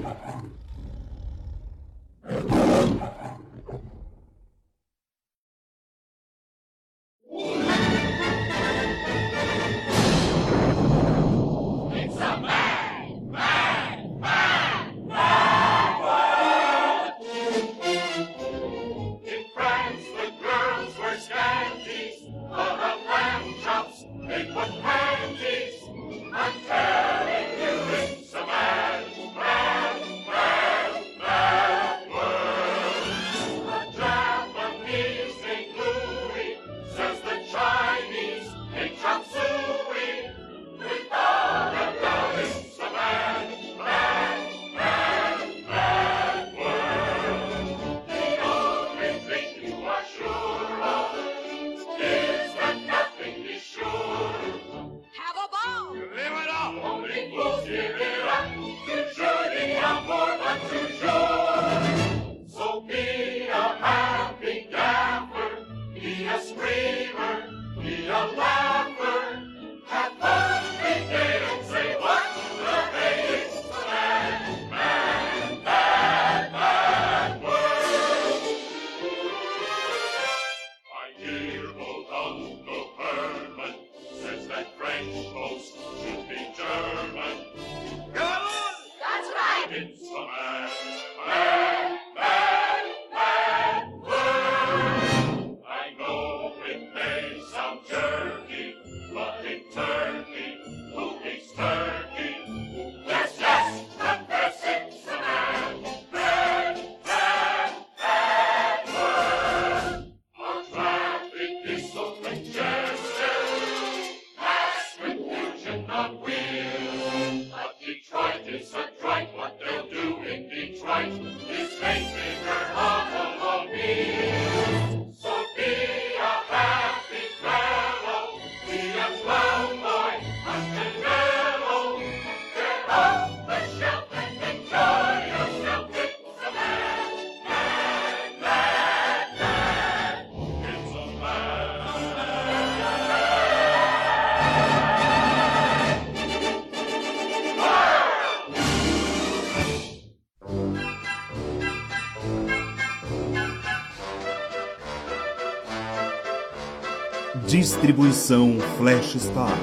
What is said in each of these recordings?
Distribuição Flash Star.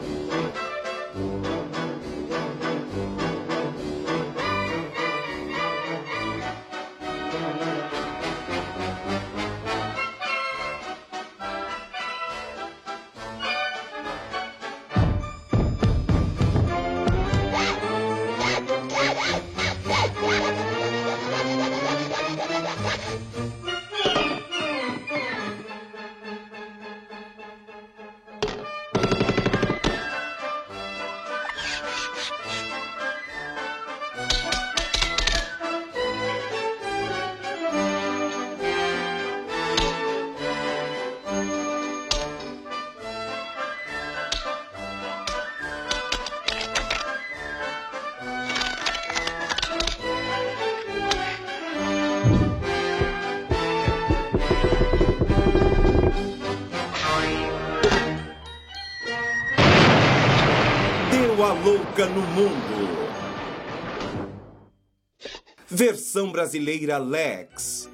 Deu a louca no mundo. Versão brasileira Lex.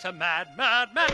a mad, mad, mad...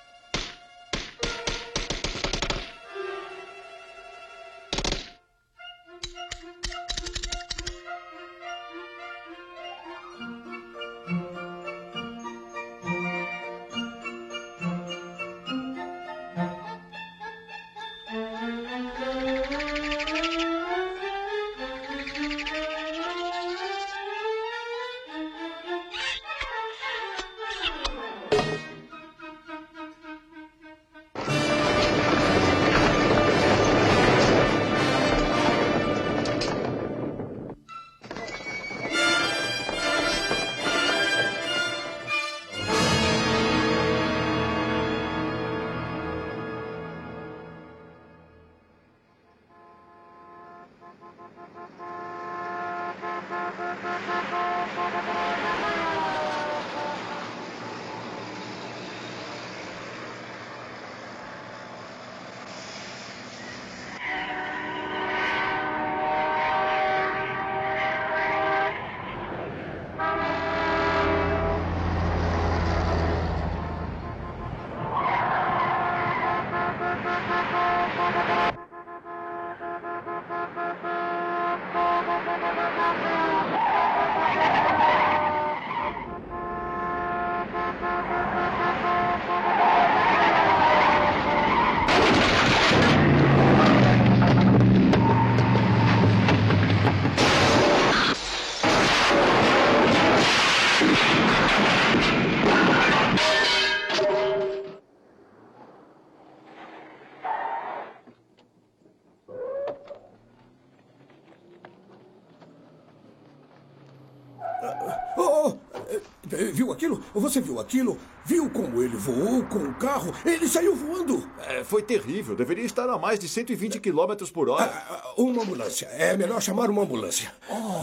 Viu aquilo? Você viu aquilo? Viu como ele voou com o carro? Ele saiu voando. Foi terrível. Deveria estar a mais de 120 quilômetros por hora. Uma ambulância. É melhor chamar uma ambulância.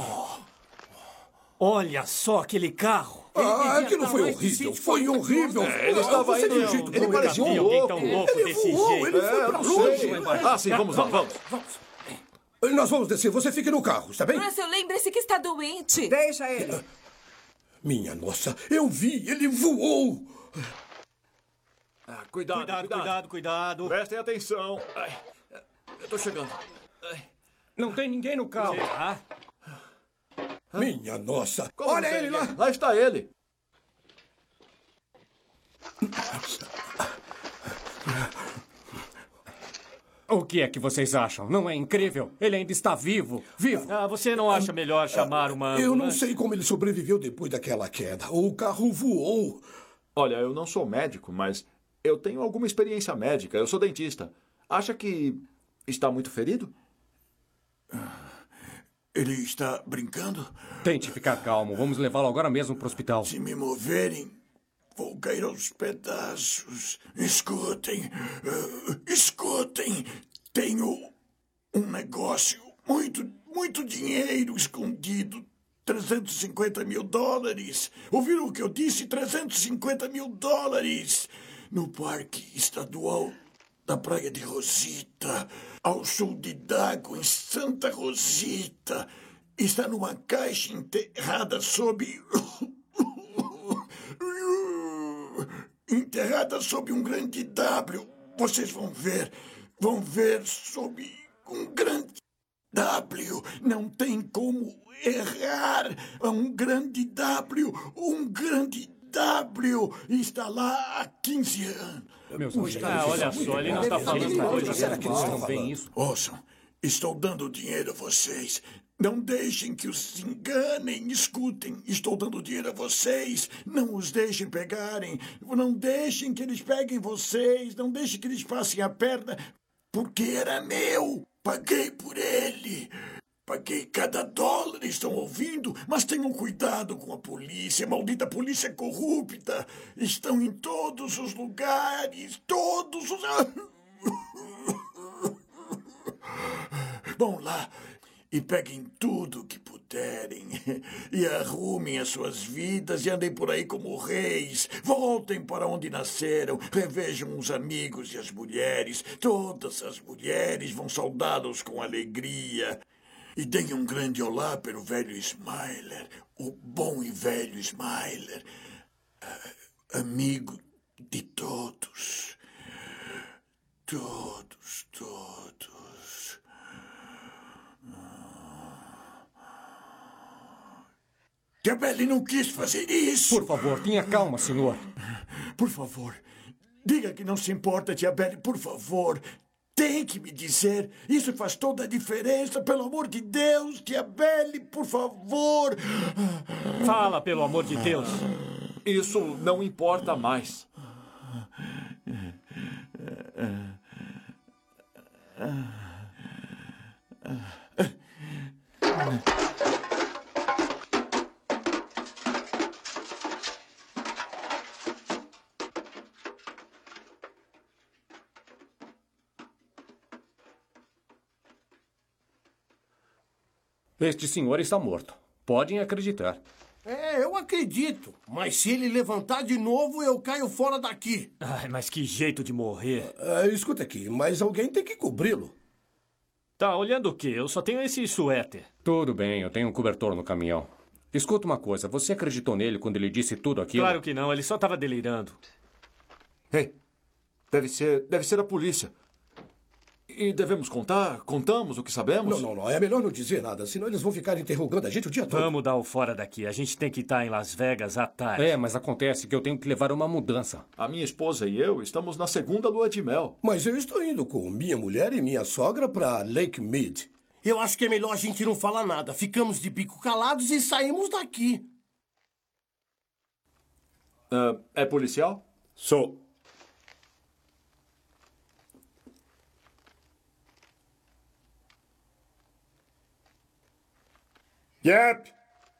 Olha só aquele carro. Aquilo foi horrível. Foi horrível. Ele estava indo. Ele parecia um louco. Tão louco Ele desse voou. jeito. Ele foi pra longe. Sim, vamos lá, vamos. Nós vamos descer. Você fica no carro, está bem? Russell, lembre-se que está doente. Deixa ele. Minha nossa, eu vi. Ele voou. Cuidado. Prestem atenção. Eu tô chegando. Não tem ninguém no carro. Minha nossa. Como Olha não tem ele lá. ninguém? Lá está ele. O que é que vocês acham? Não é incrível? Ele ainda está vivo. Vivo. Você não acha melhor chamar uma ambulância? Eu não sei como ele sobreviveu depois daquela queda. O carro voou. Olha, eu não sou médico, mas eu tenho alguma experiência médica. Eu sou dentista. Acha que está muito ferido? Ele está brincando? Tente ficar calmo. Vamos levá-lo agora mesmo para o hospital. Se me moverem, vou cair aos pedaços. Escutem. Escutem. Tenho um negócio. Muito dinheiro escondido. 350 mil dólares. Ouviram o que eu disse? 350 mil dólares. No Parque Estadual da Praia de Rosita, ao sul de Dago, em Santa Rosita. Está numa caixa enterrada sob... enterrada sob um grande W. Vocês vão ver sob um grande W. Não tem como errar. Um grande W. Está lá há 15 anos. Meus amigos, olha só, ele não está falando coisa. Será que eles estão falando? isso? Ouçam, estou dando dinheiro a vocês. Não deixem que os enganem. Escutem, estou dando dinheiro a vocês. Não os deixem pegarem. Não deixem que eles peguem vocês. Não deixem que eles passem a perna. Porque era meu. Paguei por ele. Paguei cada dólar, estão ouvindo? Mas tenham cuidado com a polícia. Maldita polícia corrupta. Estão em todos os lugares. Todos os... Vão lá e peguem tudo o que puderem. E arrumem as suas vidas e andem por aí como reis. Voltem para onde nasceram. Revejam os amigos e as mulheres. Todas as mulheres vão saudá-los com alegria. E deem um grande olá para o velho Smiler. O bom e velho Smiler. amigo de todos. Todos. Tia Belly não quis fazer isso. Por favor, tenha calma, senhor. Por favor, diga que não se importa, tia Belly, por favor. Tem que me dizer. Isso faz toda a diferença. Pelo amor de Deus, tia Belly, por favor. Fala, pelo amor de Deus. Isso não importa mais. Este senhor está morto. Podem acreditar. Eu acredito. Mas se ele levantar de novo, eu caio fora daqui. Ai, mas que jeito de morrer. Escuta aqui, mas alguém tem que cobri-lo. Tá olhando o quê? Eu só tenho esse suéter. Tudo bem, eu tenho um cobertor no caminhão. Escuta uma coisa, você acreditou nele quando ele disse tudo aquilo? Claro que não, ele só estava delirando. Ei, deve ser a polícia. E devemos contar? Contamos o que sabemos? Não. É melhor não dizer nada, senão eles vão ficar interrogando a gente o dia todo. Vamos dar o fora daqui. A gente tem que estar em Las Vegas à tarde. Mas acontece que eu tenho que levar uma mudança. A minha esposa e eu estamos na segunda lua de mel. Mas eu estou indo com minha mulher e minha sogra para Lake Mead. Eu acho que é melhor a gente não falar nada. Ficamos de bico calados e saímos daqui. É policial? Sou. Yep.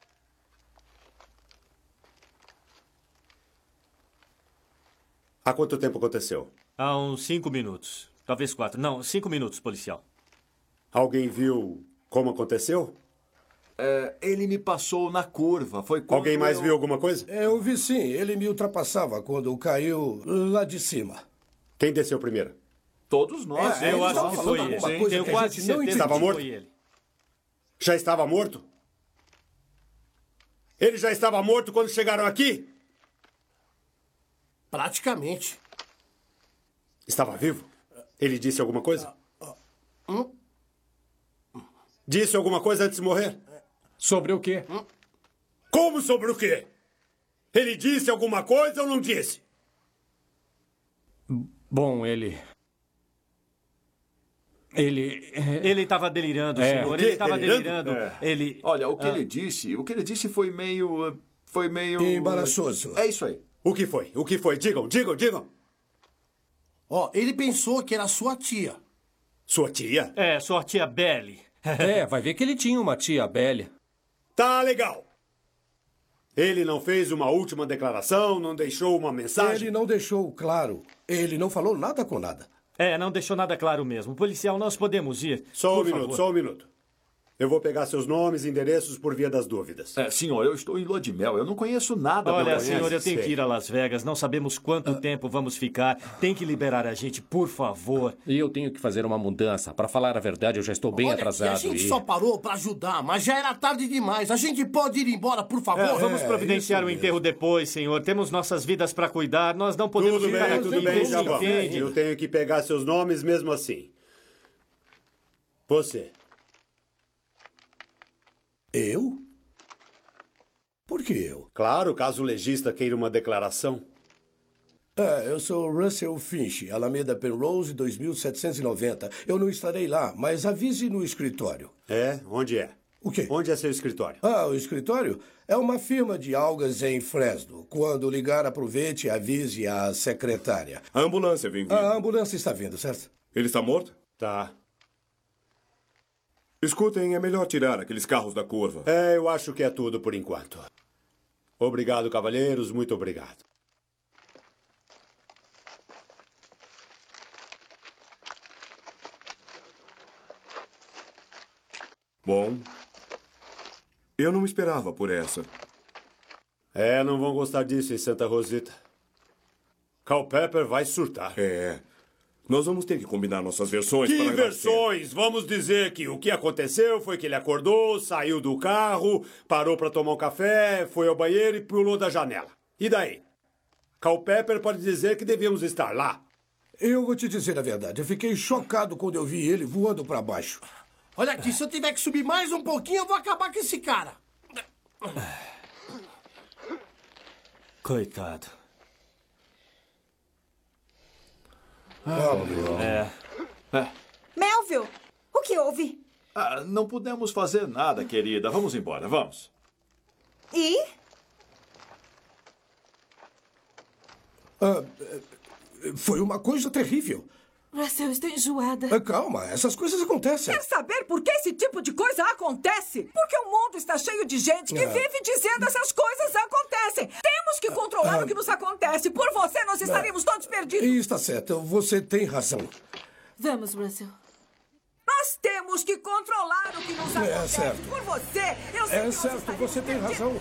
Há quanto tempo aconteceu? Há uns 5 minutos. Talvez 4. Não, 5 minutos, policial. Alguém viu como aconteceu? Ele me passou na curva. Foi quando Alguém mais viu alguma coisa? Eu vi sim. Ele me ultrapassava quando caiu lá de cima. Quem desceu primeiro? Todos nós. Eu ele acho estava que falando foi ele. alguma coisa Tenho que a quase gente não certeza Estava que morto? foi ele. Já estava morto? Ele já estava morto quando chegaram aqui? Praticamente. Estava vivo? Ele disse alguma coisa? Disse alguma coisa antes de morrer? Sobre o quê? Como sobre o quê? Ele disse alguma coisa ou não disse? Bom, ele estava delirando, É. senhor. O quê? Ele estava Delirando? delirando. Ele... Olha, o que ele disse foi meio... Embaraçoso. É isso aí. O que foi? O que foi? Digam. Ele pensou que era sua tia. Sua tia? É, sua tia Belly. vai ver que ele tinha uma tia Bélia. Tá legal. Ele não fez uma última declaração, não deixou uma mensagem? Ele não deixou claro. Ele não falou nada com nada. Não deixou nada claro mesmo. Policial, nós podemos ir? Só um Por minuto, favor. só um minuto. Eu vou pegar seus nomes e endereços por via das dúvidas. Senhor, eu estou em lua de mel. Eu não conheço nada. Olha, pelo senhor, eu tenho sei. que ir a Las Vegas. Não sabemos quanto tempo vamos ficar. Tem que liberar a gente, por favor. E eu tenho que fazer uma mudança. Para falar a verdade, eu já estou bem Olha, atrasado. a gente só parou para ajudar, mas já era tarde demais. A gente pode ir embora, por favor? Vamos providenciar o enterro depois, senhor. Temos nossas vidas para cuidar. Nós não podemos Tudo ficar bem, aqui. tudo bem, Você já vamos. entende? Eu tenho que pegar seus nomes mesmo assim. Você. Eu? Por que eu? Claro, caso o legista queira uma declaração. Eu sou Russell Finch, Alameda Penrose 2790. Eu não estarei lá, mas avise no escritório. Onde é? O quê? Onde é seu escritório? O escritório é uma firma de algas em Fresno. Quando ligar, aproveite e avise a secretária. A ambulância vem vindo. A ambulância está vindo, certo? Ele está morto? Tá. Escutem, é melhor tirar aqueles carros da curva. Eu acho que é tudo por enquanto. Obrigado, cavalheiros, muito obrigado. Bom, eu não me esperava por essa. Não vão gostar disso em Santa Rosita. Culpepper vai surtar. Nós vamos ter que combinar nossas versões Que para dar versões? Vamos dizer que o que aconteceu foi que ele acordou, saiu do carro, parou para tomar um café, foi ao banheiro e pulou da janela. E daí? Culpepper pode dizer que devíamos estar lá. Eu vou te dizer a verdade. Eu fiquei chocado quando eu vi ele voando para baixo. Olha aqui, se eu tiver que subir mais um pouquinho, eu vou acabar com esse cara. Coitado. Melville, o que houve? Não pudemos fazer nada, querida. Vamos embora, vamos. E? Foi uma coisa terrível. Russell, eu estou enjoada. Calma, essas coisas acontecem. Quer saber por que esse tipo de coisa acontece? Porque o mundo está cheio de gente que vive dizendo essas coisas acontecem. Temos que controlar o que nos acontece. Por você, nós estaríamos todos perdidos. E está certo, você tem razão. Vamos, Russell. Nós temos que controlar o que nos acontece. Certo. Por você, eu sei que certo, você tem razão.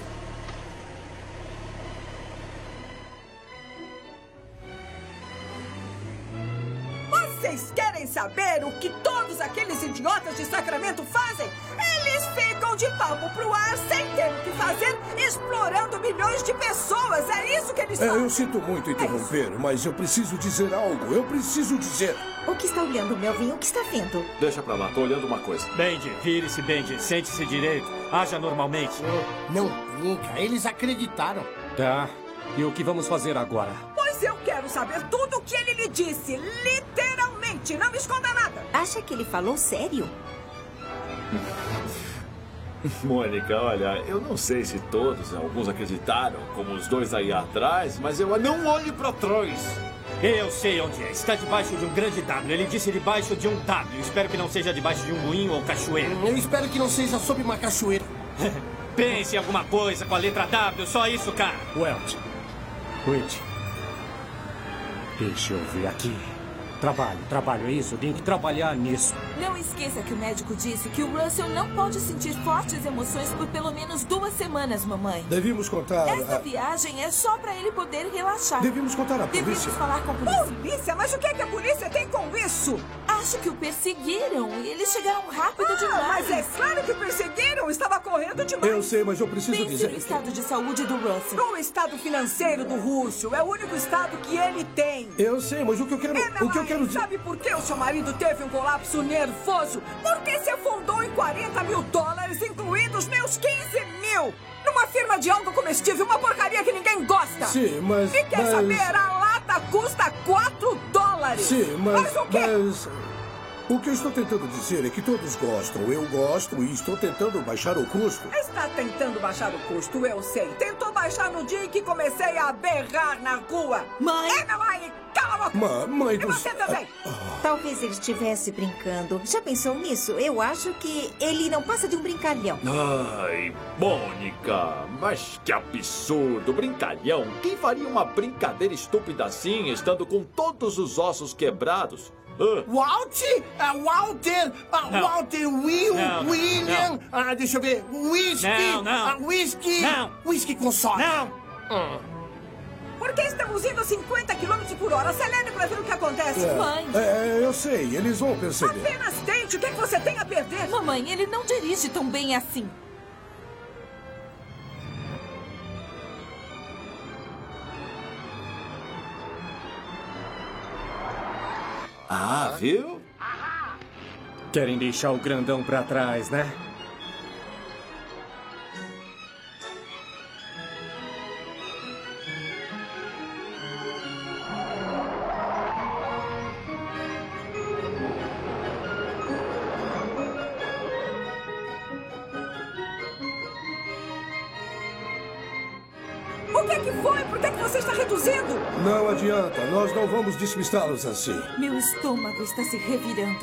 Vocês querem saber o que todos aqueles idiotas de Sacramento fazem? Eles ficam de papo pro ar sem ter o que fazer, explorando milhões de pessoas. É isso que eles fazem. Eu sinto muito interromper, mas eu preciso dizer algo. Eu preciso dizer. O que está olhando, Melvin? O que está vendo? Deixa pra lá, tô olhando uma coisa. Benji, vire-se, Benji. Sente-se direito. Haja normalmente. Não brinca, eles acreditaram. Tá. E o que vamos fazer agora? Pois eu quero saber tudo o que ele lhe disse. Literalmente. Não me esconda nada. Acha que ele falou sério? Mônica, olha, eu não sei se todos, alguns acreditaram, como os dois aí atrás, mas eu não olhe pra trás. Eu sei onde é. Está debaixo de um grande W. Ele disse debaixo de um W. Espero que não seja debaixo de um moinho ou cachoeira. Eu espero que não seja sob uma cachoeira. Pense em alguma coisa com a letra W. Só isso, cara. Welch. Wait. Deixa eu ver aqui. Trabalho, é isso? Tem que trabalhar nisso. Não esqueça que o médico disse que o Russell não pode sentir fortes emoções por pelo menos 2 semanas, mamãe. Devíamos contar... Essa viagem é só pra ele poder relaxar. Devíamos contar à polícia. Devíamos falar com a polícia. Polícia? Mas o que é que a polícia tem com isso? Acho que o perseguiram e eles chegaram rápido demais. Mas é claro que o perseguiram. Estava correndo demais. Eu sei, mas eu preciso Pense dizer... no estado de saúde do Russell. O estado financeiro do Russell é o único estado que ele tem. Eu sei, mas o que eu quero... o que eu quero dizer... Sabe por que o seu marido teve um colapso nervoso? Porque se afundou em $40 mil, incluindo os meus 15 mil. Numa firma de algo comestível, uma porcaria que ninguém gosta. Sim, mas... E quer saber? A lata custa $4. Sim, Mas o quê? O que eu estou tentando dizer é que todos gostam. Eu gosto e estou tentando baixar o custo. Está tentando baixar o custo, eu sei. Tentou baixar no dia em que comecei a berrar na rua. Mãe! Mãe, cala a boca! Mãe E você também! Talvez ele estivesse brincando. Já pensou nisso? Eu acho que ele não passa de um brincalhão. Ai, Mônica, mas que absurdo, brincalhão. Quem faria uma brincadeira estúpida assim, estando com todos os ossos quebrados? Walter? Walter? Walter William? Deixa eu ver. Whisky? Não. Whisky? Não. Whisky com soda. Não! Por que estamos indo a 50 km por hora? Acelere para ver o que acontece. Mãe! Eu sei, eles vão perceber. Apenas tente. O que você tem a perder? Mamãe, ele não dirige tão bem assim. Viu? Querem deixar o grandão pra trás, né? O que é que foi? Por que é que você está reduzindo? Não adianta, nós não vamos despistá-los assim. Meu estômago está se revirando.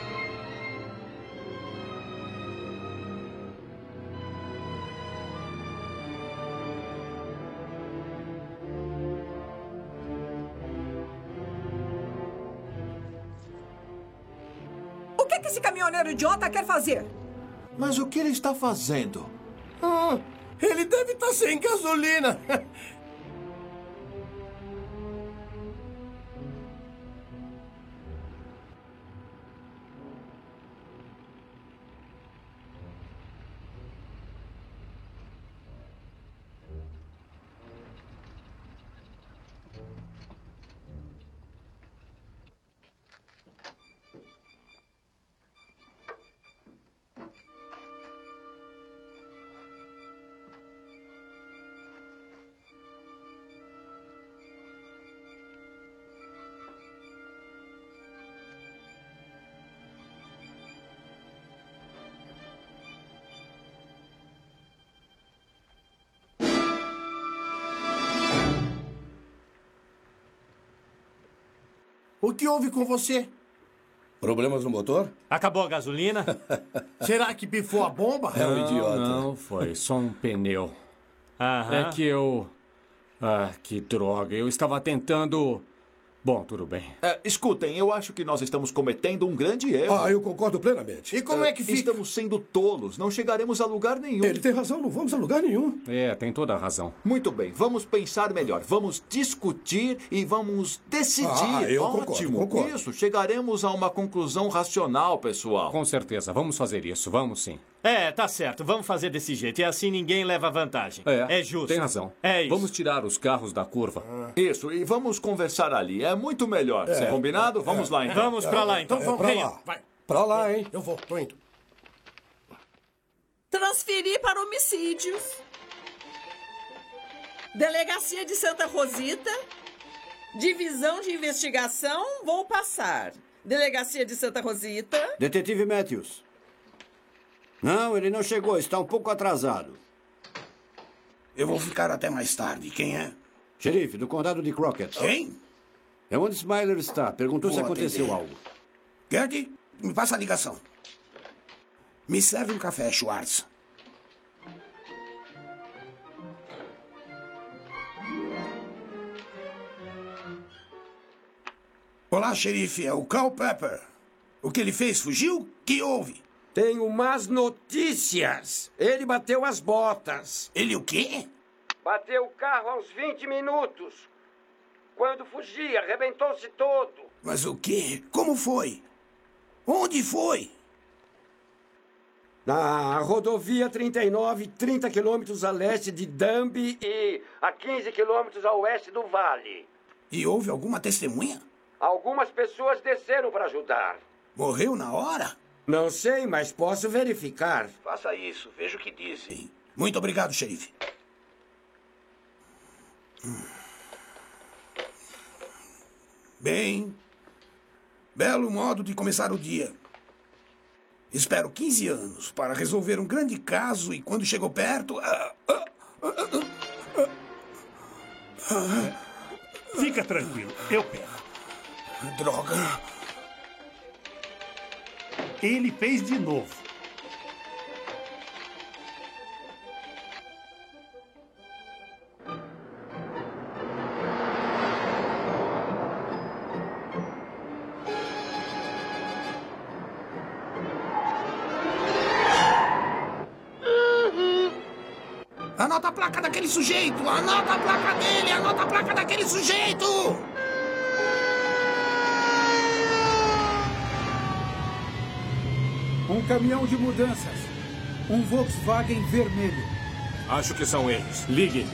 O que esse caminhoneiro idiota quer fazer? Mas o que ele está fazendo? Ele deve estar sem gasolina. O que houve com você? Problemas no motor? Acabou a gasolina? Será que pifou a bomba? É um idiota. Não, foi só um pneu. Aham. É que eu... Ah, que droga. Eu estava tentando... Bom, tudo bem. Escutem, eu acho que nós estamos cometendo um grande erro. Eu concordo plenamente. E como é que fica? Estamos sendo tolos. Não chegaremos a lugar nenhum. Ele tem razão, não vamos a lugar nenhum. Tem toda a razão. Muito bem, vamos pensar melhor. Vamos discutir e vamos decidir. Eu Ótimo. concordo. Isso, chegaremos a uma conclusão racional, pessoal. Com certeza, vamos fazer isso, vamos sim. Tá certo. Vamos fazer desse jeito. E assim ninguém leva vantagem. É justo. Tem razão. É isso. Vamos tirar os carros da curva. Isso, e vamos conversar ali. É muito melhor. Combinado? Vamos lá, então. Vamos pra lá, então. Vamos, pra lá. Vai. Pra lá, hein? Eu vou, tô indo. Transferir para homicídios. Delegacia de Santa Rosita. Divisão de investigação, vou passar. Delegacia de Santa Rosita. Detetive Matthews. Não, ele não chegou, está um pouco atrasado. Eu vou ficar até mais tarde. Quem é? Xerife, do condado de Crockett. Quem? É onde Smiler está. Perguntou se Vou aconteceu atender. algo. Gert, me passa a ligação. Me serve um café, Schwartz. Olá, xerife. É o Culpepper. O que ele fez? Fugiu? Que houve? Tenho más notícias. Ele bateu as botas. Ele o quê? Bateu o carro aos 20 minutos. Quando fugia, arrebentou-se todo. Mas o quê? Como foi? Onde foi? Na rodovia 39, 30 quilômetros a leste de Dunby e a 15 quilômetros a oeste do vale. E houve alguma testemunha? Algumas pessoas desceram para ajudar. Morreu na hora? Não sei, mas posso verificar. Faça isso, veja o que dizem. Muito obrigado, xerife. Bem, belo modo de começar o dia. Espero 15 anos para resolver um grande caso e quando chegou perto... Fica tranquilo, eu pego. Droga. Ele fez de novo. Anota a placa daquele sujeito! Anota a placa dele! Anota a placa daquele sujeito! Um caminhão de mudanças. Um Volkswagen vermelho. Acho que são eles. Ligue.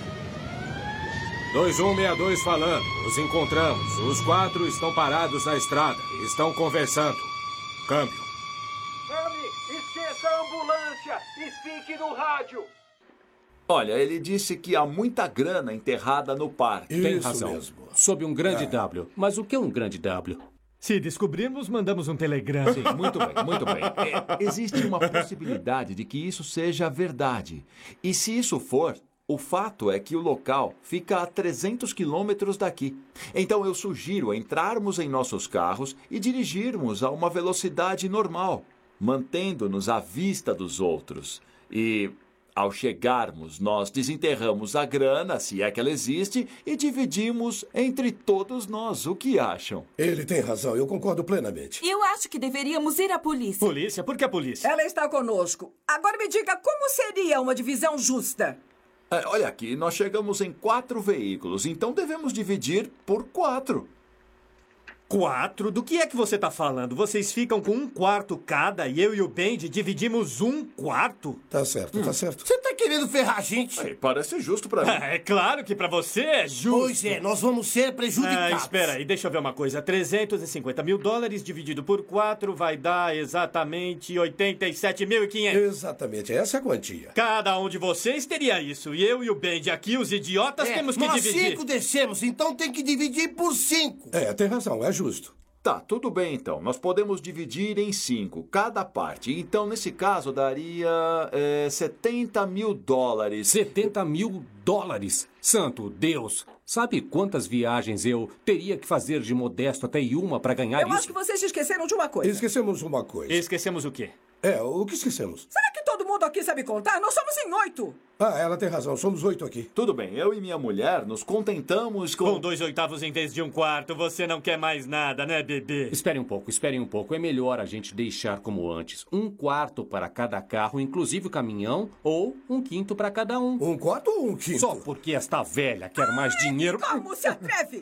2162 falando. Os encontramos. Os 4 estão parados na estrada. Estão conversando. Câmbio. Sammy, esqueça a ambulância e fique no rádio. Olha, ele disse que há muita grana enterrada no parque. Tem razão. Mesmo. Sob um grande W. Mas o que é um grande W? Se descobrirmos, mandamos um telegrama. Sim, muito bem, muito bem. Existe uma possibilidade de que isso seja verdade. E se isso for, o fato é que o local fica a 300 quilômetros daqui. Então eu sugiro entrarmos em nossos carros e dirigirmos a uma velocidade normal, mantendo-nos à vista dos outros. E... ao chegarmos, nós desenterramos a grana, se é que ela existe, e dividimos entre todos nós. O que acham? Ele tem razão, eu concordo plenamente. Eu acho que deveríamos ir à polícia. Polícia? Por que a polícia? Ela está conosco. Agora me diga como seria uma divisão justa. Olha aqui, nós chegamos em 4 veículos, então devemos dividir por 4. 4? Do que é que você está falando? Vocês ficam com 1/4 cada e eu e o Bendy dividimos 1/4? Tá certo, tá certo. Você tá querendo ferrar a gente? Parece justo pra mim. É claro que pra você é justo. Pois é, nós vamos ser prejudicados. Espera aí, deixa eu ver uma coisa. 350 mil dólares dividido por 4 vai dar exatamente 87.500. Exatamente, essa é a quantia. Cada um de vocês teria isso. E eu e o Bendy aqui, os idiotas, temos que nós dividir. Nós 5 descemos, então tem que dividir por 5. Tem razão, é justo. Tá, tudo bem então. Nós podemos dividir em 5, cada parte. Então, nesse caso, daria 70 mil dólares. 70 mil dólares? Santo Deus! Sabe quantas viagens eu teria que fazer de Modesto até Yuma para ganhar isso? Eu acho que vocês esqueceram de uma coisa. Esquecemos uma coisa. Esquecemos o quê? O que esquecemos? Será que todo mundo aqui sabe contar? Nós somos em 8. Ela tem razão. Somos 8 aqui. Tudo bem. Eu e minha mulher nos contentamos com... Com 2/8 em vez de 1/4. Você não quer mais nada, né, bebê? Esperem um pouco. É melhor a gente deixar como antes. 1/4 para cada carro, inclusive o caminhão, ou 1/5 para cada um. 1/4 ou 1/5? Só porque esta velha quer mais dinheiro... Como se atreve?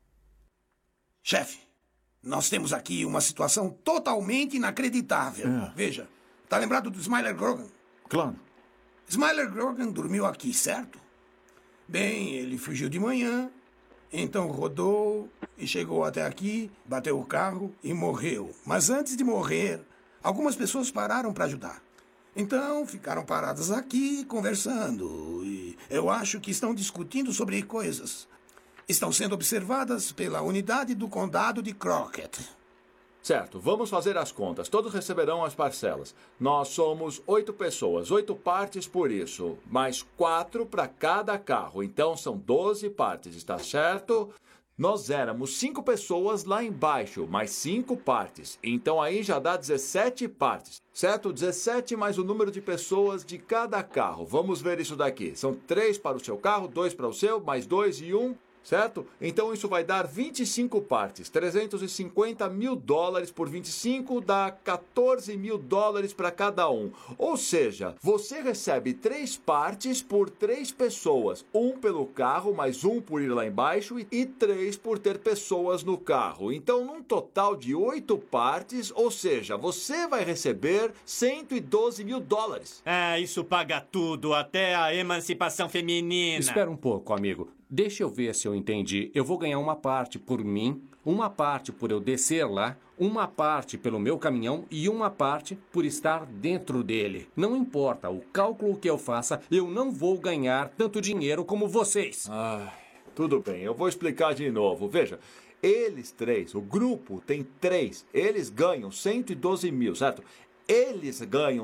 Chefe, nós temos aqui uma situação totalmente inacreditável. Veja, tá lembrado do Smiler Grogan? Claro. Smiler Grogan dormiu aqui, certo? Bem, ele fugiu de manhã, então rodou e chegou até aqui, bateu o carro e morreu. Mas antes de morrer, algumas pessoas pararam para ajudar. Então, ficaram paradas aqui conversando. E eu acho que estão discutindo sobre coisas. Estão sendo observadas pela unidade do condado de Crockett. Certo, vamos fazer as contas. Todos receberão as parcelas. Nós somos 8 pessoas, 8 partes por isso, mais 4 para cada carro. Então são 12 partes, está certo? Nós éramos 5 pessoas lá embaixo, mais 5 partes. Então aí já dá 17 partes, certo? 17 mais o número de pessoas de cada carro. Vamos ver isso daqui. São 3 para o seu carro, 2 para o seu, mais 2 e 1... Certo? Então isso vai dar 25 partes. 350 mil dólares por 25 dá 14 mil dólares para cada um. Ou seja, você recebe 3 partes por 3 pessoas. 1 pelo carro, mais 1 por ir lá embaixo e 3 por ter pessoas no carro. Então, num total de 8 partes, ou seja, você vai receber 112 mil dólares. Isso paga tudo, até a emancipação feminina. Espera um pouco, amigo. Deixa eu ver se eu entendi. Eu vou ganhar uma parte por mim, uma parte por eu descer lá, uma parte pelo meu caminhão e uma parte por estar dentro dele. Não importa o cálculo que eu faça, eu não vou ganhar tanto dinheiro como vocês. Tudo bem, eu vou explicar de novo. Veja, eles 3, o grupo tem 3, eles ganham 112 mil, certo? Eles ganham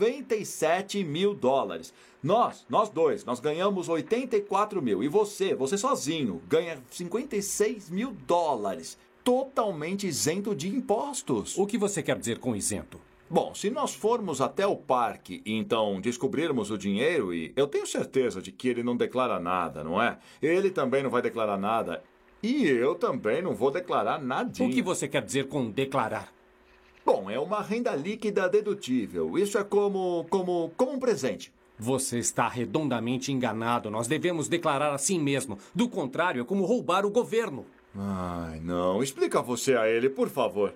97 mil dólares. Nós dois, nós ganhamos 84 mil. E você sozinho, ganha 56 mil dólares. Totalmente isento de impostos. O que você quer dizer com isento? Bom, se nós formos até o parque e então descobrirmos o dinheiro, e eu tenho certeza de que ele não declara nada, não é? Ele também não vai declarar nada. E eu também não vou declarar nadinha. O que você quer dizer com declarar? Bom, é uma renda líquida dedutível. Isso é como um presente. Você está redondamente enganado. Nós devemos declarar assim mesmo. Do contrário, é como roubar o governo. Ai, não. Explica você a ele, por favor.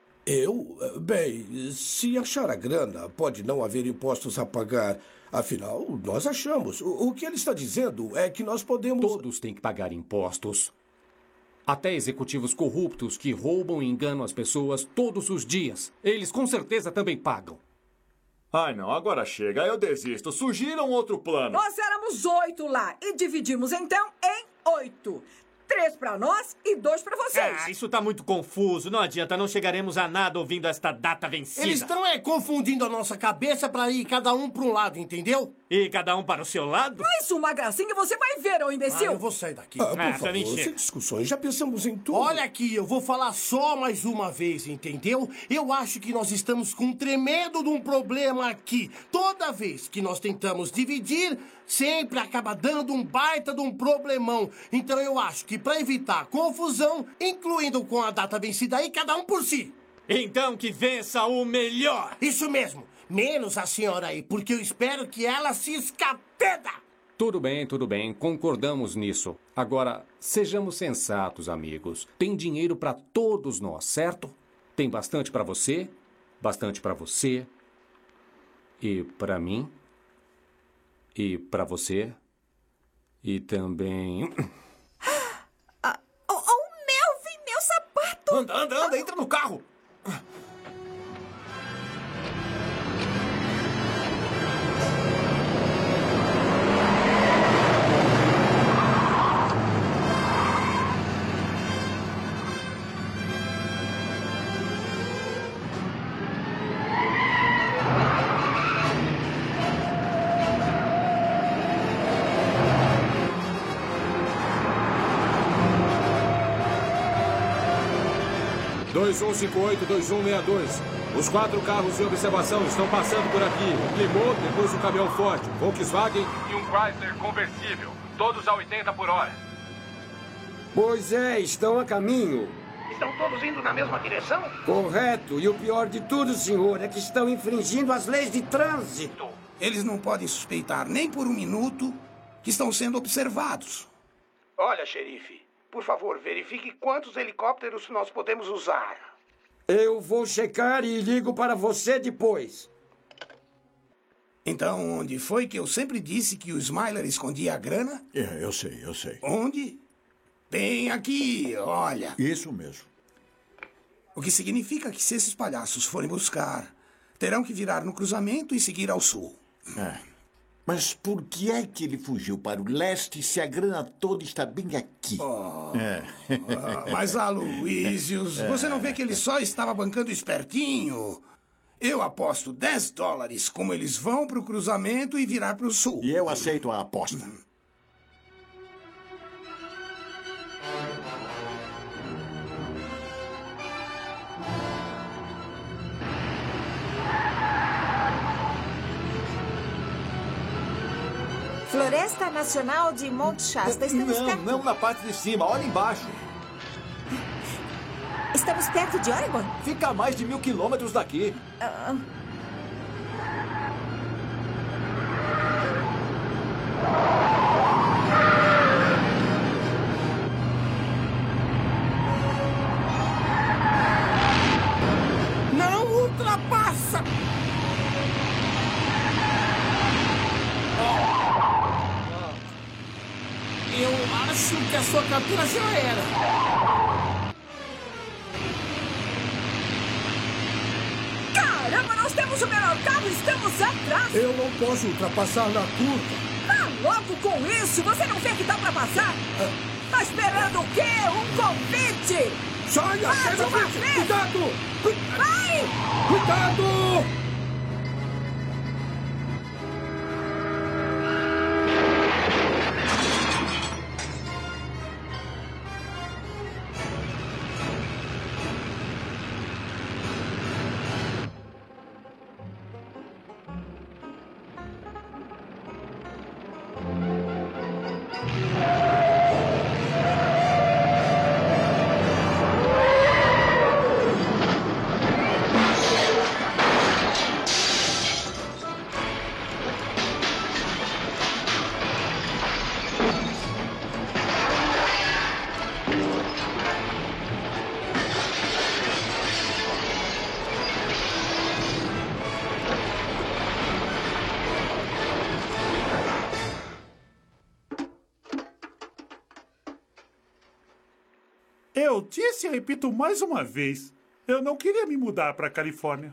Bem, se achar a grana, pode não haver impostos a pagar. Afinal, nós achamos. O que ele está dizendo é que nós podemos... Todos têm que pagar impostos. Até executivos corruptos que roubam e enganam as pessoas todos os dias. Eles com certeza também pagam. Ai, não, agora chega, eu desisto. Sugiram outro plano. Nós éramos 8 lá e dividimos então em 8. 3 para nós e 2 para vocês. Isso tá muito confuso. Não adianta, não chegaremos a nada ouvindo esta data vencida. Eles estão confundindo a nossa cabeça para ir cada um para um lado, entendeu? E cada um para o seu lado? Mais uma gracinha você vai ver, ô imbecil. Eu vou sair daqui. Por favor, sem discussões, já pensamos em tudo. Olha aqui, eu vou falar só mais uma vez, entendeu? Eu acho que nós estamos com um tremendo de um problema aqui. Toda vez que nós tentamos dividir, sempre acaba dando um baita de um problemão. Então eu acho que para evitar confusão, incluindo com a data vencida aí, cada um por si. Então que vença o melhor. Isso mesmo. Menos a senhora aí, porque eu espero que ela se escapeda. Tudo bem, concordamos nisso. Agora, sejamos sensatos, amigos. Tem dinheiro para todos nós, certo? Tem bastante para você, bastante para você, e para mim, e para você, e também... Melvin, meu sapato! Anda, entra no carro! 2158-2162. Os 4 carros de observação estão passando por aqui. Um Plymouth, depois um caminhão forte, um Volkswagen e um Chrysler conversível. Todos a 80 por hora. Pois é, estão a caminho. Estão todos indo na mesma direção? Correto. E o pior de tudo, senhor, é que estão infringindo as leis de trânsito. Eles não podem suspeitar nem por um minuto que estão sendo observados. Olha, xerife, por favor, verifique quantos helicópteros nós podemos usar. Eu vou checar e ligo para você depois. Então, onde foi que eu sempre disse que o Smiler escondia a grana? Eu sei. Onde? Bem aqui, olha. Isso mesmo. O que significa que se esses palhaços forem buscar, terão que virar no cruzamento e seguir ao sul. Mas por que é que ele fugiu para o leste se a grana toda está bem aqui? Mas, Aloysius, você não vê que ele só estava bancando espertinho? Eu aposto $10 como eles vão para o cruzamento e virar para o sul. E eu aceito a aposta. Floresta Nacional de Monte Shasta. Estamos perto... Não na parte de cima. Olha embaixo. Estamos perto de Oregon? Fica a mais de 1000 quilômetros daqui. Não ultrapassa! Eu acho que a sua captura já era. Caramba, nós temos o melhor carro e estamos atrás. Eu não posso ultrapassar na curva. Vá logo com isso. Você não vê que dá pra passar? Tá esperando o quê? Um convite? Saia! Sai da frente! Cuidado! Vai! Cuidado! Eu disse e repito mais uma vez. Eu não queria me mudar para a Califórnia.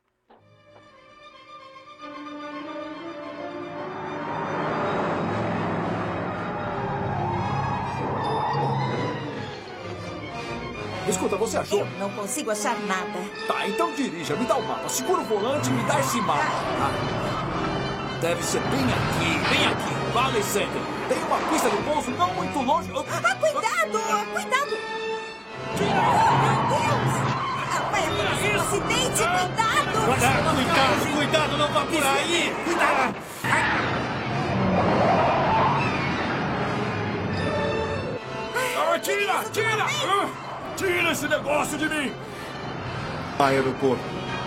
Escuta, você achou? Eu não consigo achar nada. Tá, então dirija. Me dá o mapa. Segura o volante e me dá esse mapa. Deve ser bem aqui, bem aqui. Valley Center. Tem uma pista de pouso não muito longe. Cuidado! Cuidado! Meu Deus! Vai acontecer um acidente! Cuidado! Cuidado, não vá por aí! Cuidado! Tira! Tira esse negócio de mim! Aeroporto.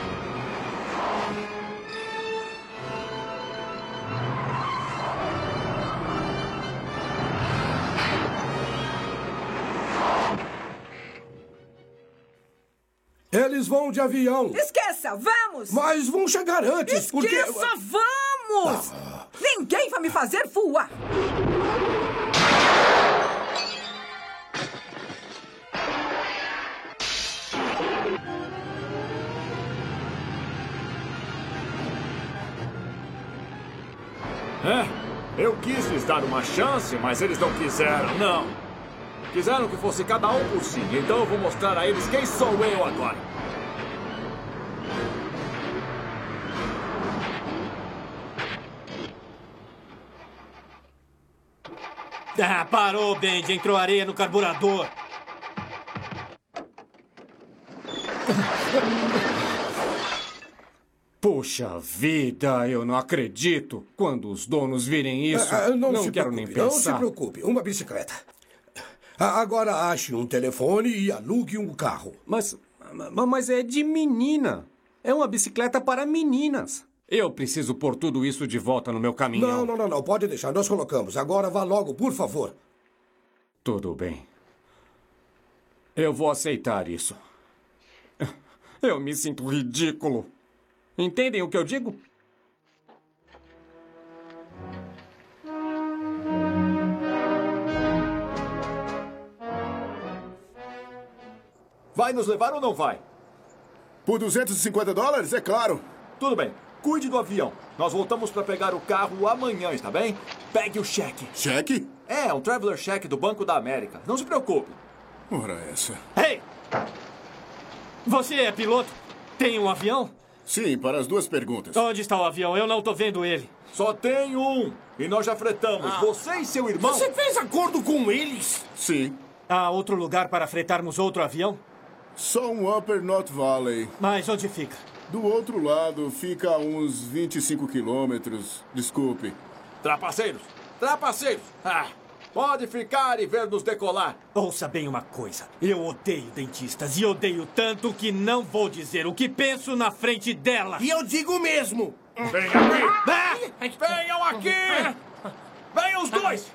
Eles vão de avião. Esqueça, vamos! Mas vão chegar antes, Esqueça, porque... vamos! Ninguém vai me fazer voar! Eu quis lhes dar uma chance, mas eles não quiseram, não. Quiseram que fosse cada um por si, então eu vou mostrar a eles quem sou eu agora. Parou, Bendy. Entrou areia no carburador. Puxa vida, eu não acredito. Quando os donos virem isso, não quero nem pensar. Não se preocupe, uma bicicleta. Agora ache um telefone e alugue um carro. Mas é de menina. É uma bicicleta para meninas. Eu preciso pôr tudo isso de volta no meu caminhão. Não. Pode deixar, nós colocamos. Agora vá logo, por favor. Tudo bem. Eu vou aceitar isso. Eu me sinto ridículo. Entendem o que eu digo? Vai nos levar ou não vai? Por $250, é claro. Tudo bem. Cuide do avião. Nós voltamos para pegar o carro amanhã, está bem? Pegue o cheque. Cheque? É, um Traveler Cheque do Banco da América. Não se preocupe. Ora essa. Ei! Você é piloto? Tem um avião? Sim, para as duas perguntas. Onde está o avião? Eu não estou vendo ele. Só tem um. E nós já fretamos. Você e seu irmão... Você fez acordo com eles? Sim. Há outro lugar para fretarmos outro avião? Só um Upper North Valley. Mas onde fica? Do outro lado, fica a uns 25 quilômetros. Desculpe. Trapaceiros! Pode ficar e ver-nos decolar. Ouça bem uma coisa. Eu odeio dentistas e odeio tanto que não vou dizer o que penso na frente dela. E eu digo mesmo. Venham aqui! Venham os dois!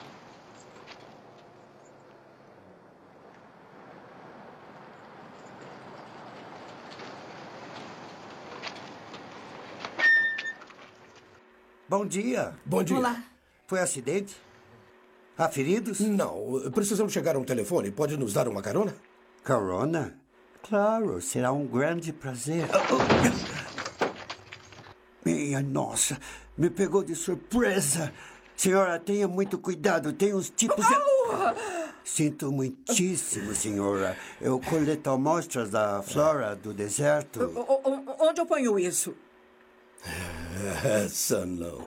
Bom dia. Bom dia. Olá. Foi acidente? Há feridos? Não. Precisamos chegar a um telefone. Pode nos dar uma carona? Carona? Claro, será um grande prazer. Minha nossa, me pegou de surpresa. Senhora, tenha muito cuidado. Tem uns tipos... Sinto muitíssimo, senhora. Eu coleto amostras da flora do deserto. Onde eu ponho isso? Essa não.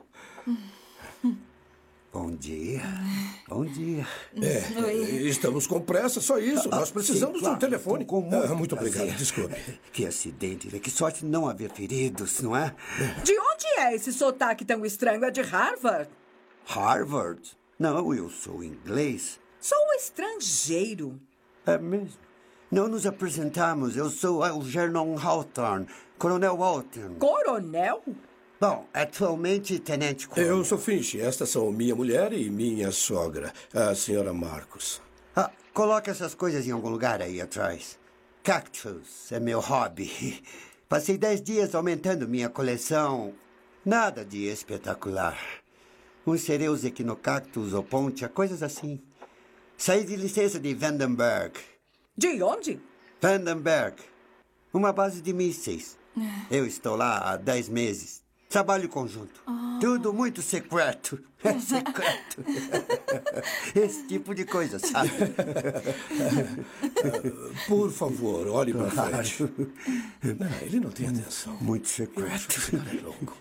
Bom dia. Bom dia. Estamos com pressa, só isso. Nós precisamos de um telefone. Muito obrigado, prazer. desculpe. Que acidente, né? Que sorte não haver feridos, não é? De onde é esse sotaque tão estranho? É de Harvard? Harvard? Não, eu sou inglês. Sou um estrangeiro. É mesmo? Não nos apresentamos. Eu sou Algernon Hawthorne, Coronel Walton. Coronel? Bom, atualmente tenente coronel. Eu sou Finch. Estas são minha mulher e minha sogra, a senhora Marcos. Coloque essas coisas em algum lugar aí atrás. Cactus é meu hobby. Passei 10 dias aumentando minha coleção. Nada de espetacular. Uns cereus equinocactus ou pontia, coisas assim. Saí de licença de Vandenberg. De onde? Vandenberg. Uma base de mísseis. Eu estou lá há 10 meses. Trabalho conjunto. Tudo muito secreto. É secreto. Esse tipo de coisa, sabe? Por favor, olhe para frente. Não, ele não tem atenção. Muito secreto. Esse cara é louco.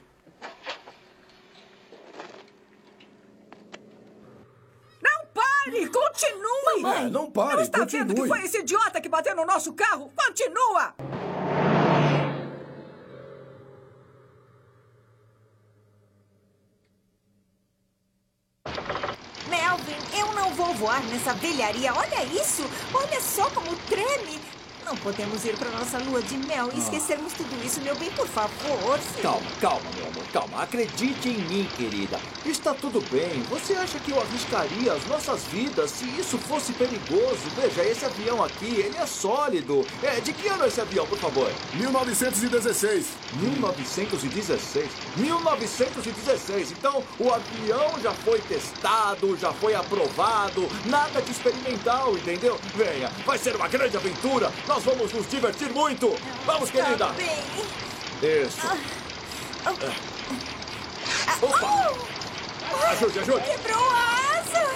Não pare! Continue! Mamãe, não pare, Não está continue. vendo que foi esse idiota que bateu no nosso carro? Continua! Melvin, eu não vou voar nessa velharia. Olha isso! Olha só como treme! Não podemos ir para nossa lua de mel e esquecermos tudo isso, meu bem, por favor. Calma, meu amor, calma. Acredite em mim, querida. Está tudo bem. Você acha que eu arriscaria as nossas vidas se isso fosse perigoso? Veja, esse avião aqui, ele é sólido. De que ano é esse avião, por favor? 1916. 1916? 1916. Então, o avião já foi testado, já foi aprovado. Nada de experimental, entendeu? Venha, vai ser uma grande aventura. Nós vamos nos divertir muito. Vamos, querida. Isso. Opa. Ajude. Quebrou a asa.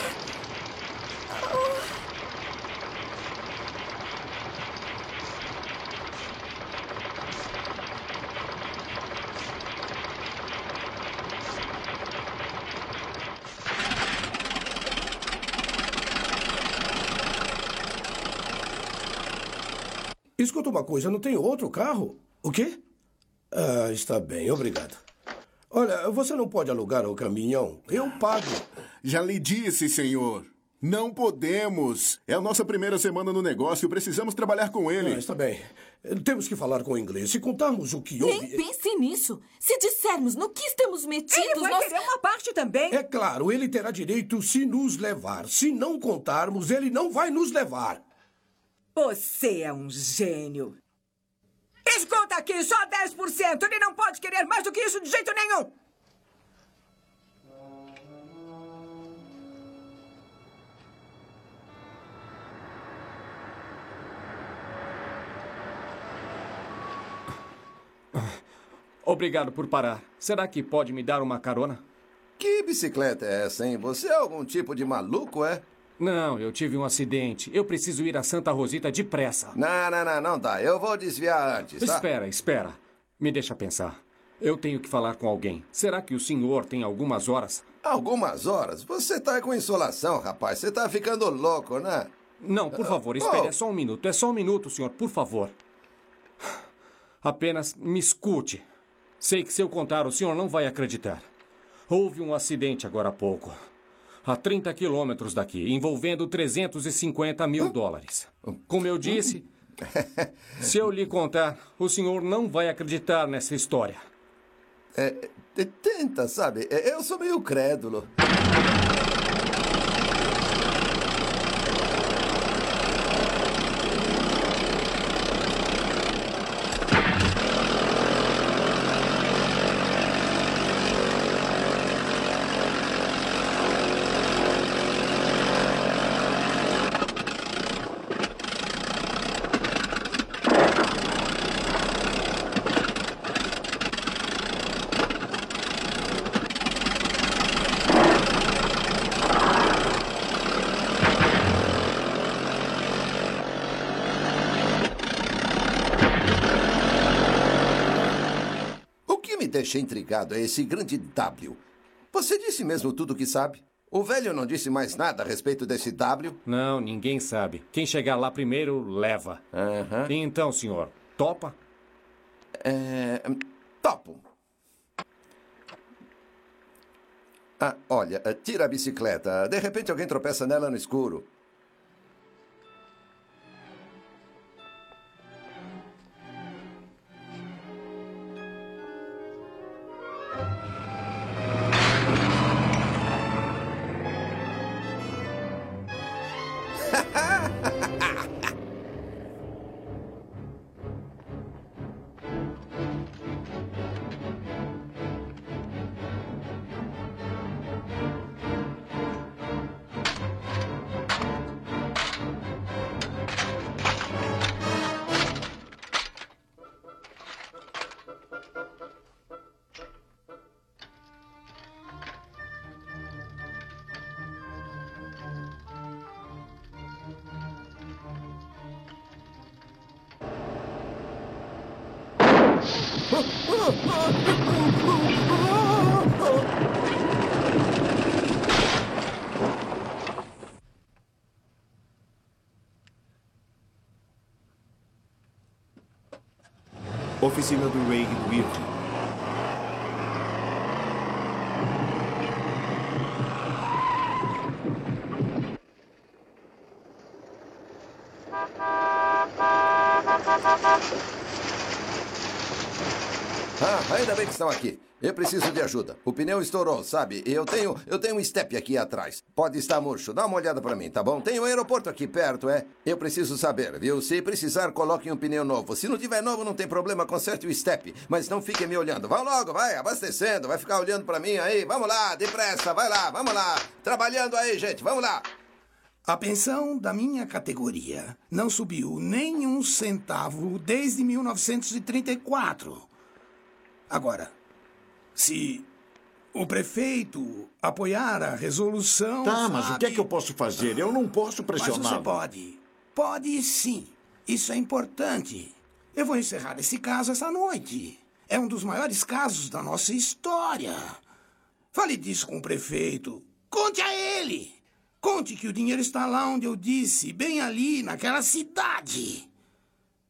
Escuta uma coisa, não tem outro carro? O quê? Está bem, obrigado. Olha, você não pode alugar o caminhão. Eu pago. Já lhe disse, senhor. Não podemos. É a nossa primeira semana no negócio. Precisamos trabalhar com ele. Está bem. Temos que falar com o inglês. Se contarmos o que houve... Nem pense nisso. Se dissermos no que estamos metidos... Ele vai querer uma parte também. É claro, ele terá direito se nos levar. Se não contarmos, ele não vai nos levar. Você é um gênio. Escuta aqui, só 10%. Ele não pode querer mais do que isso de jeito nenhum. Obrigado por parar. Será que pode me dar uma carona? Que bicicleta é essa, hein? Você é algum tipo de maluco, é? Não, eu tive um acidente. Eu preciso ir a Santa Rosita depressa. Não dá. Eu vou desviar antes, tá? Espera. Me deixa pensar. Eu tenho que falar com alguém. Será que o senhor tem algumas horas? Algumas horas? Você tá com insolação, rapaz. Você tá ficando louco, né? Não, por favor, espere. É só um minuto. É só um minuto, senhor, por favor. Apenas me escute. Sei que se eu contar, o senhor não vai acreditar. Houve um acidente agora há pouco. A 30 quilômetros daqui, envolvendo 350 mil dólares. Como eu disse, se eu lhe contar, o senhor não vai acreditar nessa história. Tenta, sabe? Eu sou meio crédulo. Deixa intrigado é esse grande W. Você disse mesmo tudo o que sabe? O velho não disse mais nada a respeito desse W? Não, ninguém sabe. Quem chegar lá primeiro, leva. Então, senhor, topa? Topo. Olha, tira a bicicleta. De repente alguém tropeça nela no escuro. Oficina do Ray Wirth. Ainda bem que estão aqui. Eu preciso de ajuda. O pneu estourou, sabe? E eu tenho um step aqui atrás. Pode estar murcho. Dá uma olhada pra mim, tá bom? Tem um aeroporto aqui perto, é? Eu preciso saber, viu? Se precisar, coloque um pneu novo. Se não tiver novo, não tem problema, conserte o step. Mas não fiquem me olhando. Vão logo, vai, abastecendo. Vai ficar olhando pra mim aí. Vamos lá, depressa, vai lá, vamos lá. Trabalhando aí, gente, vamos lá. A pensão da minha categoria não subiu nem um centavo desde 1934. Agora, se o prefeito apoiar a resolução... Tá, mas o que é que eu posso fazer? Eu não posso pressionar. Mas você pode. Pode sim. Isso é importante. Eu vou encerrar esse caso essa noite. É um dos maiores casos da nossa história. Fale disso com o prefeito. Conte a ele. Conte que o dinheiro está lá onde eu disse, bem ali, naquela cidade.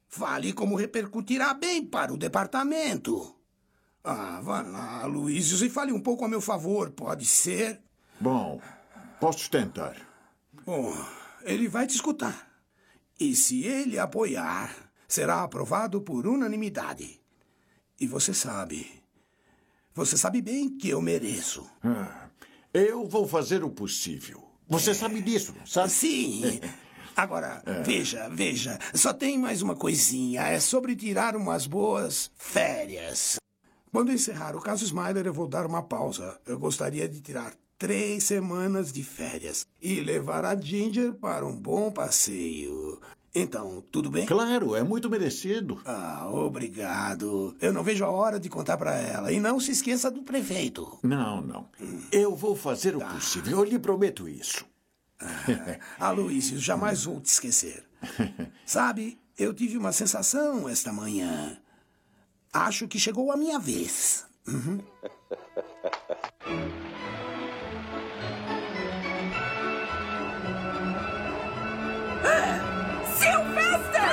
Fale como repercutirá bem para o departamento. Vá lá, Aloysius, e fale um pouco a meu favor, pode ser? Bom, posso tentar. Bom, ele vai te escutar. E se ele apoiar, será aprovado por unanimidade. E você sabe bem que eu mereço. Eu vou fazer o possível. Você sabe disso, sabe? Sim. Agora, veja. Só tem mais uma coisinha. É sobre tirar umas boas férias. Quando encerrar o caso Smiler, eu vou dar uma pausa. Eu gostaria de tirar 3 semanas de férias e levar a Ginger para um bom passeio. Então, tudo bem? Claro, é muito merecido. Obrigado. Eu não vejo a hora de contar para ela. E não se esqueça do prefeito. Não. Eu vou fazer o possível. Eu lhe prometo isso. Aloysius, jamais vou te esquecer. Sabe, eu tive uma sensação esta manhã. Acho que chegou a minha vez. Sylvester!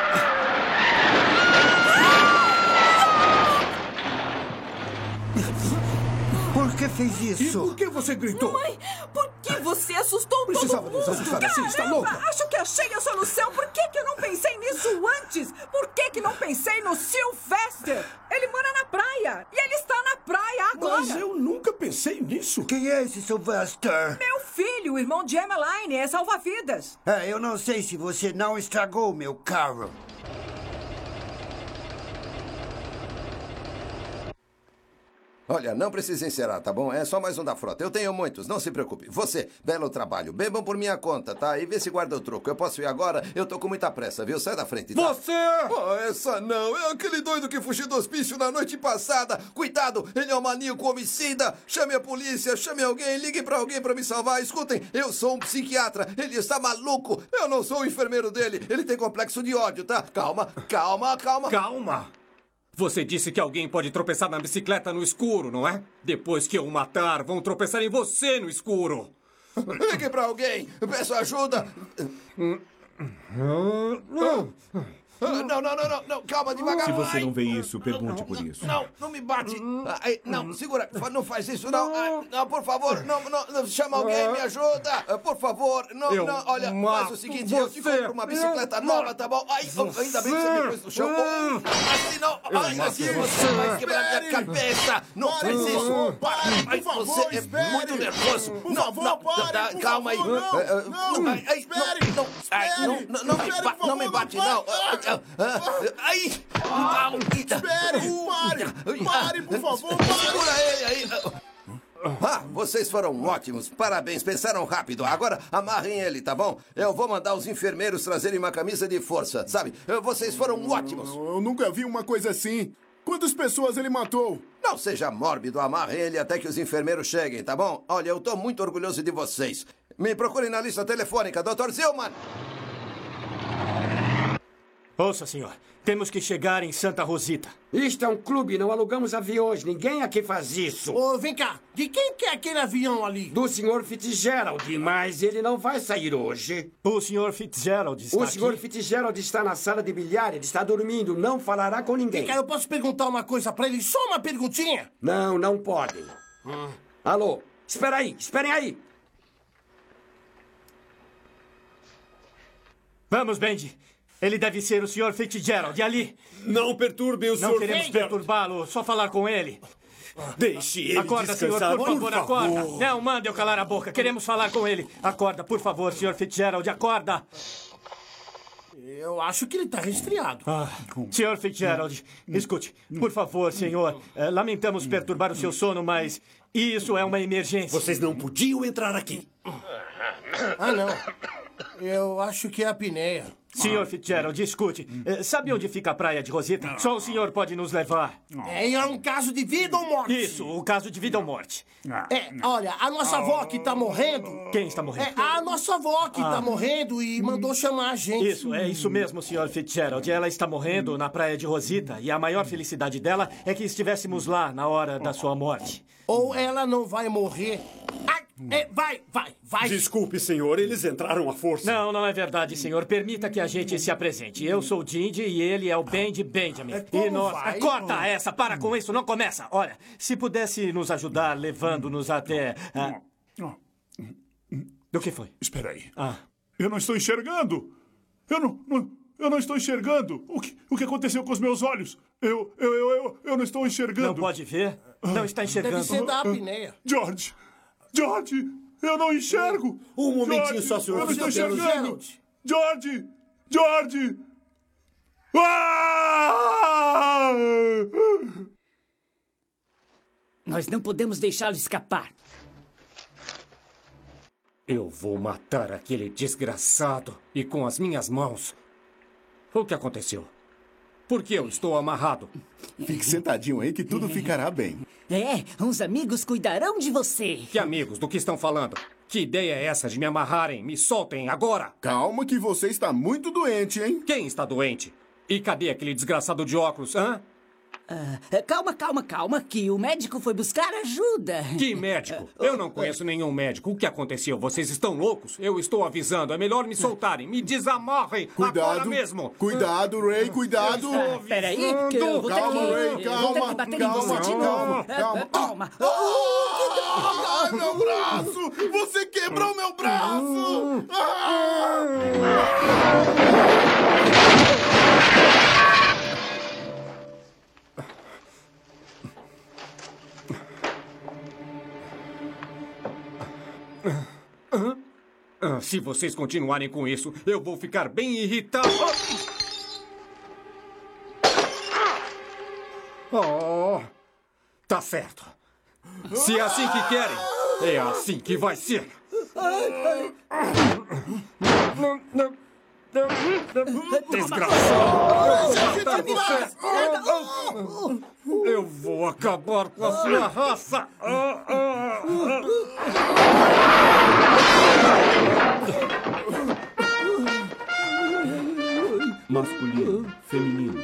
Por que fez isso? Por que você gritou? Mãe, por que você assustou Precisava todo nos mundo? assustar assim, está louca? Acho que achei a solução. Por que eu não pensei nisso antes? Por que não pensei no Sylvester? Ele mora na praia. E ele está na praia agora. Mas eu nunca pensei nisso. Quem é esse Sylvester? Meu filho, o irmão de Emmeline, é salva-vidas. Eu não sei se você não estragou meu carro. Olha, não precisa encerar, tá bom? É só mais um da frota. Eu tenho muitos, não se preocupe. Você, belo trabalho. Bebam por minha conta, tá? E vê se guarda o troco. Eu posso ir agora? Eu tô com muita pressa, viu? Sai da frente, tá? Você! Essa não. É aquele doido que fugiu do hospício na noite passada. Cuidado, ele é um maníaco homicida. Chame a polícia, chame alguém, ligue pra alguém pra me salvar. Escutem, eu sou um psiquiatra. Ele está maluco. Eu não sou o enfermeiro dele. Ele tem complexo de ódio, tá? Calma. Calma! Você disse que alguém pode tropeçar na bicicleta no escuro, não é? Depois que eu o matar, vão tropeçar em você no escuro. Ligue pra alguém. Peço ajuda. Não, calma, devagar. Se você não vê isso, pergunte por isso. Não me bate. Não, segura, não faz isso, não. Não, por favor, não, chama alguém, me ajuda. Por favor, olha, faz o seguinte, eu te compro uma bicicleta nova, tá bom? Ainda bem que você me pôs no chão. Assim não, assim você vai quebrar minha cabeça. Não faz isso. Por favor, você é muito nervoso. Calma aí. Não me bate, não. Aí! Pare, por favor, segura ele aí! Vocês foram ótimos, parabéns, pensaram rápido. Agora amarrem ele, tá bom? Eu vou mandar os enfermeiros trazerem uma camisa de força, sabe? Vocês foram ótimos. Eu nunca vi uma coisa assim. Quantas pessoas ele matou? Não seja mórbido, amarre ele até que os enfermeiros cheguem, tá bom? Olha, eu tô muito orgulhoso de vocês. Me procurem na lista telefônica, Dr. Zillman! Ouça, senhor. Temos que chegar em Santa Rosita. Isto é um clube, não alugamos aviões. Ninguém aqui faz isso. Vem cá. De quem que é aquele avião ali? Do Sr. Fitzgerald, mas ele não vai sair hoje. O Sr. Fitzgerald está aqui? O Sr. Fitzgerald está na sala de bilhar. Ele está dormindo. Não falará com ninguém. Vem cá, eu posso perguntar uma coisa pra ele? Só uma perguntinha? Não podem. Alô? Esperem aí. Vamos, Benji. Ele deve ser o Sr. Fitzgerald, ali. Não perturbem o Sr. Não queremos perturbá-lo, só falar com ele. Deixe ele acorda, descansar, senhor, por favor, acorda. Não, mande eu calar a boca, queremos falar com ele. Acorda, por favor, Sr. Fitzgerald, acorda. Eu acho que ele está resfriado. Sr. Fitzgerald, escute, por favor, senhor. Lamentamos perturbar o seu sono, mas isso é uma emergência. Vocês não podiam entrar aqui. Não. Eu acho que é a apneia. Sr. Fitzgerald, escute. Sabe onde fica a praia de Rosita? Só o senhor pode nos levar. É um caso de vida ou morte. Isso, o caso de vida ou morte. Olha, a nossa avó que tá morrendo... Quem está morrendo? A nossa avó que tá morrendo e mandou chamar a gente. Isso, é isso mesmo, Sr. Fitzgerald. Ela está morrendo na praia de Rosita e a maior felicidade dela é que estivéssemos lá na hora da sua morte. Ou ela não vai morrer... Vai. Desculpe, senhor, eles entraram à força. Não é verdade, senhor. Permita que a gente se apresente. Eu sou o Dindy e ele é o Bendy Benjamin. E nós... Corta essa, para com isso, não começa. Olha, se pudesse nos ajudar levando-nos até... Do que foi? Espera aí. Ah. Eu não estou enxergando. Eu não estou enxergando. O que aconteceu com os meus olhos? Eu não estou enxergando. Não pode ver? Não está enxergando. Deve ser da apneia. George, eu não enxergo. Um momentinho George, só, senhor. Eu não estou enxergando. Gerald. George! Ah! Nós não podemos deixá-lo escapar. Eu vou matar aquele desgraçado e com as minhas mãos. O que aconteceu? Por que eu estou amarrado? Fique sentadinho aí que tudo ficará bem. Uns amigos cuidarão de você. Que amigos? Do que estão falando? Que ideia é essa de me amarrarem? Me soltem agora! Calma que você está muito doente, hein? Quem está doente? E cadê aquele desgraçado de óculos, hã? Calma, que o médico foi buscar ajuda. Que médico? Eu não conheço nenhum médico. O que aconteceu? Vocês estão loucos? Eu estou avisando. É melhor me soltarem. Me desamarrem agora mesmo. Cuidado, Ray, cuidado. Peraí, que eu vou calma, Ray, calma. Calma. Ai, meu braço! Você quebrou meu braço! Se vocês continuarem com isso, eu vou ficar bem irritado. Tá certo. Se é assim que querem, é assim que vai ser. Desgraçado! Eu vou acabar com a sua raça! Masculino, feminino.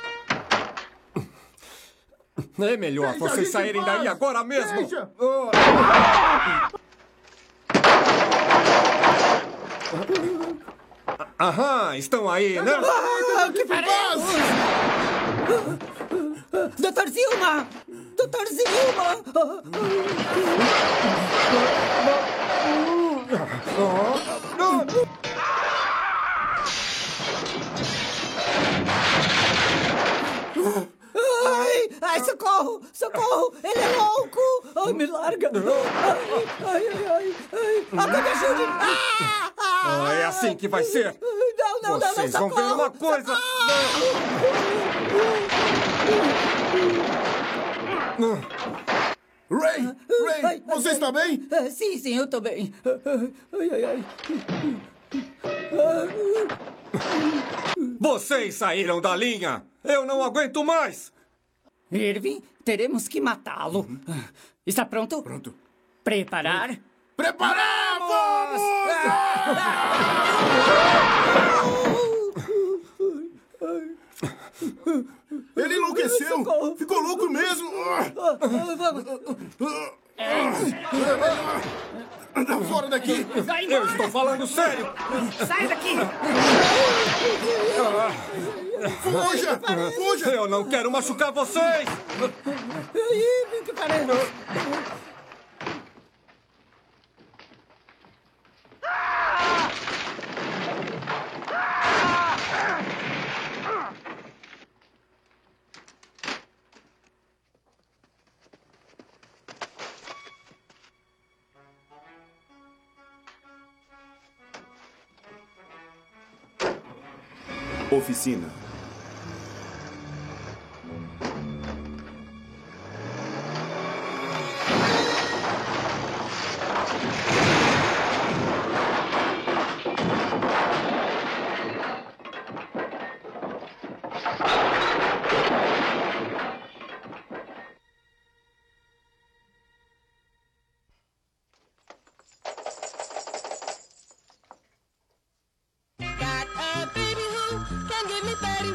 É melhor vocês saírem daí agora mesmo! Aham, estão aí, né? O que faz? Doutor Zilma! Ai, socorro! Ele é louco! Ai, me larga! Ai! Alguém me ajude! É assim que vai ser! Não, vocês vão ver uma coisa! Ray, você está bem? Sim, eu estou bem. Ai. Vocês saíram da linha! Eu não aguento mais! Irving, teremos que matá-lo. Está pronto? Pronto. Preparar? Preparamos! Ele enlouqueceu! Ficou louco mesmo! Fora daqui! Eu estou falando sério! Sai daqui! Fuja! Eu não quero machucar vocês! Que parece! Oficina. Got a baby who can give me 30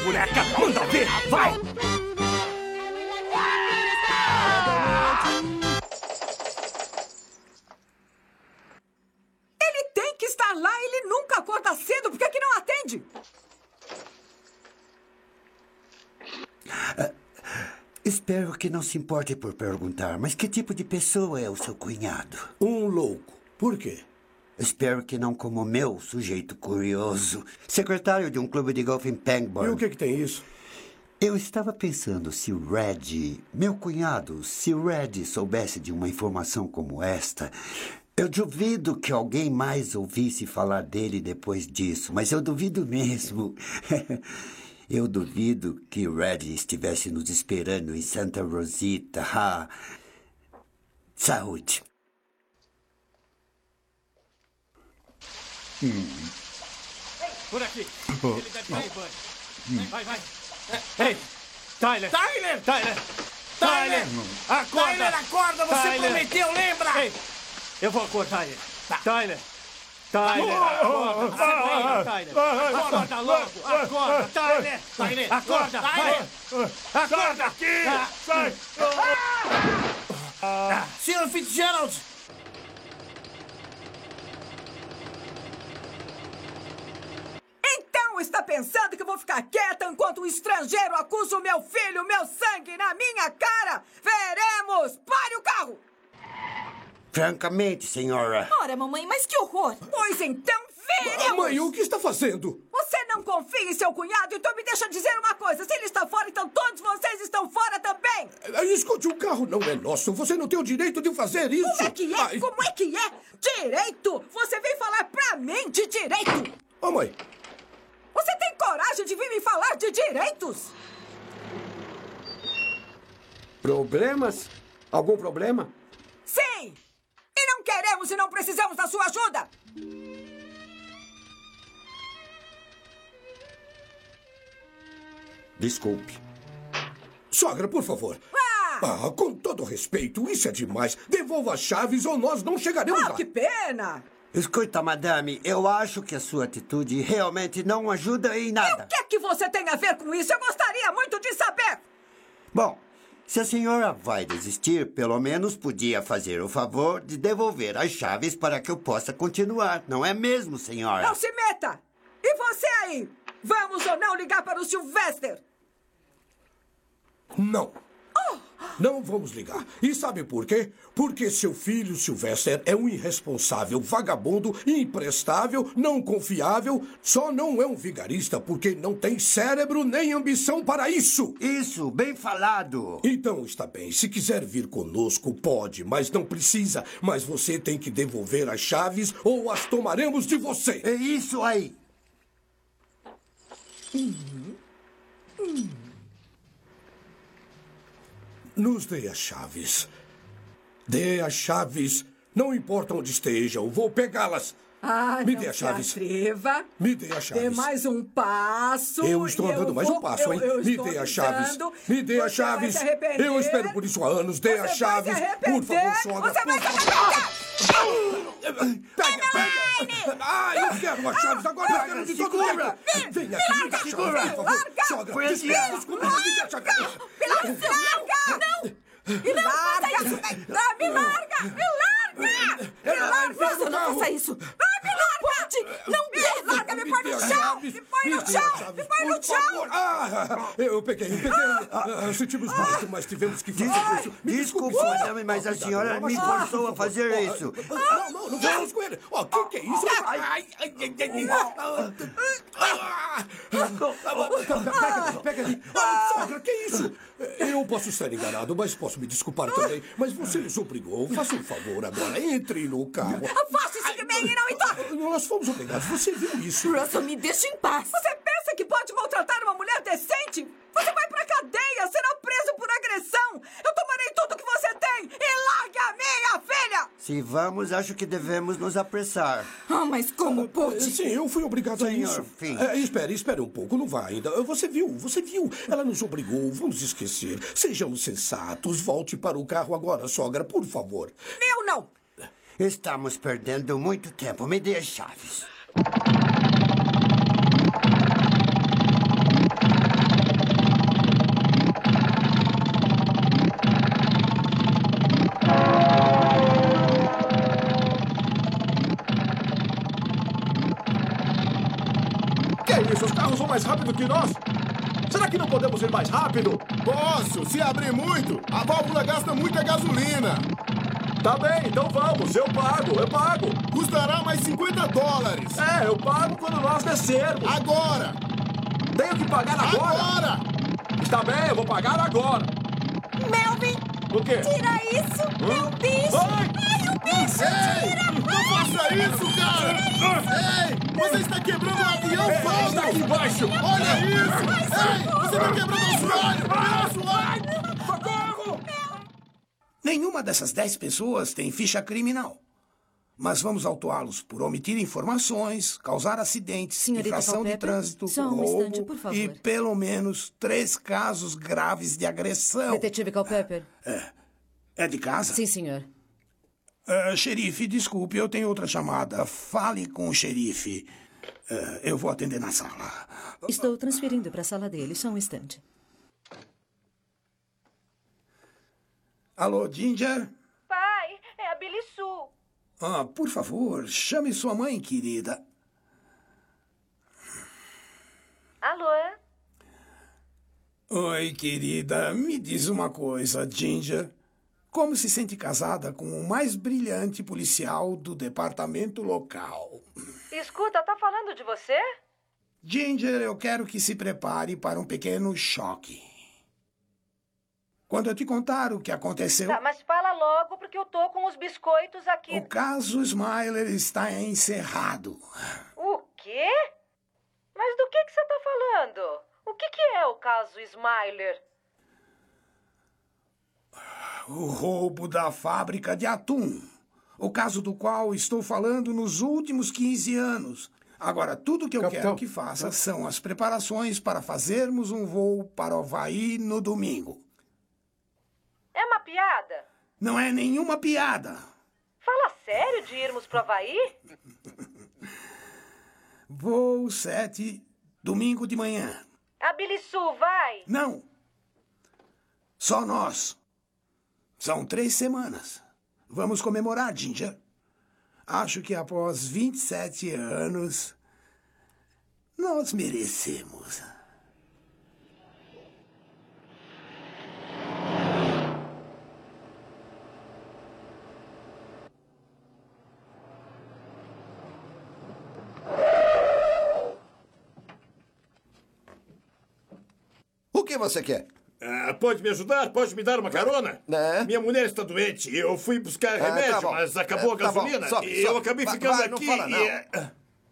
boneca! Manda ver! Vai! Ele tem que estar lá, ele nunca acorda cedo. Por que não atende? Espero que não se importe por perguntar, mas que tipo de pessoa é o seu cunhado? Um louco. Por quê? Espero que não como o meu, sujeito curioso. Secretário de um clube de golfe em Pangborn. E o que tem isso? Eu estava pensando se o Red, meu cunhado, se o Red soubesse de uma informação como esta, eu duvido que alguém mais ouvisse falar dele depois disso, mas eu duvido mesmo. Eu duvido que o Red estivesse nos esperando em Santa Rosita. Ah, saúde. Por aqui. Ele deve estar em banho. Vai, vai. Ei, Tyler! Tyler! Tyler! Tyler! Acorda! Tyler, acorda! Você Tyler. prometeu, lembra? Ei, eu vou acordar ele. Tyler! Tyler! Acorda! Tyler! Acorda logo! Acorda, Tyler! Tyler! Acorda! Tyler! Vai! Acorda! Aqui! Sai! Sr. Fitzgerald! Então está pensando que eu vou ficar quieta enquanto um estrangeiro acusa o meu filho, meu sangue na minha cara? Veremos! Pare o carro! Francamente, senhora. Ora, mamãe, mas que horror! Pois então, veremos! Mãe, o que está fazendo? Você não confia em seu cunhado, então me deixa dizer uma coisa. Se ele está fora, então todos vocês estão fora também! Escute, o carro não é nosso. Você não tem o direito de fazer isso. Como é que é? Ai. Como é que é? Direito? Você vem falar pra mim de direito? Ô, mãe. Você tem coragem de vir me falar de direitos? Problemas? Algum problema? Sim! E não queremos e não precisamos da sua ajuda! Desculpe. Sogra, por favor. Com todo respeito, isso é demais. Devolva as chaves ou nós não chegaremos lá. Que pena! Escuta, madame, eu acho que a sua atitude realmente não ajuda em nada. E o que é que você tem a ver com isso? Eu gostaria muito de saber! Bom, se a senhora vai desistir, pelo menos podia fazer o favor de devolver as chaves para que eu possa continuar, não é mesmo, senhora? Não se meta! E você aí? Vamos ou não ligar para o Sylvester? Não. Não vamos ligar. E sabe por quê? Porque seu filho, Sylvester, é um irresponsável, vagabundo, imprestável, não confiável, só não é um vigarista porque não tem cérebro nem ambição para isso. Isso, bem falado. Então está bem. Se quiser vir conosco, pode, mas não precisa. Mas você tem que devolver as chaves ou as tomaremos de você. É isso aí. Nos dê as chaves. Dê as chaves. Não importa onde estejam, vou pegá-las. Me dê as chaves. Atreva. Me dê as chaves. Dê mais um passo. Eu estou andando mais um passo, hein? Me dê as chaves. Me dê as chaves. Eu espero por isso há anos. Dê as chaves. Por favor, sogra. Você vai se arrepender! Pega! Ai, eu quero as chaves agora. Eu quero de todo jeito. Vem aqui, me dá as chaves, por favor. Sogra, desculpa, me dá as chaves. Me larga! Não! Não faça isso! Me larga! Me larga! Me larga! Nossa, não faça isso! Me larga! Não deve! Larga! Me põe no chão! Me põe no chão! Me põe no chão! Eu peguei. Sentimos muito, mas tivemos que fazer isso. Desculpe, madame, mas a senhora me forçou a fazer isso. Não vamos com ele. O que é isso? Pega ali. Sogra, que é isso? Eu posso estar enganado, mas posso me desculpar também. Mas você nos obrigou. Faça um favor agora. Entre no carro. Faça isso de mim e não me toque! Nós fomos obrigados. Você viu isso? Russell, me deixa em paz. Você pensa que pode maltratar uma mulher decente? Você vai pra cadeia, será preso por agressão. Eu tomarei tudo que você tem e largue a minha filha! Se vamos, acho que devemos nos apressar. Mas como pode? Sim, eu fui obrigado a isso. Fim. Espere um pouco, não vá ainda. Você viu. Ela nos obrigou, vamos esquecer. Sejamos sensatos, volte para o carro agora, sogra, por favor. Eu não! Estamos perdendo muito tempo. Me dê as chaves. rápido que nós? Será que não podemos ir mais rápido? Posso, se abrir muito. A válvula gasta muita gasolina. Tá bem, então vamos. Eu pago. Custará mais $50. É, eu pago quando nós descermos. Agora. Tenho que pagar agora? Agora. Está bem, eu vou pagar agora. Melvin! O quê? Tira isso! É um bicho! Ai, o bicho! Ei, Tira! não faça isso, cara! Ei, você está quebrando o avião todo! Está aqui embaixo! Olha isso! Ei, você está quebrando o assoalho! Socorro! Nenhuma dessas 10 pessoas tem ficha criminal. Mas vamos autuá-los por omitir informações, causar acidentes, Senhorita infração de Culpepper, trânsito, só um roubo instante, por favor. e pelo menos 3 casos graves de agressão. Detetive Culpepper. É de casa? Sim, senhor. Xerife, desculpe, eu tenho outra chamada. Fale com o xerife. Eu vou atender na sala. Estou transferindo para a sala dele, só um instante. Alô, Ginger? Pai, é a Billy Sue. Por favor, chame sua mãe, querida. Alô? Oi, querida. Me diz uma coisa, Ginger. Como se sente casada com o mais brilhante policial do departamento local? Escuta, tá falando de você? Ginger, eu quero que se prepare para um pequeno choque. Quando eu te contar o que aconteceu... Tá, mas fala logo, porque eu tô com os biscoitos aqui. O caso Smiler está encerrado. O quê? Mas do que você tá falando? O que é o caso Smiler? O roubo da fábrica de atum. O caso do qual estou falando nos últimos 15 anos. Agora, tudo que eu quero que faça são as preparações para fazermos um voo para o Havaí no domingo. É uma piada? Não é nenhuma piada. Fala sério de irmos pro Havaí? Voo 7, domingo de manhã. A Billy Sue vai? Não. Só nós. São 3 semanas. Vamos comemorar, Ginger. Acho que após 27 anos, nós merecemos. O que você quer? Pode me ajudar? Pode me dar uma carona? Minha mulher está doente. Eu fui buscar remédio, tá mas acabou a gasolina. E eu acabei ficando aqui. Não fala, não.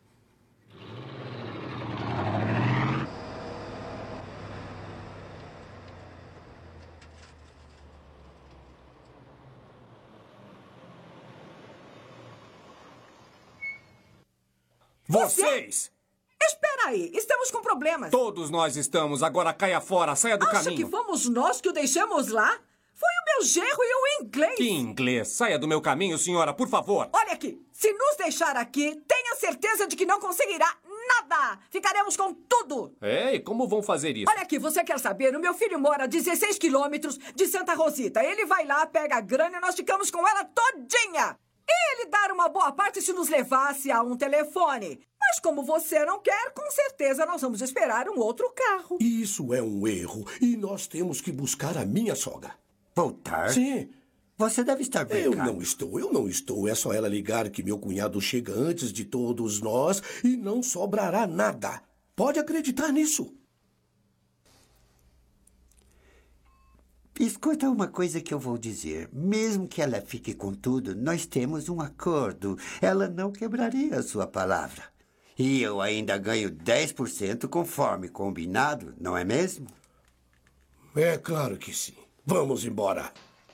Vocês! Espera aí, estamos com problemas. Todos nós estamos. Agora caia fora, saia do Acha caminho. que fomos nós que o deixamos lá? Foi o meu genro e o inglês. Que inglês? Saia do meu caminho, senhora, por favor. Olha aqui, se nos deixar aqui, tenha certeza de que não conseguirá nada. Ficaremos com tudo. E como vão fazer isso? Olha aqui, você quer saber? O meu filho mora a 16 quilômetros de Santa Rosita. Ele vai lá, pega a grana e nós ficamos com ela todinha. Ele dar uma boa parte se nos levasse a um telefone. Mas como você não quer, com certeza nós vamos esperar um outro carro. Isso é um erro. E nós temos que buscar a minha sogra. Voltar? Sim. Você deve estar brincando. Eu não estou. É só ela ligar que meu cunhado chega antes de todos nós e não sobrará nada. Pode acreditar nisso. Escuta uma coisa que eu vou dizer. Mesmo que ela fique com tudo, nós temos um acordo. Ela não quebraria a sua palavra. E eu ainda ganho 10% conforme combinado, não é mesmo? É claro que sim. Vamos embora.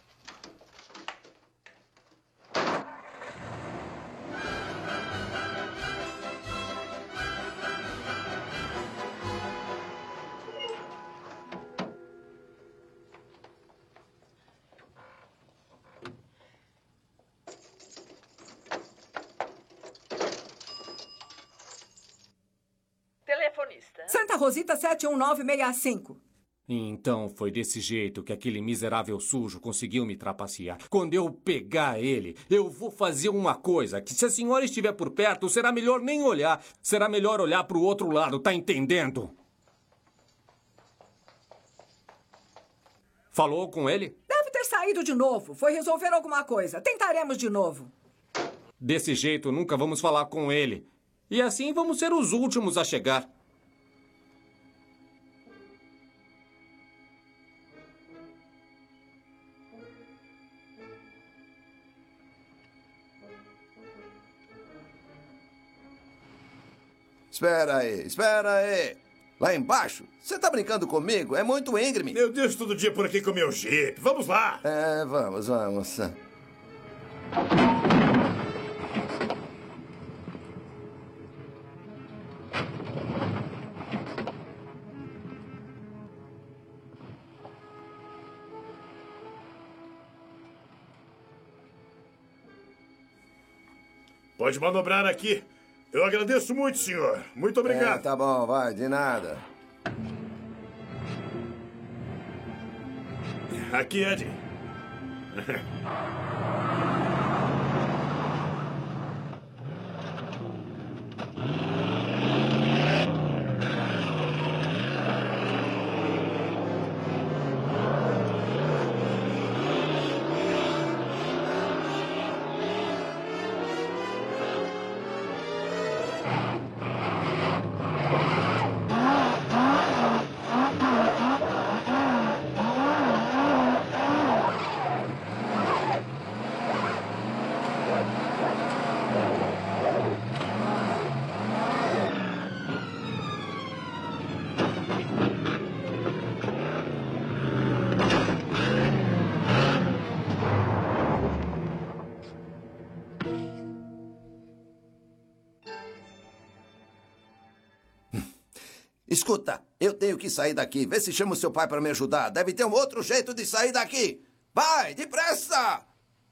Telefonista. Santa Rosita 71965. Então foi desse jeito que aquele miserável sujo conseguiu me trapacear. Quando eu pegar ele, eu vou fazer uma coisa que, se a senhora estiver por perto, será melhor nem olhar. Será melhor olhar para o outro lado, tá entendendo? Falou com ele? Deve ter saído de novo. Foi resolver alguma coisa. Tentaremos de novo. Desse jeito, nunca vamos falar com ele. E assim vamos ser os últimos a chegar. Espera aí. Lá embaixo? Você tá brincando comigo? É muito íngreme. Eu desço todo dia por aqui com meu Jeep. Vamos lá. Vamos. Pode manobrar aqui. Eu agradeço muito, senhor. Muito obrigado. Tá bom, vai, de nada. Aqui, Ed. Escuta, eu tenho que sair daqui. Vê se chama o seu pai para me ajudar. Deve ter um outro jeito de sair daqui. Vai, depressa!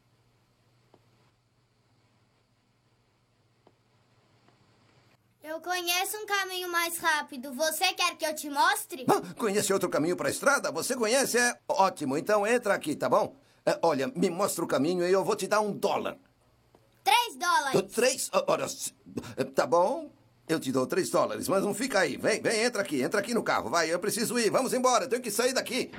Eu conheço um caminho mais rápido. Você quer que eu te mostre? Conhece outro caminho para a estrada? Você conhece? É ótimo. Então entra aqui, tá bom? Olha, me mostra o caminho e eu vou te dar $1. $3. 3? Ora, tá bom. Eu te dou $3, mas não fica aí. Vem, entra aqui no carro. Vai, eu preciso ir. Vamos embora, eu tenho que sair daqui.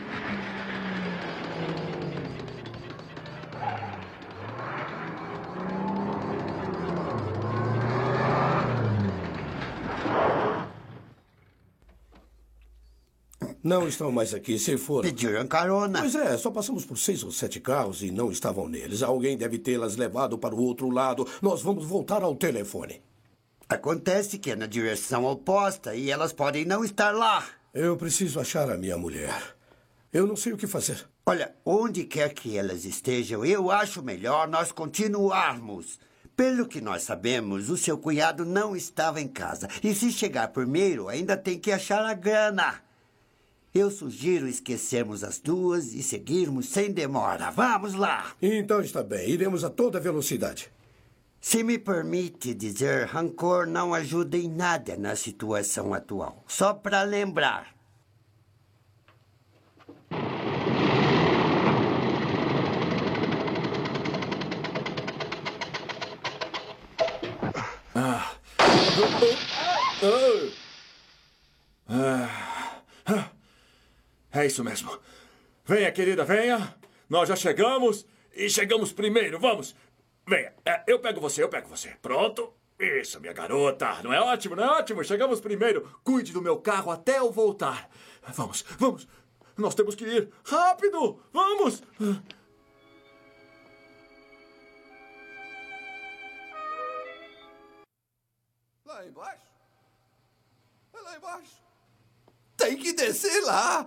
Não estão mais aqui, se foram. Pediram carona. Pois é, só passamos por 6 ou 7 carros e não estavam neles. Alguém deve tê-las levado para o outro lado. Nós vamos voltar ao telefone. Acontece que é na direção oposta e elas podem não estar lá. Eu preciso achar a minha mulher. Eu não sei o que fazer. Olha, onde quer que elas estejam, eu acho melhor nós continuarmos. Pelo que nós sabemos, o seu cunhado não estava em casa. E se chegar primeiro, ainda tem que achar a grana. Eu sugiro esquecermos as duas e seguirmos sem demora. Vamos lá. Então está bem, iremos a toda velocidade. Se me permite dizer, rancor não ajuda em nada na situação atual. Só para lembrar. É isso mesmo. Venha, querida, venha. Nós já chegamos e chegamos primeiro. Vamos. Venha, eu pego você. Pronto? Isso, minha garota. Não é ótimo, não é ótimo? Chegamos primeiro. Cuide do meu carro até eu voltar. Vamos. Nós temos que ir. Rápido! Vamos! Lá embaixo? É lá embaixo. Tem que descer lá.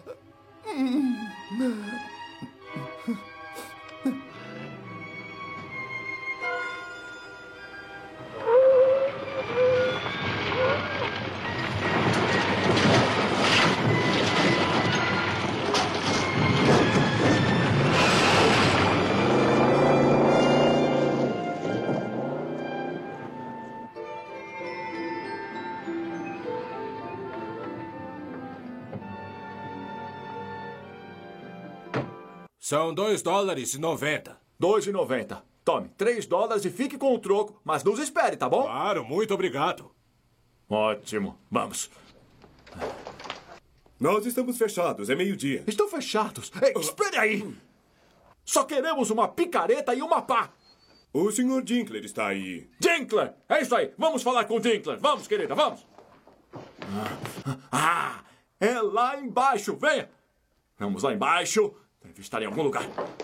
São $2,90. $2,90. Tome $3 e fique com o troco, mas nos espere, tá bom? Claro, muito obrigado. Ótimo. Vamos. Nós estamos fechados, é meio-dia. Estão fechados? Ei, espere aí! Só queremos uma picareta e uma pá! O Sr. Dinkler está aí. Dinkler! É isso aí! Vamos falar com o Dinkler! Vamos, querida, vamos! É lá embaixo! Venha! Vamos lá embaixo. Deve estar em algum lugar.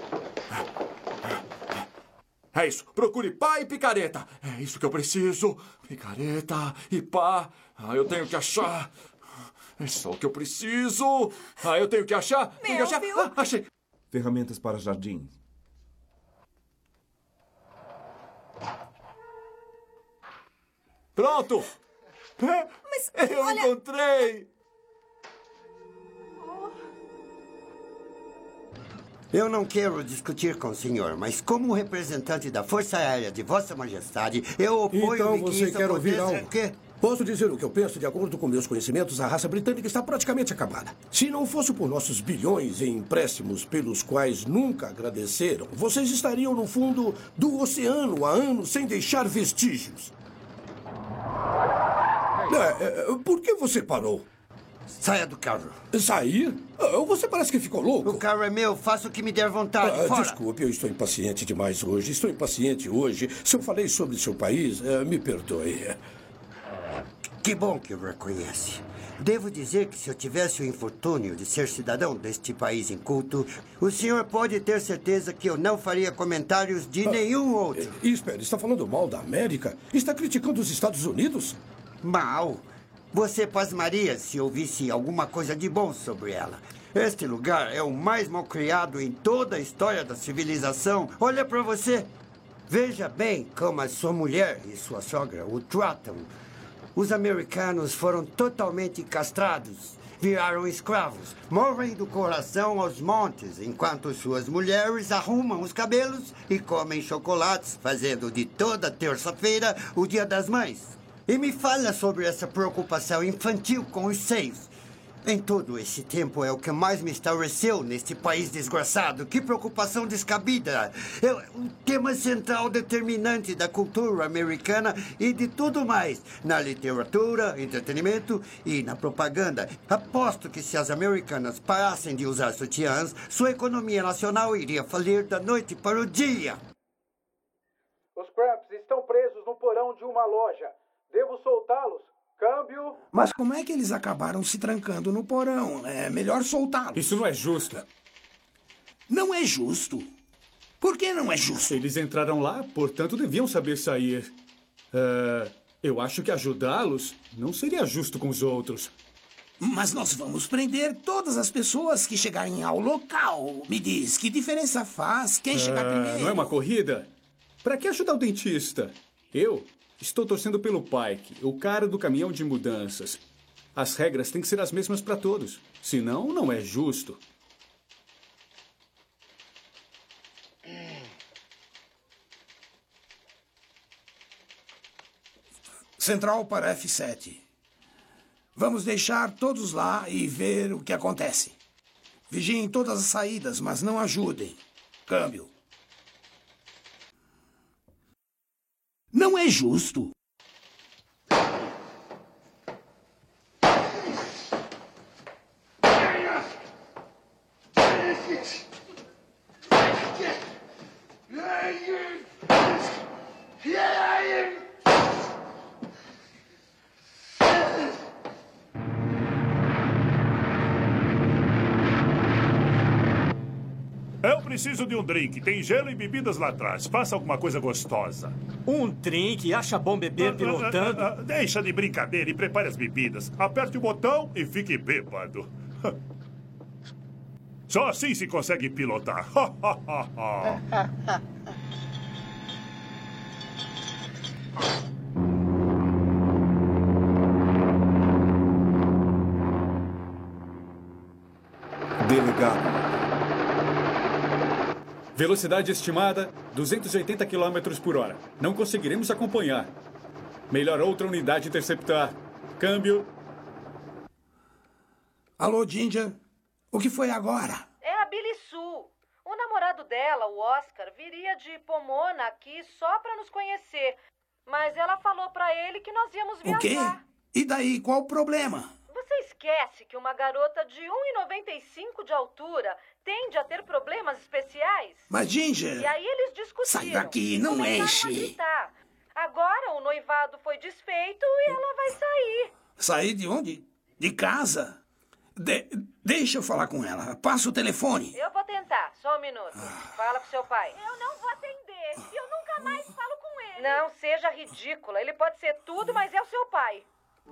É isso. Procure pá e picareta. É isso que eu preciso. Picareta e pá. Eu tenho que achar. É só o que eu preciso. Eu tenho que achar. Tenho que achar. Achei. Ferramentas para jardim. Pronto. Mas, eu encontrei. Eu não quero discutir com o senhor, mas como representante da Força Aérea de Vossa Majestade, eu oponho Então que você isso quer ouvir aconteça. algo? Quê? Posso dizer o que eu penso? De acordo com meus conhecimentos, a raça britânica está praticamente acabada. Se não fosse por nossos bilhões em empréstimos pelos quais nunca agradeceram, vocês estariam no fundo do oceano há anos sem deixar vestígios. Por que você parou? Saia do carro. Sair? Você parece que ficou louco. O carro é meu, faça o que me der vontade. Fora. Desculpe, eu estou impaciente demais hoje. Estou impaciente hoje. Se eu falei sobre seu país, me perdoe. Que bom que o reconhece. Devo dizer que se eu tivesse o infortúnio de ser cidadão deste país inculto, o senhor pode ter certeza que eu não faria comentários de nenhum outro. Espere, está falando mal da América? Está criticando os Estados Unidos? Mal? Você pasmaria se ouvisse alguma coisa de bom sobre ela. Este lugar é o mais malcriado em toda a história da civilização. Olha para você. Veja bem como a sua mulher e sua sogra o tratam. Os americanos foram totalmente castrados. Viraram escravos. Morrem do coração aos montes, enquanto suas mulheres arrumam os cabelos e comem chocolates, fazendo de toda terça-feira o Dia das Mães. E me fala sobre essa preocupação infantil com os seios. Em todo esse tempo é o que mais me estarreceu neste país desgraçado. Que preocupação descabida. É o tema central determinante da cultura americana e de tudo mais. Na literatura, entretenimento e na propaganda. Aposto que se as americanas parassem de usar sutiãs, sua economia nacional iria falir da noite para o dia. Os Cramps estão presos no porão de uma loja. Devo soltá-los? Câmbio. Mas como é que eles acabaram se trancando no porão? É melhor soltá-los. Isso não é justo. Não é justo? Por que não é justo? Eles entraram lá, portanto deviam saber sair. Eu acho que ajudá-los não seria justo com os outros. Mas nós vamos prender todas as pessoas que chegarem ao local. Me diz, que diferença faz quem chegar primeiro? Não é uma corrida? Para que ajudar o dentista? Eu estou torcendo pelo Pike, o cara do caminhão de mudanças. As regras têm que ser as mesmas para todos. Senão, não é justo. Central para F7. Vamos deixar todos lá e ver o que acontece. Vigiem todas as saídas, mas não ajudem. Câmbio. Não é justo. Eu preciso de um drink. Tem gelo e bebidas lá atrás. Faça alguma coisa gostosa. Um drink? Acha bom beber pilotando? Deixa de brincadeira e prepare as bebidas. Aperte o botão e fique bêbado. Só assim se consegue pilotar. Delegado. Velocidade estimada, 280 km por hora. Não conseguiremos acompanhar. Melhor outra unidade interceptar. Câmbio. Alô, Ginger? O que foi agora? É a Billy Sue. O namorado dela, o Oscar, viria de Pomona aqui só pra nos conhecer. Mas ela falou pra ele que nós íamos viajar. O quê? E daí, qual o problema? Você esquece esquece que uma garota de 1,95 de altura tende a ter problemas especiais? Mas, Ginger... E aí eles discutiram. Sai daqui, não começaram enche. a gritar. Agora o noivado foi desfeito e ela vai sair. Sair de onde? De casa? Deixa eu falar com ela. Passa o telefone. Eu vou tentar, só um minuto. Fala com seu pai. Eu não vou atender. Eu nunca mais falo com ele. Não seja ridícula. Ele pode ser tudo, mas é o seu pai.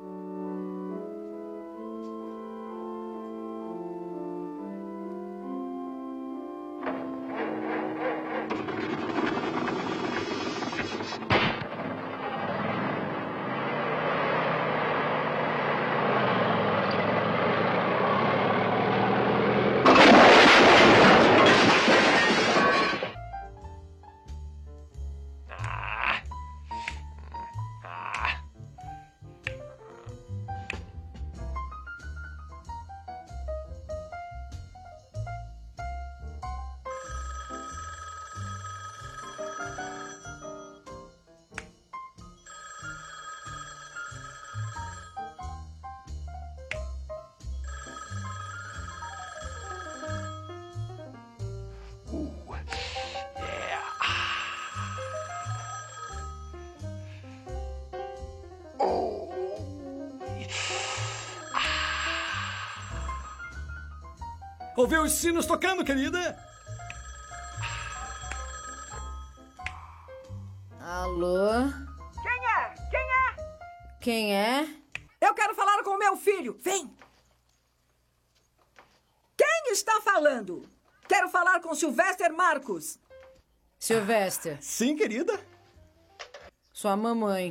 Ouviu os sinos tocando, querida? Alô? Quem é? Quem é? Quem é? Eu quero falar com o meu filho. Vem. Quem está falando? Quero falar com Sylvester Marcos. Sylvester. Sim, querida. Sua mamãe.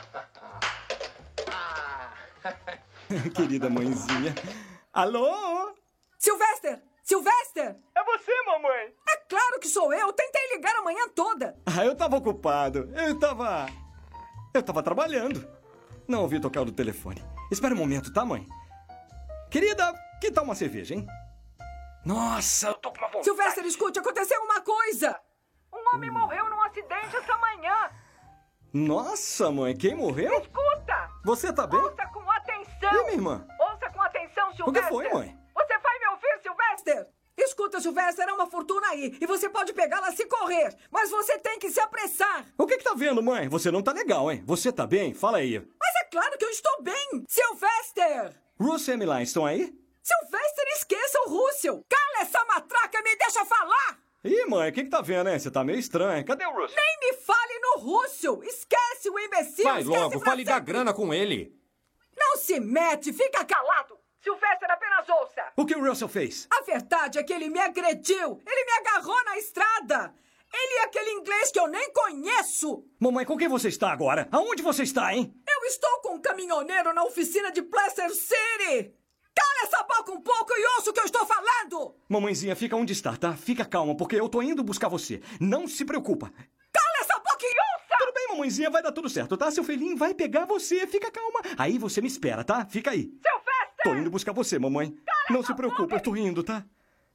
Querida mãezinha. Alô? Sylvester! Sylvester! É você, mamãe! É claro que sou eu! Tentei ligar a manhã toda! Eu tava ocupado. Eu tava trabalhando. Não ouvi tocar o telefone. Espera um momento, tá, mãe? Querida, que tal uma cerveja, hein? Nossa, eu tô com uma vontade. Sylvester, escute, aconteceu uma coisa! Um homem morreu num acidente essa manhã! Nossa, mãe, quem morreu? Escuta! Você tá bem? Ouça com atenção! E minha irmã? Ouça com atenção, Sylvester! O que foi, mãe? Você vai me ouvir, Sylvester? Escuta, Sylvester, é uma fortuna aí. E você pode pegá-la se correr. Mas você tem que se apressar. O que tá vendo, mãe? Você não tá legal, hein? Você tá bem? Fala aí. Mas é claro que eu estou bem. Sylvester! Russell e Milan estão aí? Sylvester, esqueça o Russell. Cala essa matraca e me deixa falar. Ih, mãe, o que tá vendo, hein? Você tá meio estranho. Cadê o Russell? Nem me fale no Russell. Esquece o imbecil. Vai logo, fale da grana com ele. Não se mete, fica calado. Sylvester, apenas ouça. O que o Russell fez? A verdade é que ele me agrediu. Ele me agarrou na estrada. Ele é aquele inglês que eu nem conheço. Mamãe, com quem você está agora? Aonde você está, hein? Eu estou com um caminhoneiro na oficina de Placer City. Cala essa boca um pouco e ouça o que eu estou falando. Mamãezinha, fica onde está, tá? Fica calma, porque eu tô indo buscar você. Não se preocupa. Cala essa boca e ouça! Tudo bem, mamãezinha, vai dar tudo certo, tá? Seu filhinho vai pegar você, fica calma. Aí você me espera, tá? Fica aí. Sylvester! Tô indo buscar você, mamãe. Não se preocupe, eu tô indo, tá?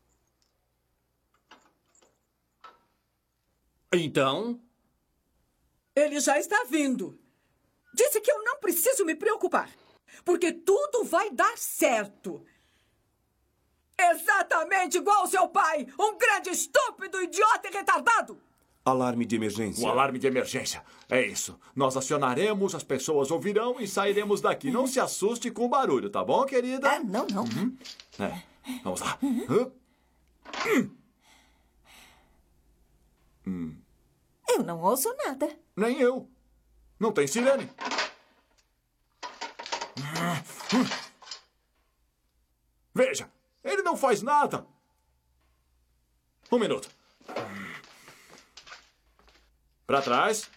Então? Ele já está vindo. Disse que eu não preciso me preocupar, porque tudo vai dar certo. Exatamente igual ao seu pai, um grande estúpido, idiota e retardado. Alarme de emergência. O alarme de emergência. É isso. Nós acionaremos, as pessoas ouvirão e sairemos daqui. Não se assuste com o barulho, tá bom, querida? Não. É. Vamos lá. Eu não ouço nada. Nem eu. Não tem sirene. Veja, ele não faz nada. Um minuto. Para trás.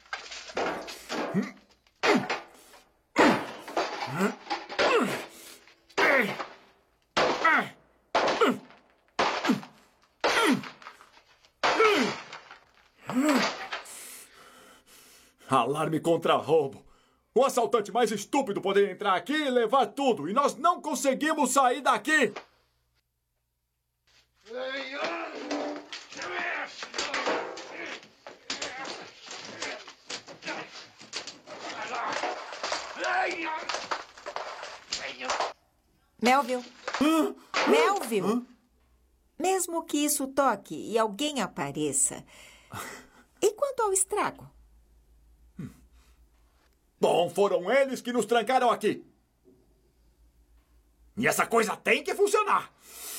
Alarme contra roubo. O assaltante mais estúpido poderia entrar aqui e levar tudo. E nós não conseguimos sair daqui. Melville. Melville. Mesmo que isso toque e alguém apareça, e quanto ao estrago? Bom, foram eles que nos trancaram aqui. E essa coisa tem que funcionar.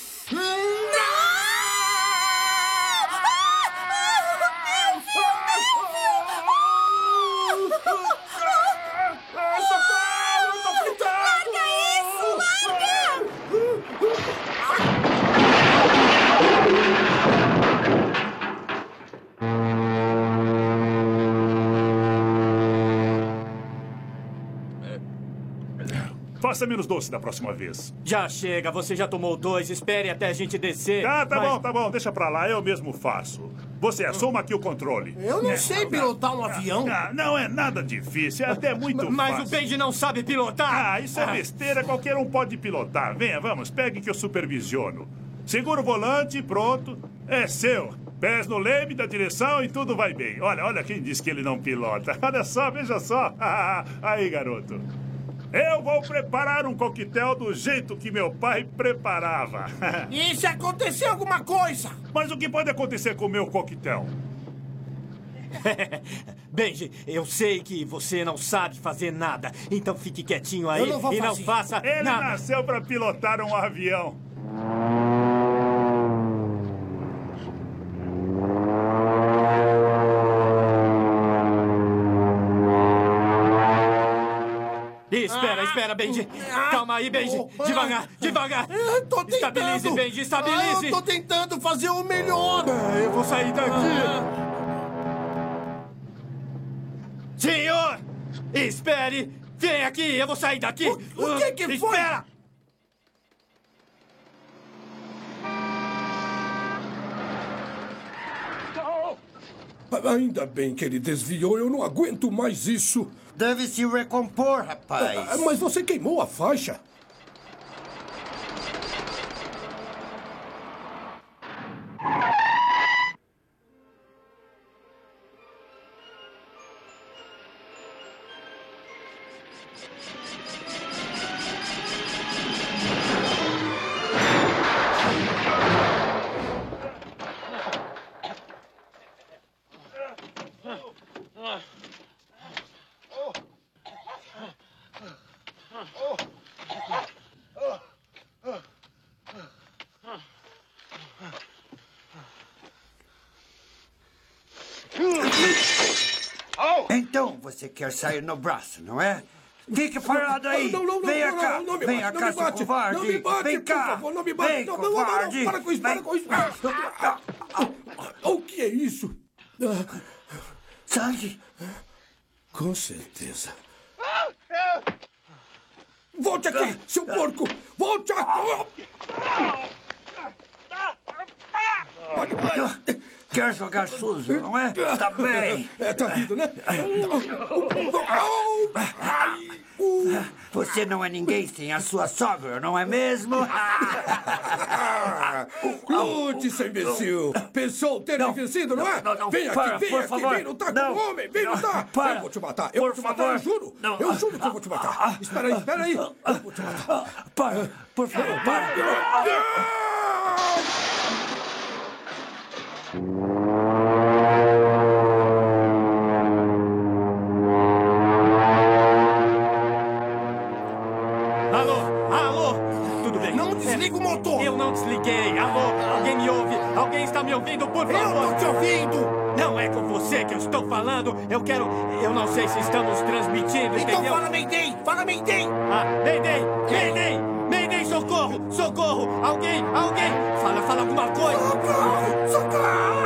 Faça menos doce da próxima vez. Já chega, você já tomou 2. Espere até a gente descer. Tá bom, deixa pra lá, eu mesmo faço. Você assuma aqui o controle. Eu não sei pilotar um avião. Não é nada difícil, é até muito fácil. Mas o Benji não sabe pilotar. Isso é besteira, qualquer um pode pilotar. Venha, vamos, pegue que eu supervisiono. Segura o volante, pronto. É seu. Pés no leme da direção e tudo vai bem. Olha quem disse que ele não pilota. Olha só, veja só. Aí, garoto. Eu vou preparar um coquetel do jeito que meu pai preparava. E se acontecer alguma coisa? Mas o que pode acontecer com o meu coquetel? Benji, eu sei que você não sabe fazer nada. Então fique quietinho aí Não e não faça Ele nada. nasceu para pilotar um avião. Espera, Benji. Calma aí, Benji. Devagar. Tô tentando. Estabilize, Benji, estabilize. Eu tô tentando fazer o melhor. Eu vou sair daqui. Senhor, espere. Vem aqui, eu vou sair daqui. O que foi? Espera. Ainda bem que ele desviou. Eu não aguento mais isso. Deve se recompor, rapaz. Mas você queimou a faixa. Então você quer sair no braço, não é? Fique parado aí! Venha cá! Venha cá, seu covarde! Não me bate, Vem cá! por favor, não me bate! Vem, Não, covarde! para com isso, para com isso! O que é isso? Sangue? Com certeza. Volte aqui, seu porco! Volte aqui! Quer jogar sujo, não é? Tá bem. Tá vindo, né? Você não é ninguém sem a sua sogra, não é mesmo? Lute, seu imbecil! Pensou ter me vencido, não é? Vem aqui, vem lutar com o homem! Vem lutar! Eu vou te matar, eu vou te matar, eu juro! Eu juro que eu vou te matar! Espera aí! Eu vou te matar! Para, por favor, para! Alô? Tudo bem? Não desliga o motor! Eu não desliguei. Alô? Alguém me ouve? Alguém está me ouvindo, por favor? Eu tô te ouvindo! Não é com você que eu estou falando. Eu não sei se estamos transmitindo, então entendeu? Fala Mayday! Mayday, socorro! Alguém! Fala alguma coisa! Socorro!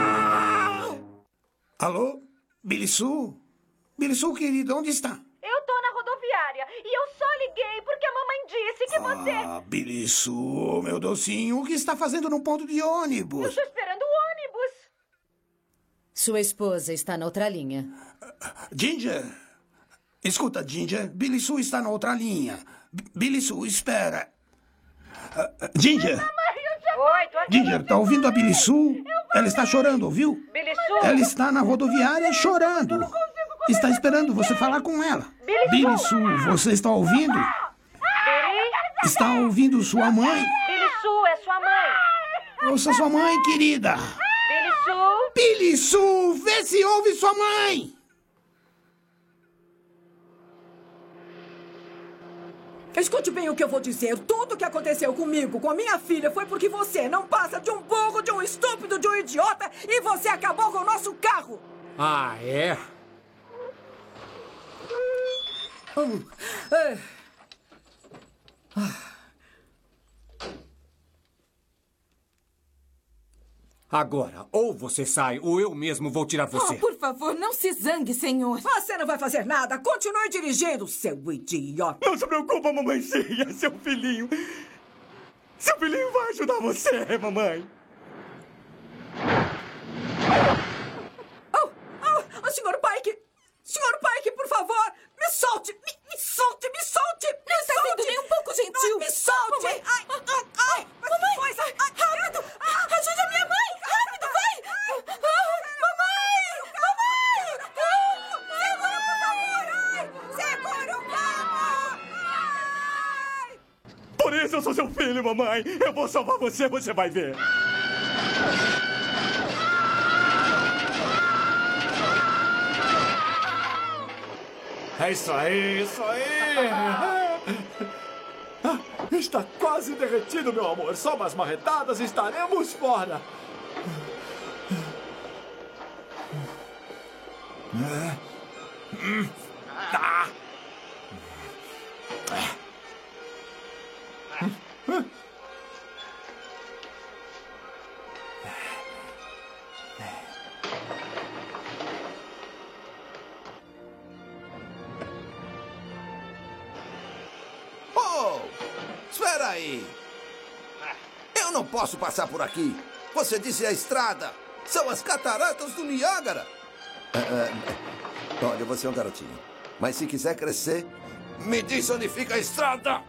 Alô? Billy Sue, querido, onde está? Eu tô na rodoviária e eu só liguei porque a mamãe disse que você... Billy Sue, meu docinho, o que está fazendo no ponto de ônibus? Eu estou esperando o ônibus. Sua esposa está na outra linha. Ginger, escuta, Ginger, Billy Sue está na outra linha. Billy Sue, espera. Ginger. Oi, tô aqui. Ginger, tá ouvindo a Billy Sue? Ela está chorando, ouviu? Billy Sue? Ela está na rodoviária chorando. Está esperando você falar com ela. Billy Sue, você está ouvindo? Billy? Está ouvindo sua mãe? Billy Sue, é sua mãe. Ouça sua mãe, querida. Billy Sue. Billy Sue, vê se ouve sua mãe. Escute bem o que eu vou dizer. Tudo o que aconteceu comigo, com a minha filha, foi porque você não passa de um burro, de um estúpido, de um idiota e você acabou com o nosso carro. Ah, é? Agora, ou você sai, ou eu mesmo vou tirar você. Por favor, não se zangue, senhor. Você não vai fazer nada. Continue dirigindo, seu idiota. Não se preocupa, mamãezinha, seu filhinho. Seu filhinho vai ajudar você, mamãe. Senhor Pike! Senhor Pike, por favor! Me solte! Me solte! Me solte! Não está sendo nem um pouco gentil. Me solte! Mamãe. Ai! Mamãe! Coisa. Rápido! Ajude a minha mãe! Rápido, vai! Mamãe! Segura o carro! Por isso eu sou seu filho, mamãe. Eu vou salvar você, você vai ver. É isso aí, isso aí! Está quase derretido, meu amor. Só umas marretadas e estaremos fora. Espera aí! Eu não posso passar por aqui. Você disse a estrada. São as cataratas do Niágara. Olha, você é um garotinho. Mas se quiser crescer, me diz onde fica a estrada.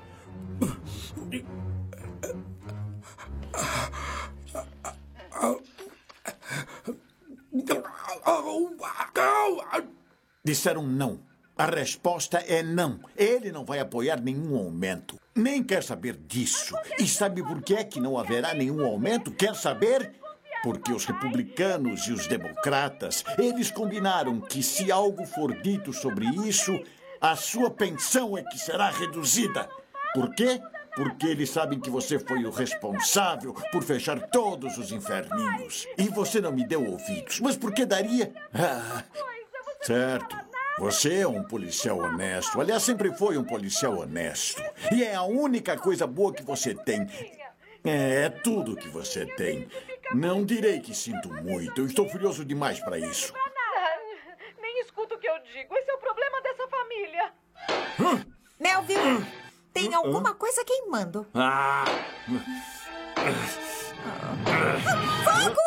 Disseram não. A resposta é não. Ele não vai apoiar nenhum aumento. Nem quer saber disso. E sabe por que é que não haverá nenhum aumento? Quer saber? Porque os republicanos e os democratas, eles combinaram que se algo for dito sobre isso, a sua pensão é que será reduzida. Por quê? Porque eles sabem que você foi o responsável por fechar todos os inferninhos. E você não me deu ouvidos. Mas por que daria? Certo. Você é um policial honesto. Aliás, sempre foi um policial honesto. E é a única coisa boa que você tem. É tudo que você tem. Não direi que sinto muito. Eu estou furioso demais para isso. Nem escuta o que eu digo. Esse é o problema dessa família. Melville, tem alguma coisa queimando. Fogo!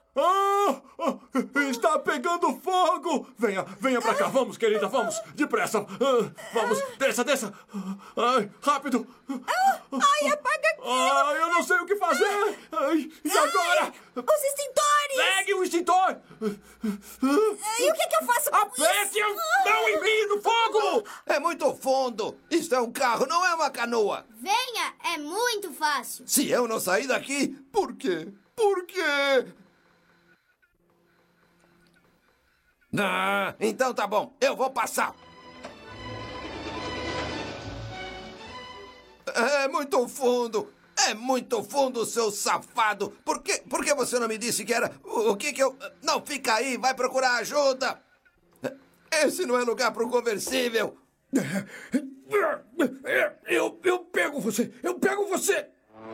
Está pegando fogo! Venha pra cá, vamos, querida, vamos! Depressa! Vamos, desça! Ai, rápido! Apaga aqui! Eu não sei o que fazer! E agora? Os extintores! Pegue o extintor! E o que eu faço com Aperte a mão em mim no fogo! É muito fundo! Isto é um carro, não é uma canoa! Venha, é muito fácil. Se eu não sair daqui, por quê? Por quê? Então tá bom, eu vou passar. É muito fundo, seu safado. Por que você não me disse que era... O que eu... Não, fica aí, vai procurar ajuda. Esse não é lugar para o conversível. Eu pego você, eu pego você.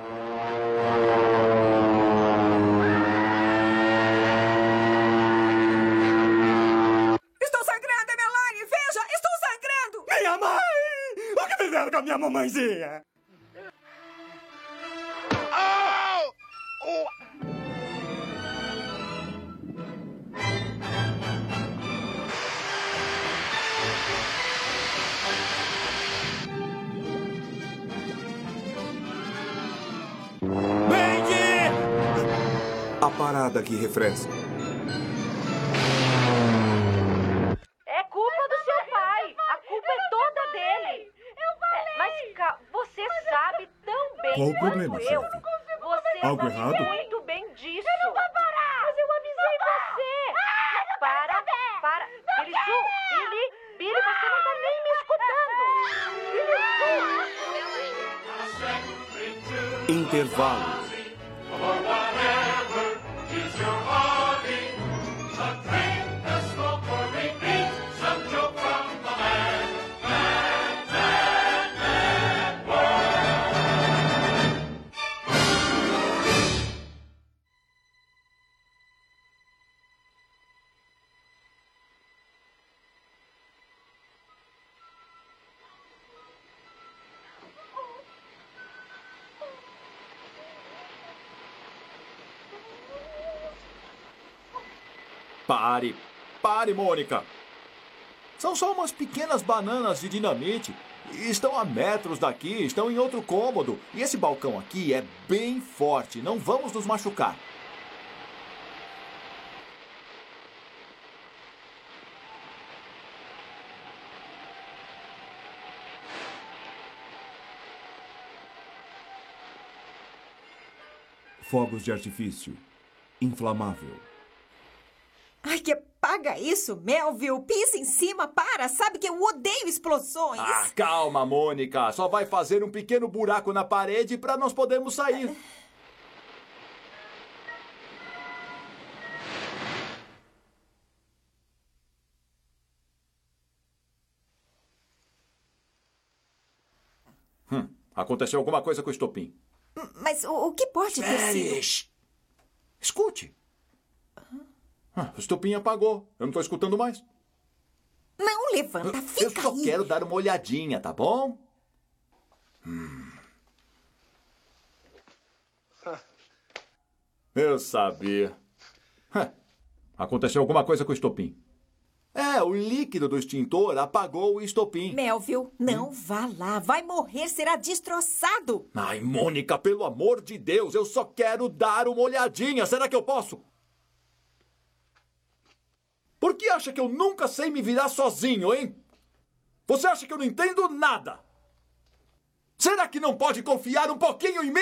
Estou sangrando, Emelane! Veja, estou sangrando! Minha mãe! O que fizeram com a minha mamãezinha? A parada que refresca. É culpa do seu pai. A culpa é toda dele. Mas você sabe Qual o problema, chefe? Você Algo sabe errado? muito bem disso. Eu não vou parar. Mas eu avisei você. Para. Billy Sue, Billy, você não tá nem me escutando. Billy Sue. Intervalo. Pare, Mônica. São só umas pequenas bananas de dinamite. Estão a metros daqui, estão em outro cômodo. E esse balcão aqui é bem forte. Não vamos nos machucar. Fogos de artifício. Inflamável. Ai, que apaga isso, Melville. Pisa em cima, para. Sabe que eu odeio explosões. Calma, Mônica. Só vai fazer um pequeno buraco na parede para nós podermos sair. Aconteceu alguma coisa com o estopim. Mas o que pode ter sido? Escute. O estopim apagou. Eu não estou escutando mais. Não, levanta, fica Eu só aí. quero dar uma olhadinha, tá bom? Eu sabia. Aconteceu alguma coisa com o estopim. O líquido do extintor apagou o estopim. Melville, não vá lá. Vai morrer, será destroçado. Ai, Mônica, pelo amor de Deus, eu só quero dar uma olhadinha. Será que eu posso? Por que acha que eu nunca sei me virar sozinho, hein? Você acha que eu não entendo nada? Será que não pode confiar um pouquinho em mim?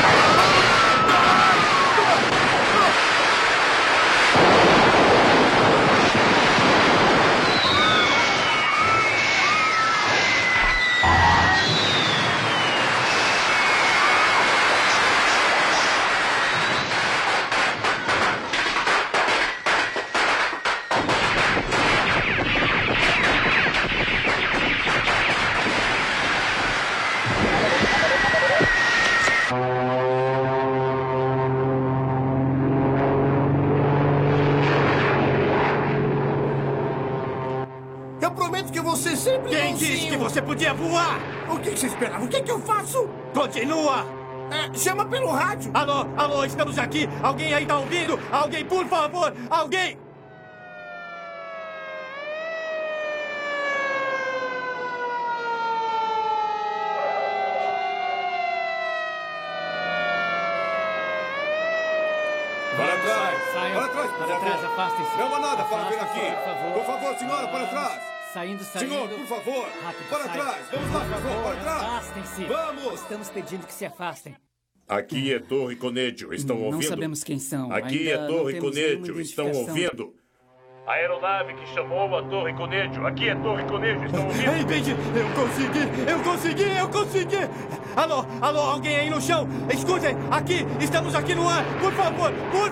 Eu prometo que você sempre... Quem disse que você podia voar? O que você esperava? O que eu faço? Continua! Chama pelo rádio. Alô, estamos aqui. Alguém aí tá ouvindo? Alguém, por favor, alguém! Para trás, afastem-se. Não há nada para ver aqui. Por favor, senhora, para trás. Saindo. Senhor, por favor. Rápido, para sai. trás. Vamos lá, por favor, para trás. Afastem-se. Vamos. Estamos pedindo que se afastem. Aqui é Torre Conédio, estão ouvindo? Não sabemos quem são. Aqui Ainda é Torre não temos Conédio, nenhuma estão identificação. ouvindo? A aeronave que chamou a Torre Conédio. Aqui é Torre Conédio, estão ouvindo? Ei, Benji, eu consegui! Alô, alguém aí no chão? Escutem, estamos aqui no ar, por favor!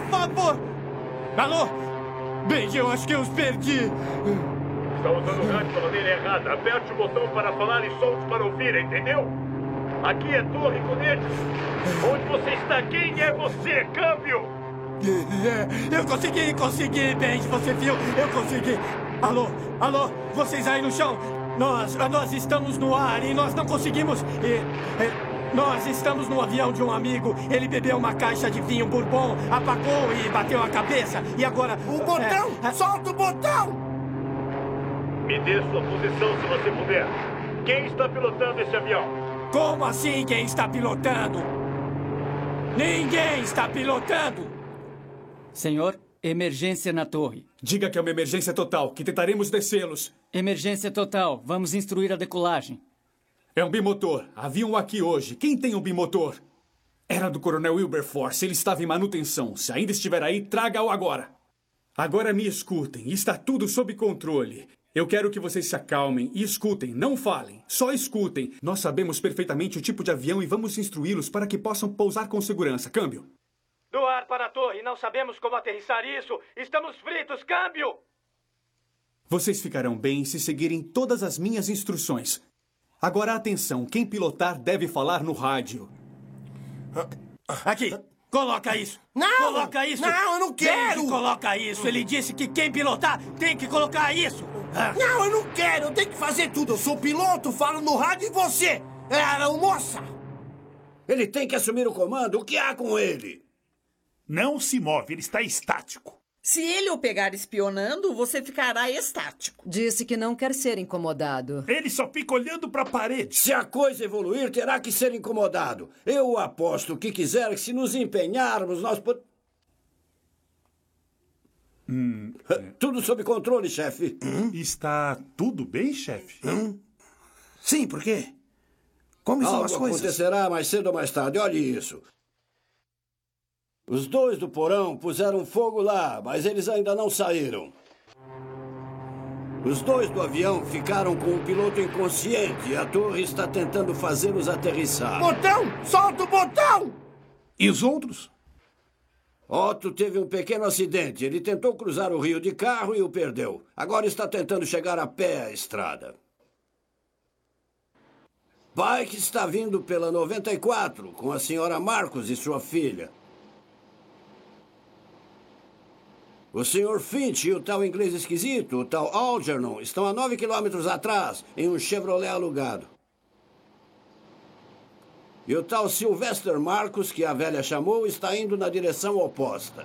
Alô? Benji, eu acho que eu os perdi. Está usando o rádio da maneira errada. Aperte o botão para falar e solte para ouvir, entendeu? Aqui é Torre Conédio. Onde você está? Quem é você? Câmbio! Eu consegui, Benji, você viu? Eu consegui. Alô, vocês aí no chão? Nós estamos no ar e nós não conseguimos... Nós estamos no avião de um amigo. Ele bebeu uma caixa de vinho bourbon, apagou e bateu a cabeça. E agora... O botão! Solta o botão! Me dê sua posição se você puder. Quem está pilotando esse avião? Como assim quem está pilotando? Ninguém está pilotando! Senhor, emergência na torre. Diga que é uma emergência total, que tentaremos descê-los. Emergência total. Vamos instruir a decolagem. É um bimotor. Havia um aqui hoje. Quem tem um bimotor? Era do Coronel Wilberforce. Ele estava em manutenção. Se ainda estiver aí, traga-o agora. Agora me escutem. Está tudo sob controle. Eu quero que vocês se acalmem e escutem. Não falem. Só escutem. Nós sabemos perfeitamente o tipo de avião e vamos instruí-los para que possam pousar com segurança. Câmbio. Do ar para a torre. Não sabemos como aterrissar isso. Estamos fritos. Câmbio! Vocês ficarão bem se seguirem todas as minhas instruções. Agora atenção. Quem pilotar deve falar no rádio. Aqui. Coloca isso. Não! Coloca isso. Não, eu não quero. Coloca isso. Ele disse que quem pilotar tem que colocar isso. Não, eu não quero. Eu tenho que fazer tudo. Eu sou piloto, falo no rádio e você? Moça! Ele tem que assumir o comando. O que há com ele? Não se move. Ele está estático. Se ele o pegar espionando, você ficará estático. Disse que não quer ser incomodado. Ele só fica olhando para a parede. Se a coisa evoluir, terá que ser incomodado. Eu aposto o que quiser que se nos empenharmos, nós podemos... Tudo sob controle, chefe. Está tudo bem, chefe? Sim, por quê? Como são as Algo coisas? acontecerá mais cedo ou mais tarde. Olhe isso. Os 2 do porão puseram fogo lá, mas eles ainda não saíram. Os 2 do avião ficaram com o piloto inconsciente e a torre está tentando fazê-los aterrissar. Botão! Solta o botão! E os outros? Otto teve um pequeno acidente. Ele tentou cruzar o rio de carro e o perdeu. Agora está tentando chegar a pé à estrada. Pike está vindo pela 94 com a senhora Marcos e sua filha. O Sr. Finch e o tal inglês esquisito, o tal Algernon, estão a 9 quilômetros atrás, em um Chevrolet alugado. E o tal Sylvester Marcos, que a velha chamou, está indo na direção oposta.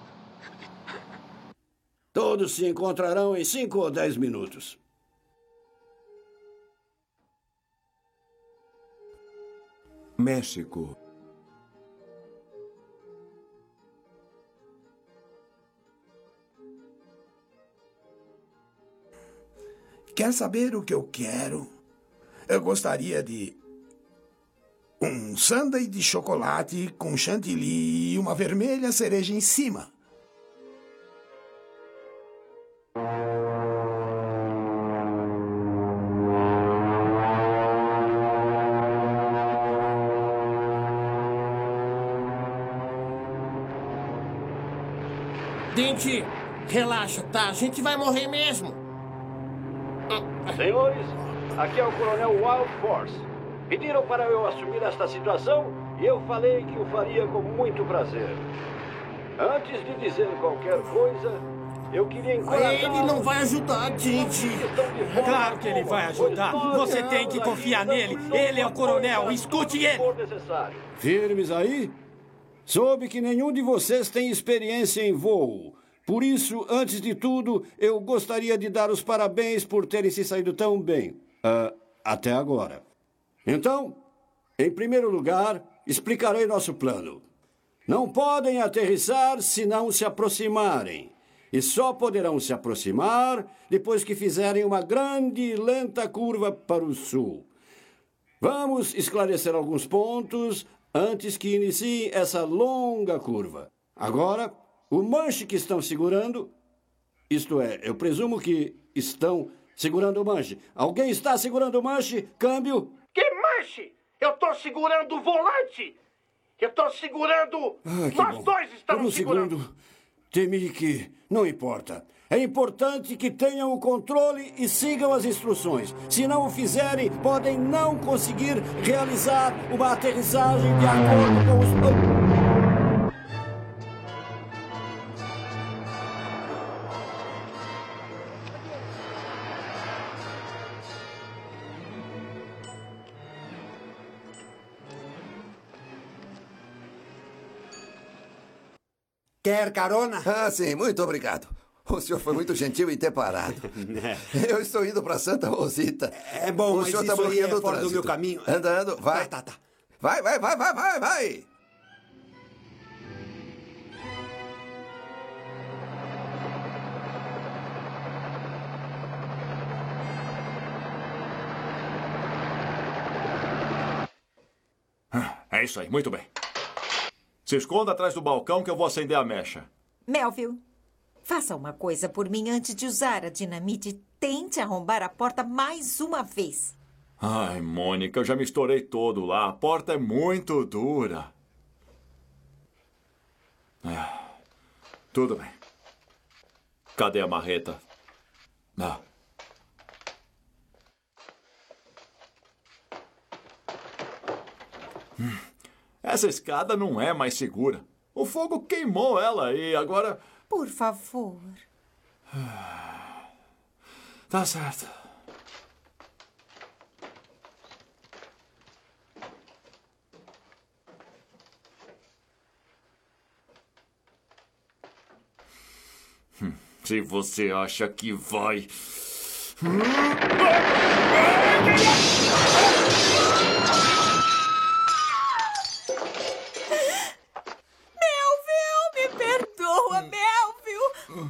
Todos se encontrarão em 5 ou 10 minutos. México. Quer saber o que eu quero? Eu gostaria de um sundae de chocolate com chantilly e uma vermelha cereja em cima. Dente, relaxa, tá? A gente vai morrer mesmo. Senhores, aqui é o Coronel Wildforce. Pediram para eu assumir esta situação e eu falei que o faria com muito prazer. Antes de dizer qualquer coisa, eu queria encorajar... Ele não vai ajudar a gente. Claro que ele vai ajudar. Você tem que confiar nele. Ele é o coronel. Escute ele. Firmes aí? Soube que nenhum de vocês tem experiência em voo. Por isso, antes de tudo, eu gostaria de dar os parabéns por terem se saído tão bem. Até agora. Então, em primeiro lugar, explicarei nosso plano. Não podem aterrissar se não se aproximarem. E só poderão se aproximar depois que fizerem uma grande e lenta curva para o sul. Vamos esclarecer alguns pontos antes que iniciem essa longa curva. Agora, o manche que estão segurando, isto é, eu presumo que estão segurando o manche. Alguém está segurando o manche? Câmbio. Que manche? Eu tô segurando o volante. Eu tô segurando... Nós dois estamos segurando. Segundo, temi que... Não importa. É importante que tenham o controle e sigam as instruções. Se não o fizerem, podem não conseguir realizar uma aterrissagem de acordo com os... Quer carona? Ah, sim, muito obrigado. O senhor foi muito gentil em ter parado. Eu estou indo para Santa Rosita. É bom, o mas senhor isso está bloqueando aí é o fora do trânsito. meu caminho. Andando, vai. Tá. Vai. É isso aí, muito bem. Se esconda atrás do balcão que eu vou acender a mecha. Melville, faça uma coisa por mim antes de usar a dinamite. Tente arrombar a porta mais uma vez. Ai, Mônica, eu já me estourei todo lá. A porta é muito dura. Tudo bem. Cadê a marreta? Essa escada não é mais segura. O fogo queimou ela e agora... Por favor. Tá certo. Se você acha que vai... Melville, me perdoa, Melville.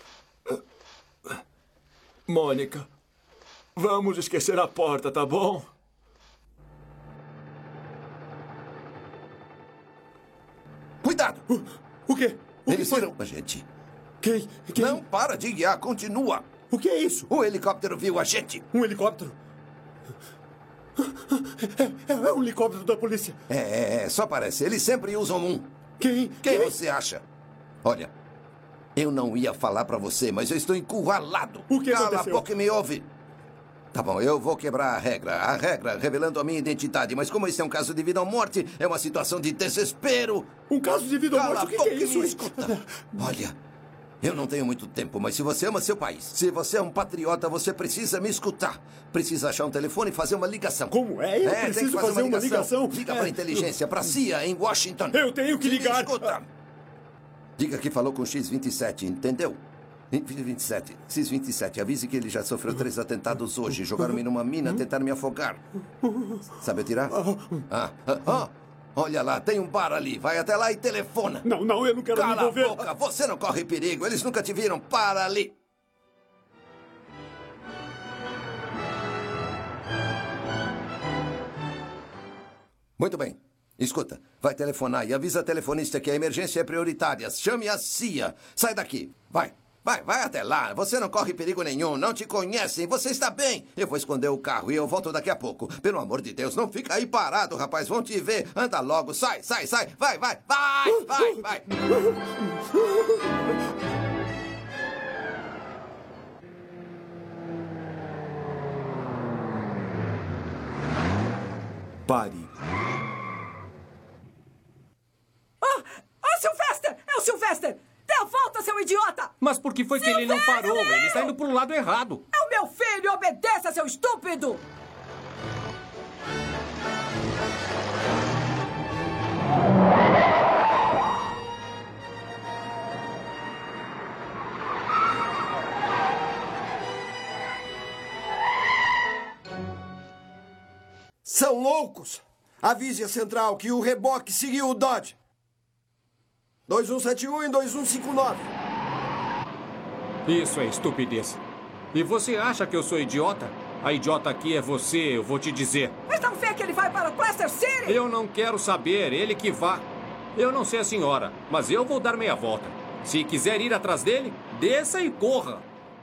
Mônica, vamos esquecer a porta, tá bom? Cuidado! O quê? Eles viram a gente. Quem? Não para de guiar, continua. O que é isso? O helicóptero viu a gente. Um helicóptero? É um helicóptero da polícia. Só parece. Eles sempre usam um. Quem você acha? Olha, eu não ia falar pra você, mas eu estou encurralado. O que Cala aconteceu? a boca e me ouve. Tá bom, eu vou quebrar a regra. A regra revelando a minha identidade. Mas como esse é um caso de vida ou morte, é uma situação de desespero. Um caso de vida ou morte? Cala O que a boca é e isso? me escuta. Olha, eu não tenho muito tempo, mas se você ama seu país, se você é um patriota, você precisa me escutar. Precisa achar um telefone e fazer uma ligação. Como é? Eu preciso tem que fazer uma ligação. Liga pra inteligência, pra CIA em Washington. Eu tenho que ligar. Me escuta. Diga que falou com o X-27, entendeu? X-27. X-27. Avise que ele já sofreu 3 atentados hoje. Jogaram-me numa mina, tentaram me afogar. Sabe atirar? Olha lá, tem um bar ali. Vai até lá e telefona. Não, eu não quero me envolver. Cala a boca, você não corre perigo. Eles nunca te viram. Para ali. Muito bem. Escuta, vai telefonar e avisa a telefonista que a emergência é prioritária. Chame a CIA. Sai daqui. Vai até lá. Você não corre perigo nenhum. Não te conhecem. Você está bem. Eu vou esconder o carro e eu volto daqui a pouco. Pelo amor de Deus, não fica aí parado, rapaz. Vão te ver. Anda logo. Sai. Vai. Pare. Sylvester! É o Sylvester! Dê a volta, seu idiota! Mas por que foi que ele não parou? Ele está indo pro lado errado. É o meu filho! Obedeça, seu estúpido! São loucos! Avise a central que o reboque seguiu o Dodge. 2171 e 2159. Isso é estupidez. E você acha que eu sou idiota? A idiota aqui é você, eu vou te dizer. Mas não vê que ele vai para Plaster City? Eu não quero saber, ele que vá. Eu não sei a senhora, mas eu vou dar meia volta. Se quiser ir atrás dele, desça e corra.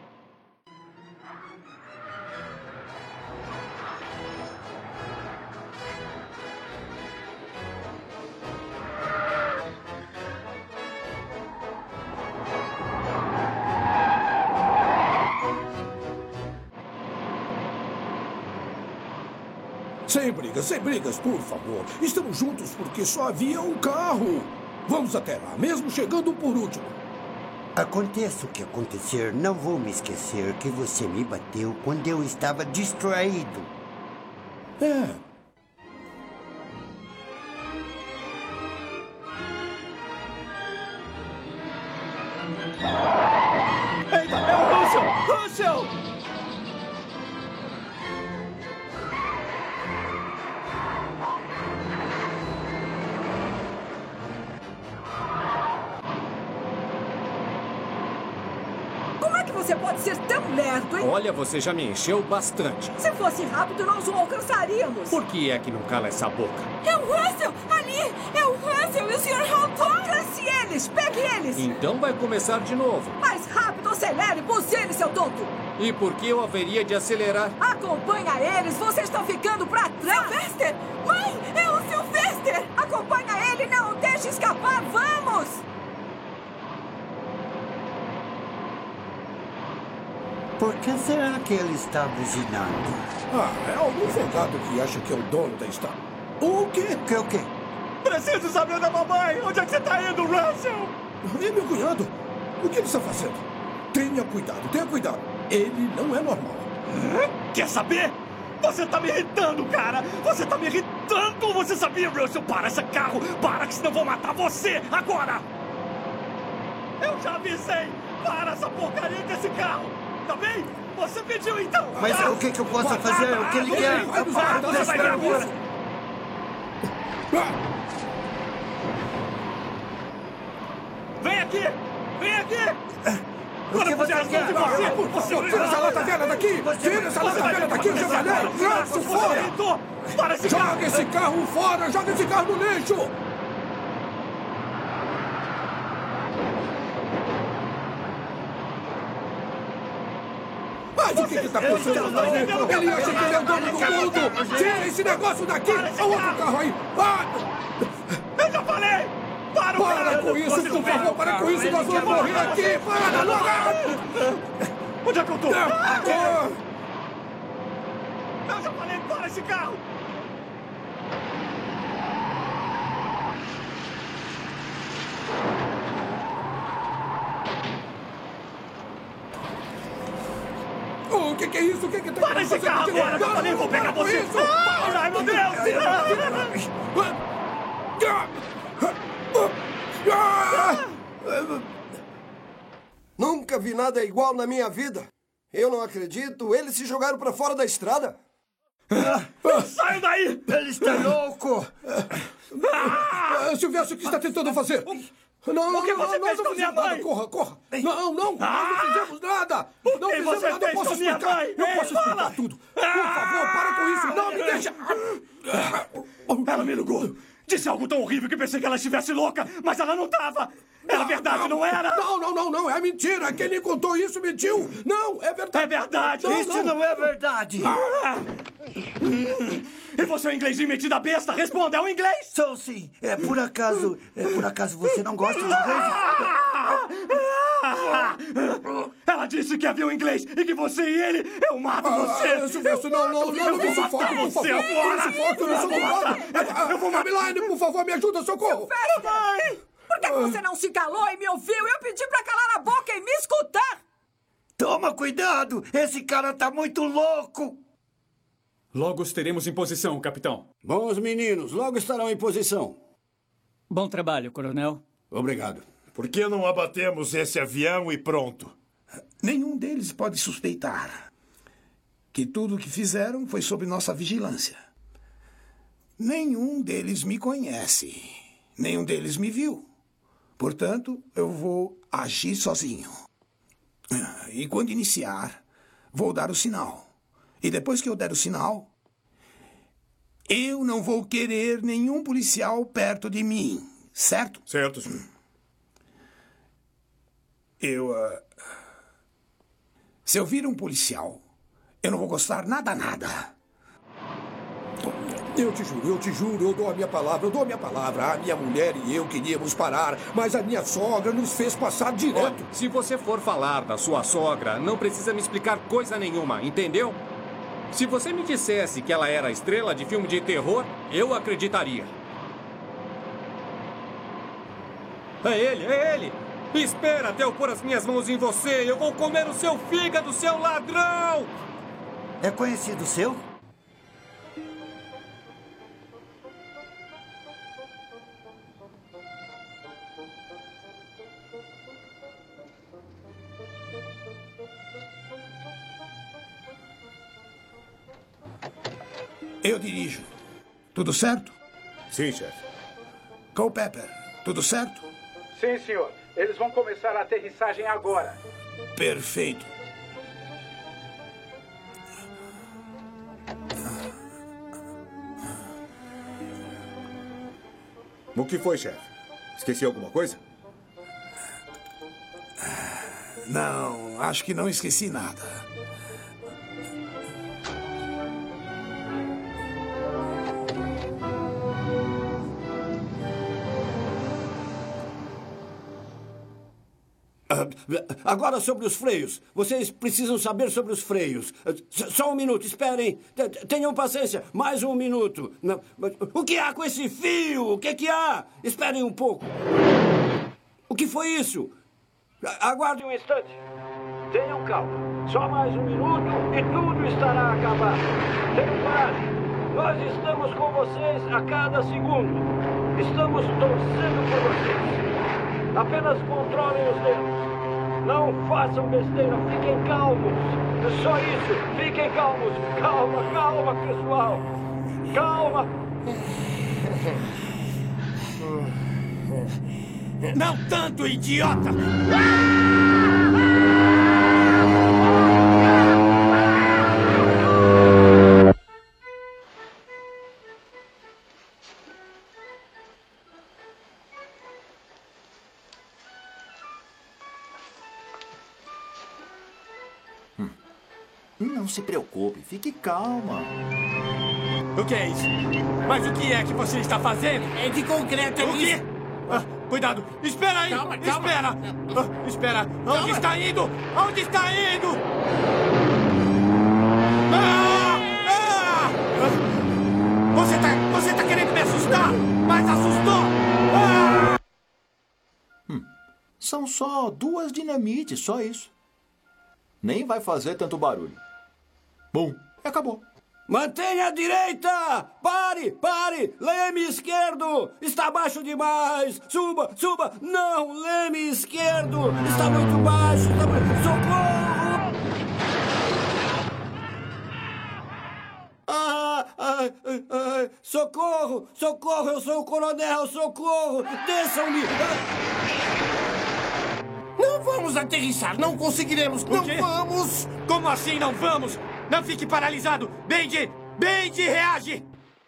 Sem brigas, por favor. Estamos juntos porque só havia um carro. Vamos até lá, mesmo chegando por último. Aconteça o que acontecer, não vou me esquecer que você me bateu quando eu estava distraído. Eita, é o Russell! Como é que você pode ser tão lerdo, hein? Olha, você já me encheu bastante. Se fosse rápido, nós o alcançaríamos. Por que é que não cala essa boca? É o Russell! Ali! É o Russell e o Sr. Hall eles! Pegue eles! Então vai começar de novo. Mais rápido, acelere! Buzine, seu tonto! E por que eu haveria de acelerar? Acompanha eles! Vocês estão ficando pra trás! Sylvester! Mãe! É o Sylvester! Acompanha ele! Não o deixe escapar! Vamos! Por que será que ele está buzinando? É algum folgado que acha que é o dono da estrada. O quê? O quê? Preciso saber da mamãe! Onde é que você está indo, Russell? E meu cunhado? O que ele está fazendo? Tenha cuidado. Ele não é normal. Quer saber? Você tá me irritando, cara! Você tá me irritando! Você sabia, Russell? Para esse carro! Para, que senão vou matar você! Agora! Eu já avisei! Para essa porcaria desse carro! Tá bem? Você pediu, então! Mas o que eu posso fazer? O que ele quer? Você vai ver agora! Vem aqui! Vem aqui! O que você quer? Tira essa lata velha daqui! Tira essa lata velha daqui, eu já falei! Joga isso fora! Para esse carro! Joga esse carro fora! Joga esse carro no lixo! Mas o que está pensando? Ele acha que ele é o dono do mundo! Tira esse negócio daqui! Olha o outro carro aí! Eu já falei! Para com isso, por favor! Para com isso! Nós vamos morrer aqui! Para logo! Onde é que eu tô? Eu já falei, para esse carro! O que é isso? O que tá para esse carro agora! Eu falei, vou pegar você! Ai, meu Deus! Nunca vi nada igual na minha vida. Eu não acredito. Eles se jogaram pra fora da estrada. Saiam daí! Ele está louco! Silvestre, o que está tentando fazer? Não, o que você fez com minha mãe? Corra! Não, nós não fizemos nada! Não fizemos nada, eu posso explicar! Eu posso explicar tudo! Por favor, para com isso! Não me deixa! Ela me ligou! Disse algo tão horrível que pensei que ela estivesse louca, mas ela não estava! Era verdade, não era? Não, é mentira! Quem lhe contou isso mentiu! Não, é verdade! É verdade! Isso não é verdade! E você é um inglesinho metido a besta? Responda, é um inglês? Sou sim! Por acaso você não gosta de inglês? Ela disse que havia um inglês e que você e ele, eu mato você! Silvestre, não me sufoque, por favor! Não me sufoque, eu não sou culpado! Eu vou matar! Milane, por favor, me ajuda, socorro! Mãe! Por que você não se calou e me ouviu? Eu pedi pra calar a boca e me escutar! Toma cuidado! Esse cara tá muito louco! Logo os teremos em posição, capitão. Bons meninos, logo estarão em posição. Bom trabalho, coronel. Obrigado. Por que não abatemos esse avião e pronto? Nenhum deles pode suspeitar que tudo o que fizeram foi sob nossa vigilância. Nenhum deles me conhece. Nenhum deles me viu. Portanto, eu vou agir sozinho. E quando iniciar, vou dar o sinal. E depois que eu der o sinal, eu não vou querer nenhum policial perto de mim. Certo? Certo, senhor. Se eu vir um policial, eu não vou gostar nada. Eu te juro, eu dou a minha palavra. A minha mulher e eu queríamos parar, mas a minha sogra nos fez passar direto. Se você for falar da sua sogra, não precisa me explicar coisa nenhuma, entendeu? Se você me dissesse que ela era estrela de filme de terror, eu acreditaria. É ele! Espera até eu pôr as minhas mãos em você! Eu vou comer o seu fígado, seu ladrão! É conhecido seu? Eu dirijo. Tudo certo? Sim, chefe. Culpepper, tudo certo? Sim, senhor. Eles vão começar a aterrissagem agora. Perfeito. O que foi, chefe? Esqueci alguma coisa? Não, acho que não esqueci nada. Agora sobre os freios. Vocês precisam saber sobre os freios. Só um minuto, esperem. Tenham paciência. Mais um minuto. O que há com esse fio? O que há? Esperem um pouco. O que foi isso? Aguardem um instante. Tenham calma. Só mais um minuto e tudo estará acabado. Tenham coragem. Nós estamos com vocês a cada segundo. Estamos torcendo por vocês. Apenas controlem os dedos. Não façam besteira, fiquem calmos. Só isso, fiquem calmos. Calma, calma, pessoal. Calma. Não tanto, idiota! Não se preocupe, fique calma. O que é isso? Mas o que é que você está fazendo? É de concreto, O quê? Cuidado! Espera aí! Calma. Espera! Espera! Onde está indo? Onde está indo? Você tá querendo me assustar? Mas assustou! São só 2 dinamites, só isso. Nem vai fazer tanto barulho. Bom, acabou. Mantenha a direita! Pare! Leme esquerdo! Está baixo demais! Suba! Não! Leme esquerdo! Está muito baixo! Socorro! Socorro! Eu sou o coronel! Socorro! Desçam-me! Não vamos aterrissar, não conseguiremos, não vamos! Como assim não vamos? Não fique paralisado! Benji, reage!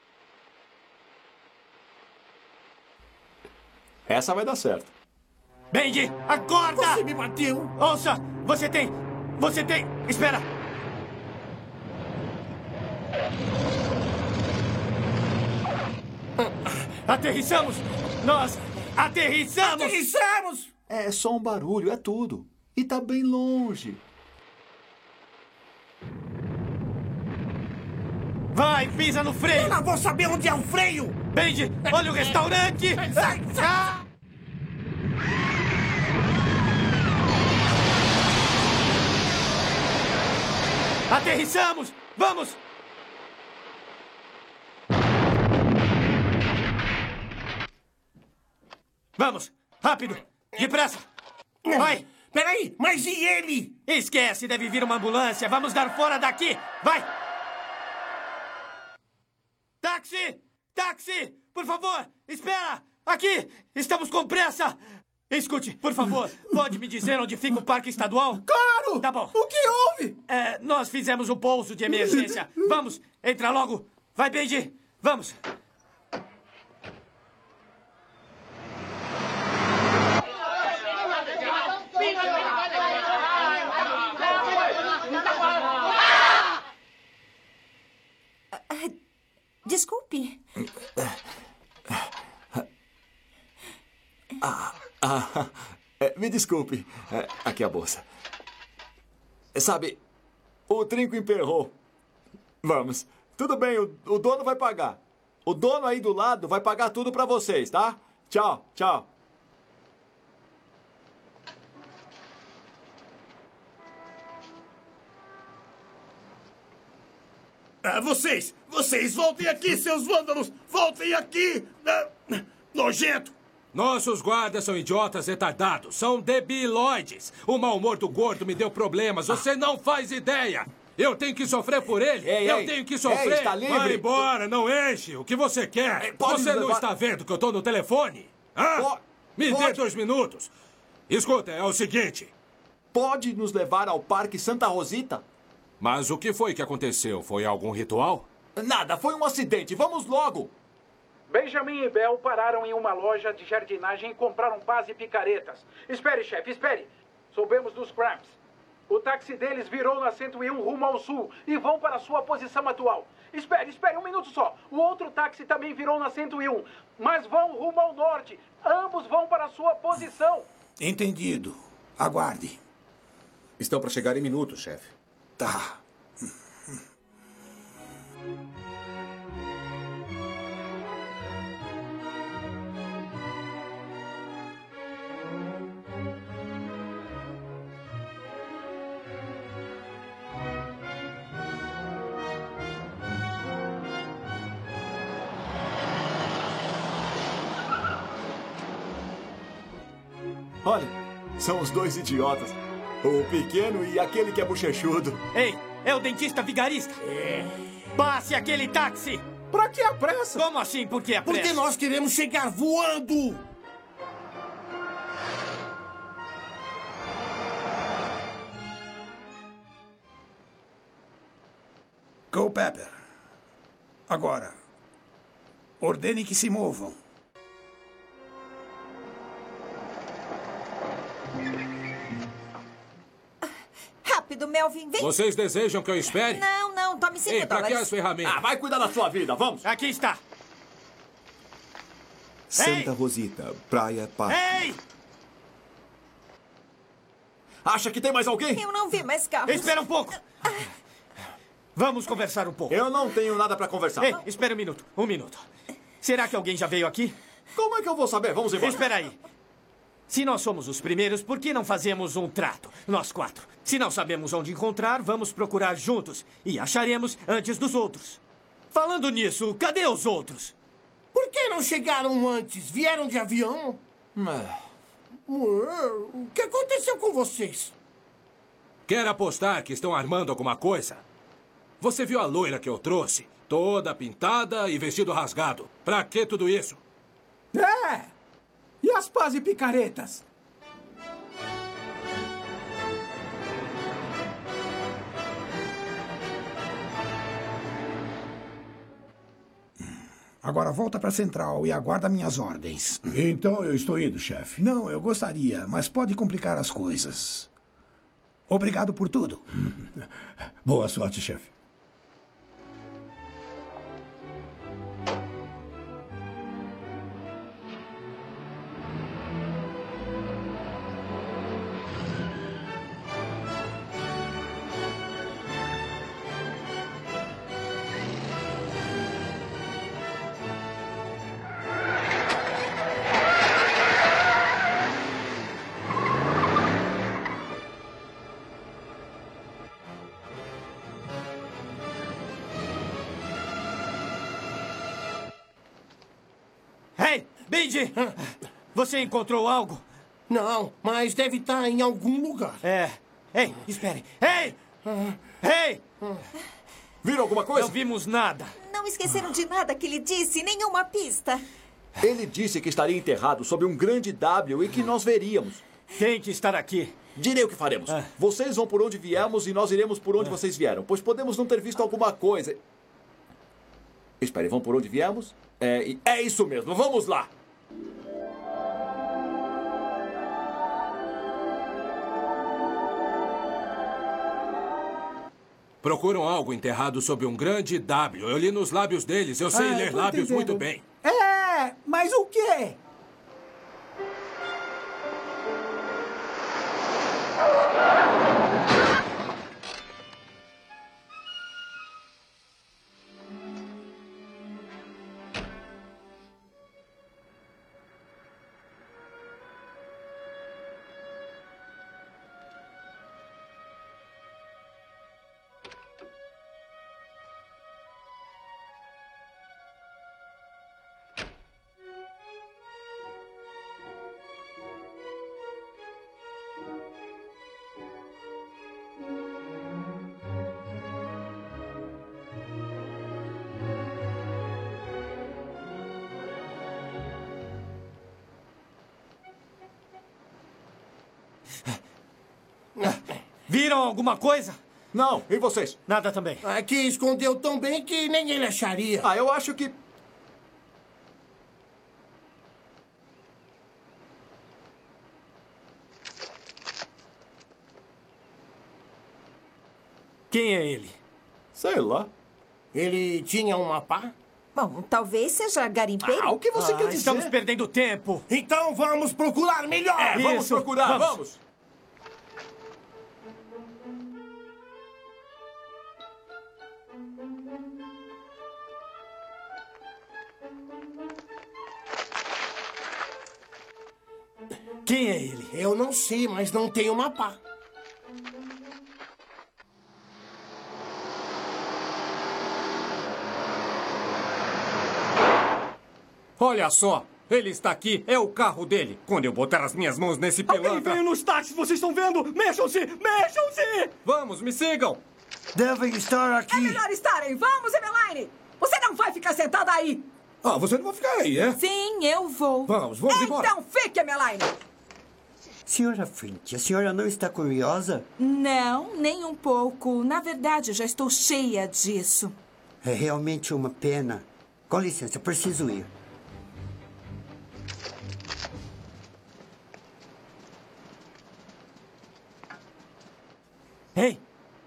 Essa vai dar certo. Benji, acorda! Você me bateu! Ouça, você tem... Espera! Aterrissamos! Nós aterrissamos! Aterrissamos! É só um barulho, é tudo. E tá bem longe. Vai, pisa no freio! Eu não vou saber onde é o freio! Benji, olha o restaurante! Sai! Aterrissamos! Vamos! Vamos! Rápido! Depressa! Vai! Peraí, mas e ele? Esquece, deve vir uma ambulância. Vamos dar fora daqui! Vai! Táxi! Táxi! Por favor, espera! Aqui! Estamos com pressa! Escute, por favor, pode me dizer onde fica o parque estadual? Claro! Tá bom. O que houve? Nós fizemos um pouso de emergência. Vamos, entra logo. Vai, Benji. Vamos. Desculpe. Me desculpe. Aqui a bolsa. Sabe, o trinco emperrou. Vamos. Tudo bem, o dono vai pagar. O dono aí do lado vai pagar tudo pra vocês, tá? Tchau, tchau. Vocês voltem aqui, seus vândalos! Voltem aqui! Nojento! Nossos guardas são idiotas retardados, são debiloides. O mau humor do gordo me deu problemas, você não faz ideia. Eu tenho que sofrer por ele? Eu tenho que sofrer? Está livre? Vai embora, não enche. O que você quer? Você não está vendo que eu estou no telefone? Me dê 2 minutos. Escuta, é o seguinte. Pode nos levar ao Parque Santa Rosita? Mas o que foi que aconteceu? Foi algum ritual? Nada, foi um acidente. Vamos logo. Benjamin e Bell pararam em uma loja de jardinagem e compraram pás e picaretas. Espere, chefe, espere. Soubemos dos Cramps. O táxi deles virou na 101 rumo ao sul e vão para sua posição atual. Espere um minuto só. O outro táxi também virou na 101, mas vão rumo ao norte. Ambos vão para sua posição. Entendido. Aguarde. Estão para chegar em minutos, chefe. Tá. Olha, são os dois idiotas. O pequeno e aquele que é bochechudo. Ei, é o dentista vigarista? É. Passe aquele táxi! Pra que a pressa? Como assim, por que a pressa? Porque nós queremos chegar voando! Culpepper. Agora, ordene que se movam. Rápido, Melvin, vem. Vocês desejam que eu espere? Não, tome $5. Ei, pra que as ferramentas? Vai cuidar da sua vida, vamos. Aqui está. Santa Rosita, Praia Parque. Ei! Acha que tem mais alguém? Eu não vi mais carros. Espera um pouco. Vamos conversar um pouco. Eu não tenho nada pra conversar. Ei, espera um minuto. Será que alguém já veio aqui? Como é que eu vou saber? Vamos embora. Espera aí. Se nós somos os primeiros, por que não fazemos um trato? Nós 4. Se não sabemos onde encontrar, vamos procurar juntos. E acharemos antes dos outros. Falando nisso, cadê os outros? Por que não chegaram antes? Vieram de avião? O que aconteceu com vocês? Quer apostar que estão armando alguma coisa? Você viu a loira que eu trouxe? Toda pintada e vestido rasgado. Pra que tudo isso? É! E as pás e picaretas? Agora volta para a central e aguarda minhas ordens. Então eu estou indo, chefe. Não, eu gostaria, mas pode complicar as coisas. Obrigado por tudo. Boa sorte, chefe. Benji! Você encontrou algo? Não, mas deve estar em algum lugar. Ei, espere. Ei! Viram alguma coisa? Não vimos nada. Não esqueceram de nada que ele disse, nenhuma pista. Ele disse que estaria enterrado sob um grande W e que nós veríamos. Tem que estar aqui. Direi o que faremos. Vocês vão por onde viemos e nós iremos por onde vocês vieram, pois podemos não ter visto alguma coisa. Espere, vão por onde viemos? É isso mesmo, vamos lá! Procuram algo enterrado sob um grande W. Eu li nos lábios deles. Eu sei ler lábios muito bem. Mas o quê? Viram alguma coisa? Não, e vocês? Nada também. Aqui escondeu tão bem que nem ele acharia. Eu acho que... Quem é ele? Sei lá. Ele tinha uma pá? Bom, talvez seja garimpeiro. O que você quer dizer? Estamos perdendo tempo. Então vamos procurar melhor. Vamos procurar, vamos. Quem é ele? Eu não sei, mas não tem uma pá. Olha só, ele está aqui, é o carro dele. Quando eu botar as minhas mãos nesse pilantra... Alguém veio nos táxis, vocês estão vendo? Mexam-se! Mexam-se! Vamos, me sigam! Devem estar aqui. É melhor estarem. Vamos, Emeline! Você não vai ficar sentada aí! Ah, você não vai ficar aí, é? Sim, eu vou. Vamos embora. Então fique, Emeline! Senhora Flint, a senhora não está curiosa? Não, nem um pouco. Na verdade, já estou cheia disso. É realmente uma pena. Com licença, preciso ir. Ei!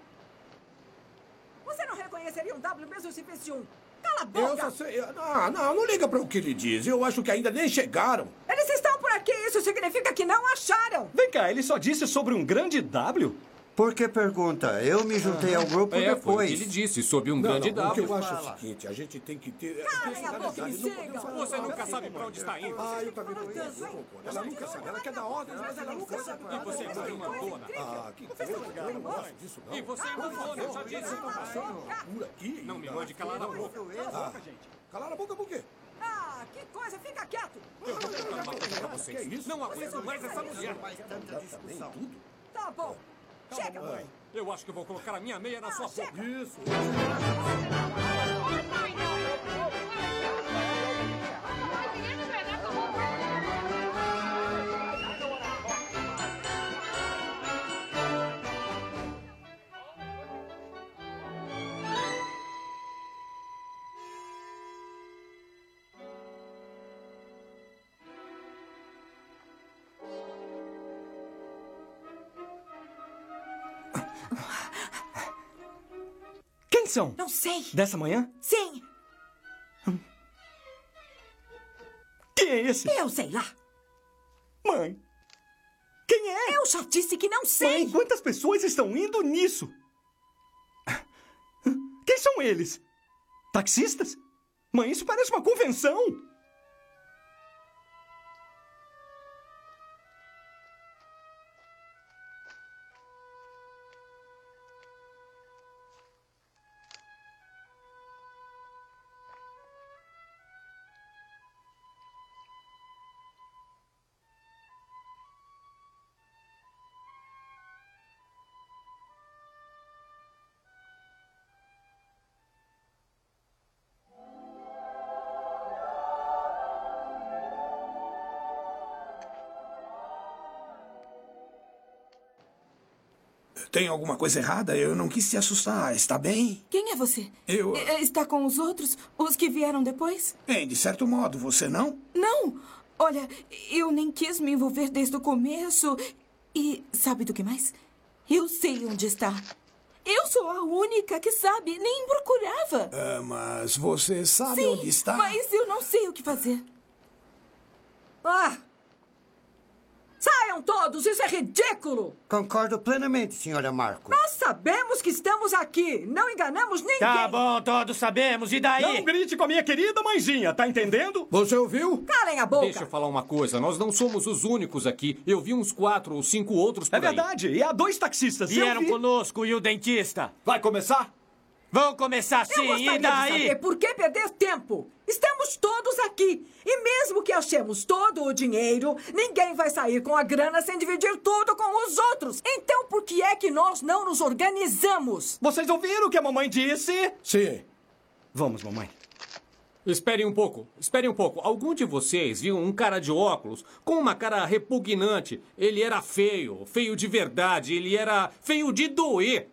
Você não reconheceria um W mesmo se fosse um. Cala a boca! Eu só sei... Não liga para o que ele diz. Eu acho que ainda nem chegaram. Eles estão por aqui. Isso significa que não acharam. Vem cá, ele só disse sobre um grande W? Por que pergunta? Eu me juntei ao grupo depois. Foi o que ele disse, sobre um grande W. O que eu acho é o seguinte, a gente tem que ter... Calem a boca, me sigam. Você nunca sabe para onde está indo. Eu também não conheço. Ela nunca sabe. Ela quer dar ordens, mas ela nunca sabe. E você é uma mandona. Que coisa. Eu não gosto disso, não. E você é mandona, eu já disse. Por aqui? Não me mande calar a boca. Calar a boca por quê? Ah, que coisa. Fica quieto. Eu vou contar uma coisa pra vocês. Que é isso? Não aguento mais essa mulher. Tá bom. Chega, mãe. Eu acho que vou colocar a minha meia na sua boca. Isso. Quem são? Não sei. Dessa manhã? Sim. Quem é esse? Eu sei lá. Mãe. Quem é? Eu já disse que não sei. Mãe, quantas pessoas estão indo nisso? Quem são eles? Taxistas? Mãe, isso parece uma convenção. Tem alguma coisa errada? Eu não quis te assustar. Está bem? Quem é você? Eu... Está com os outros? Os que vieram depois? Bem, de certo modo. Você não? Não! Olha, eu nem quis me envolver desde o começo. E sabe do que mais? Eu sei onde está. Eu sou a única que sabe. Nem procurava. Mas você sabe Sim, onde está? Mas eu não sei o que fazer. Ah! Saiam todos! Isso é ridículo! Concordo plenamente, senhora Marco. Nós sabemos que estamos aqui. Não enganamos ninguém. Tá bom, todos sabemos. E daí? Não grite com a minha querida mãezinha, tá entendendo? Você ouviu? Calem a boca. Deixa eu falar uma coisa. Nós não somos os únicos aqui. Eu vi uns 4 ou 5 outros por aí. É verdade. E há 2 taxistas. Vieram conosco e o dentista. Vai começar? Vão começar sim. Eu gostaria E daí? de saber por que perder tempo. Estamos todos aqui. E mesmo que achemos todo o dinheiro, ninguém vai sair com a grana sem dividir tudo com os outros. Então por que é que nós não nos organizamos? Vocês ouviram o que a mamãe disse? Sim. Vamos, mamãe. Esperem um pouco. Algum de vocês viu um cara de óculos com uma cara repugnante? Ele era feio de verdade. Ele era feio de doer.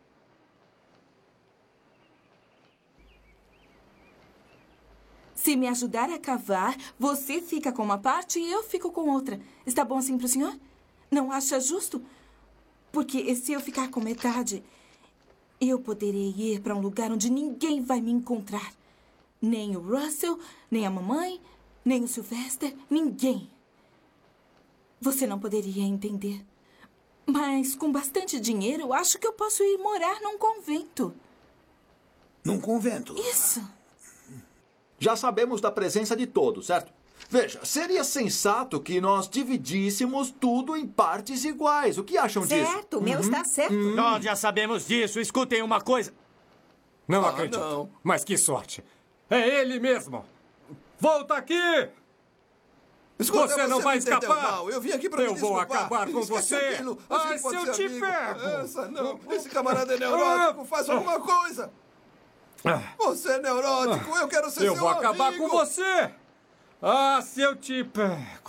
Se me ajudar a cavar, você fica com uma parte e eu fico com outra. Está bom assim para o senhor? Não acha justo? Porque se eu ficar com metade, Eu poderei ir para um lugar onde ninguém vai me encontrar. Nem o Russell, nem a mamãe, nem o Sylvester, ninguém. Você não poderia entender. Mas com bastante dinheiro, acho que eu posso ir morar num convento. Num convento? Isso. Já sabemos da presença de todos, certo? Veja, seria sensato que nós dividíssemos tudo em partes iguais. O que acham disso? Certo, o meu está certo. Nós já sabemos disso. Escutem uma coisa. Não acredito. Não. Mas que sorte. É ele mesmo. Volta aqui! Escuta, você não vai escapar! Mal. Eu vim aqui pra Eu vou acabar com você! Ai, se eu te pego! Essa não! Esse camarada é neurótico! Faça alguma coisa! Você é neurótico! Eu quero ser seu amigo! Eu vou acabar com você! Ah, se eu te pego!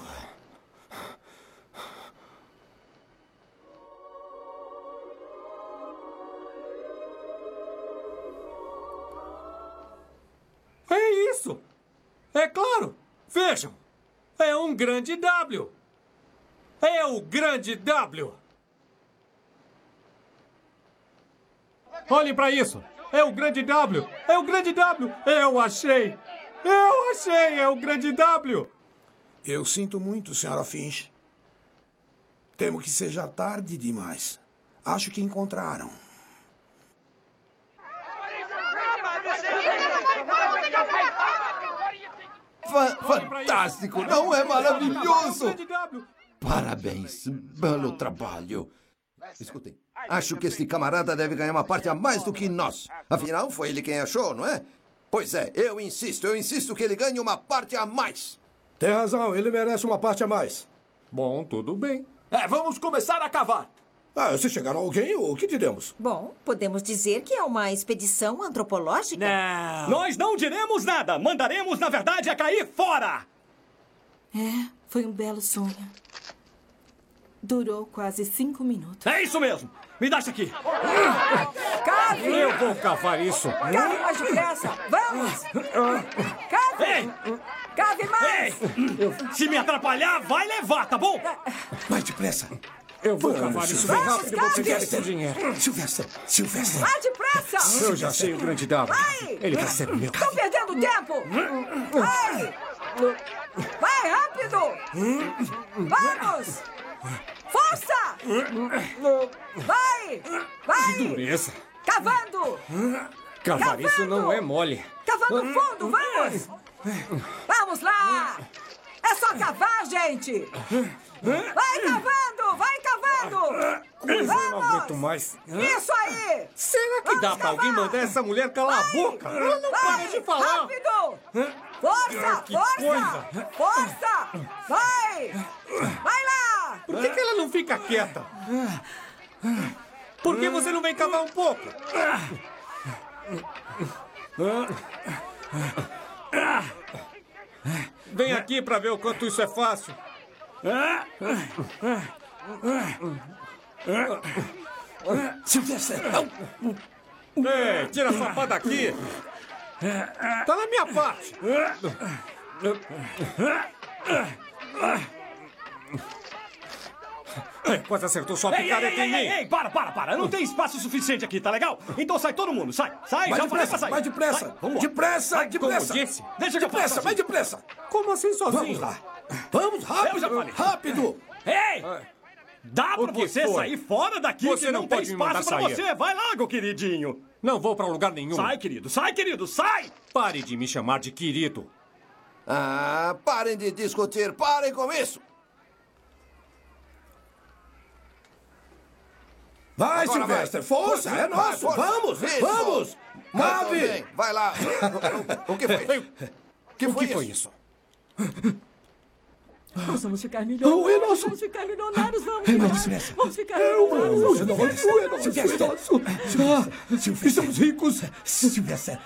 É isso! É claro! Vejam! É um grande W! É o grande W! Olhem para isso! É o grande W! É o grande W! Eu achei! Eu achei! É o grande W! Eu sinto muito, senhora Finch. Temo que seja tarde demais. Acho que encontraram. Fantástico! Não é maravilhoso? Parabéns. Belo trabalho. Escutem. Acho que este camarada deve ganhar uma parte a mais do que nós. Afinal, foi ele quem achou, não é? Pois é, eu insisto que ele ganhe uma parte a mais. Tem razão, ele merece uma parte a mais. Bom, tudo bem. Vamos começar a cavar. Se chegar alguém, o que diremos? Bom, podemos dizer que é uma expedição antropológica? Não. Nós não diremos nada. Mandaremos, na verdade, a cair fora. Foi um belo sonho. Durou quase 5 minutos. É isso mesmo. Me dá isso aqui. Cave! Eu vou cavar isso. Cave mais depressa. Vamos! Cave! Ei! Cave mais! Ei! Se me atrapalhar, vai levar, tá bom? Mais depressa. Eu vou cavar isso bem rápido. Você quer esse dinheiro. Silvestre! Vai depressa! Eu já sei o grande W. Vai! Ele vai ser meu. Estão perdendo tempo! Vai! Vai, rápido! Vamos! Força! Vai! Vai! Que dureza. Cavando! Cavar isso não é mole. Cavando fundo, vamos! Vamos lá! É só cavar, gente! Vai cavando! Vai cavando! Eu não aguento mais. Isso aí! Será que dá pra alguém mandar essa mulher calar a boca? Ela não para de falar. Rápido! Força! Que Força! coisa. Força! Vai! Vai lá! Por que ela não fica quieta? Por que você não vem cavar um pouco? Vem aqui pra ver o quanto isso é fácil. Silvestre! Ei, tira sua pá daqui! Tá na minha parte! Quase acertou sua picareta em mim! Ei, para! Não tem espaço suficiente aqui, tá legal? Então sai todo mundo, sai! Mais já falei pra sair! Mais depressa! Sai, vamos Depressa! Como disse? Deixa que eu faça Mais depressa! Como assim sozinho? Vamos lá! Vamos, rápido! Rápido! Ei! Dá pra você sair fora daqui Você que não não tem pode me mandar espaço pra sair. você! Vai logo, queridinho! Não vou pra lugar nenhum. Sai, querido! Sai! Pare de me chamar de querido. Parem de discutir! Parem com isso! Vai, Agora Silvestre! vai. Força! É nosso! Força. Vamos! Isso. Vamos! Cave! Vai lá! O que foi isso? O que foi isso? Nós vamos ficar milionários. É nosso. Vamos ficar milionários, vamos. É nosso. Vamos ficar milionários. É nosso. Silvestre! Silvestre! Estamos ricos! Silvestre!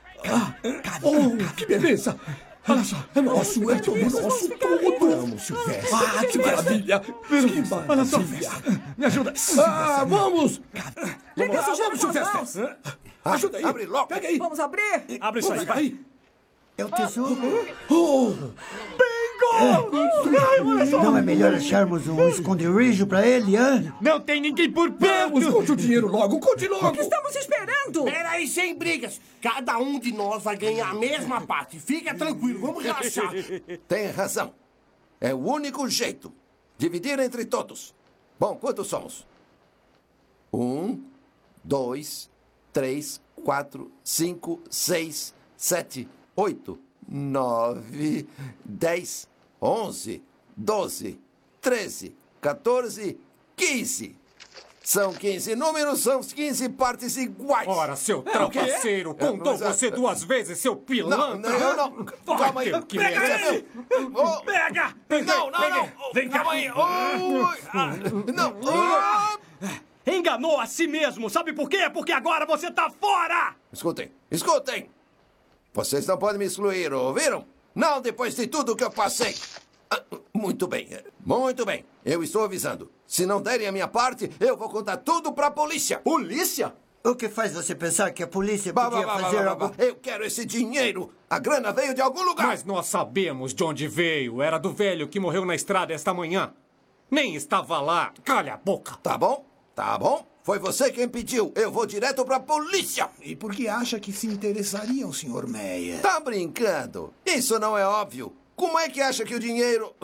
Que beleza! Olha só, é nosso tudo! Vamos, Silvestre! Que maravilha! Olha só, me ajuda! Vamos! Vamos, Silvestre! Ajuda aí! Abre logo! Pega aí! Vamos abrir! Abre isso aí, vai! É o tesouro! Bem Ai, olha só. Não é melhor acharmos um esconderijo pra ele, hã? Não tem ninguém por perto. Vamos, conte o dinheiro logo, conte logo. O que estamos esperando? Peraí, sem brigas. Cada um de nós vai ganhar a mesma parte. Fica tranquilo, vamos relaxar. Tem razão. É o único jeito. Dividir entre todos. Bom, quantos somos? 1, 2, 3, 4, 5, 6, 7, 8, 9, 10, 11, 12, 13, 14, 15. São 15 números, são 15 partes iguais. Ora, seu trapaceiro, contou você 2 vezes, seu pilantra. Não, eu não. Calma aí. Pega ele! Pega! Não. Vem cá. Calma aí. Não. Enganou a si mesmo. Sabe por quê? Porque agora você tá fora! Escutem. Vocês não podem me excluir, ouviram? Não depois de tudo que eu passei. Muito bem. Eu estou avisando. Se não derem a minha parte, eu vou contar tudo pra polícia. Polícia? O que faz você pensar que a polícia podia fazer algo? Eu quero esse dinheiro. A grana veio de algum lugar. Mas nós sabemos de onde veio. Era do velho que morreu na estrada esta manhã. Nem estava lá. Calha a boca. Tá bom. Foi você quem pediu. Eu vou direto pra polícia. E por que acha que se interessariam, Sr. Meyer? Tá brincando? Isso não é óbvio. Como é que acha que o dinheiro...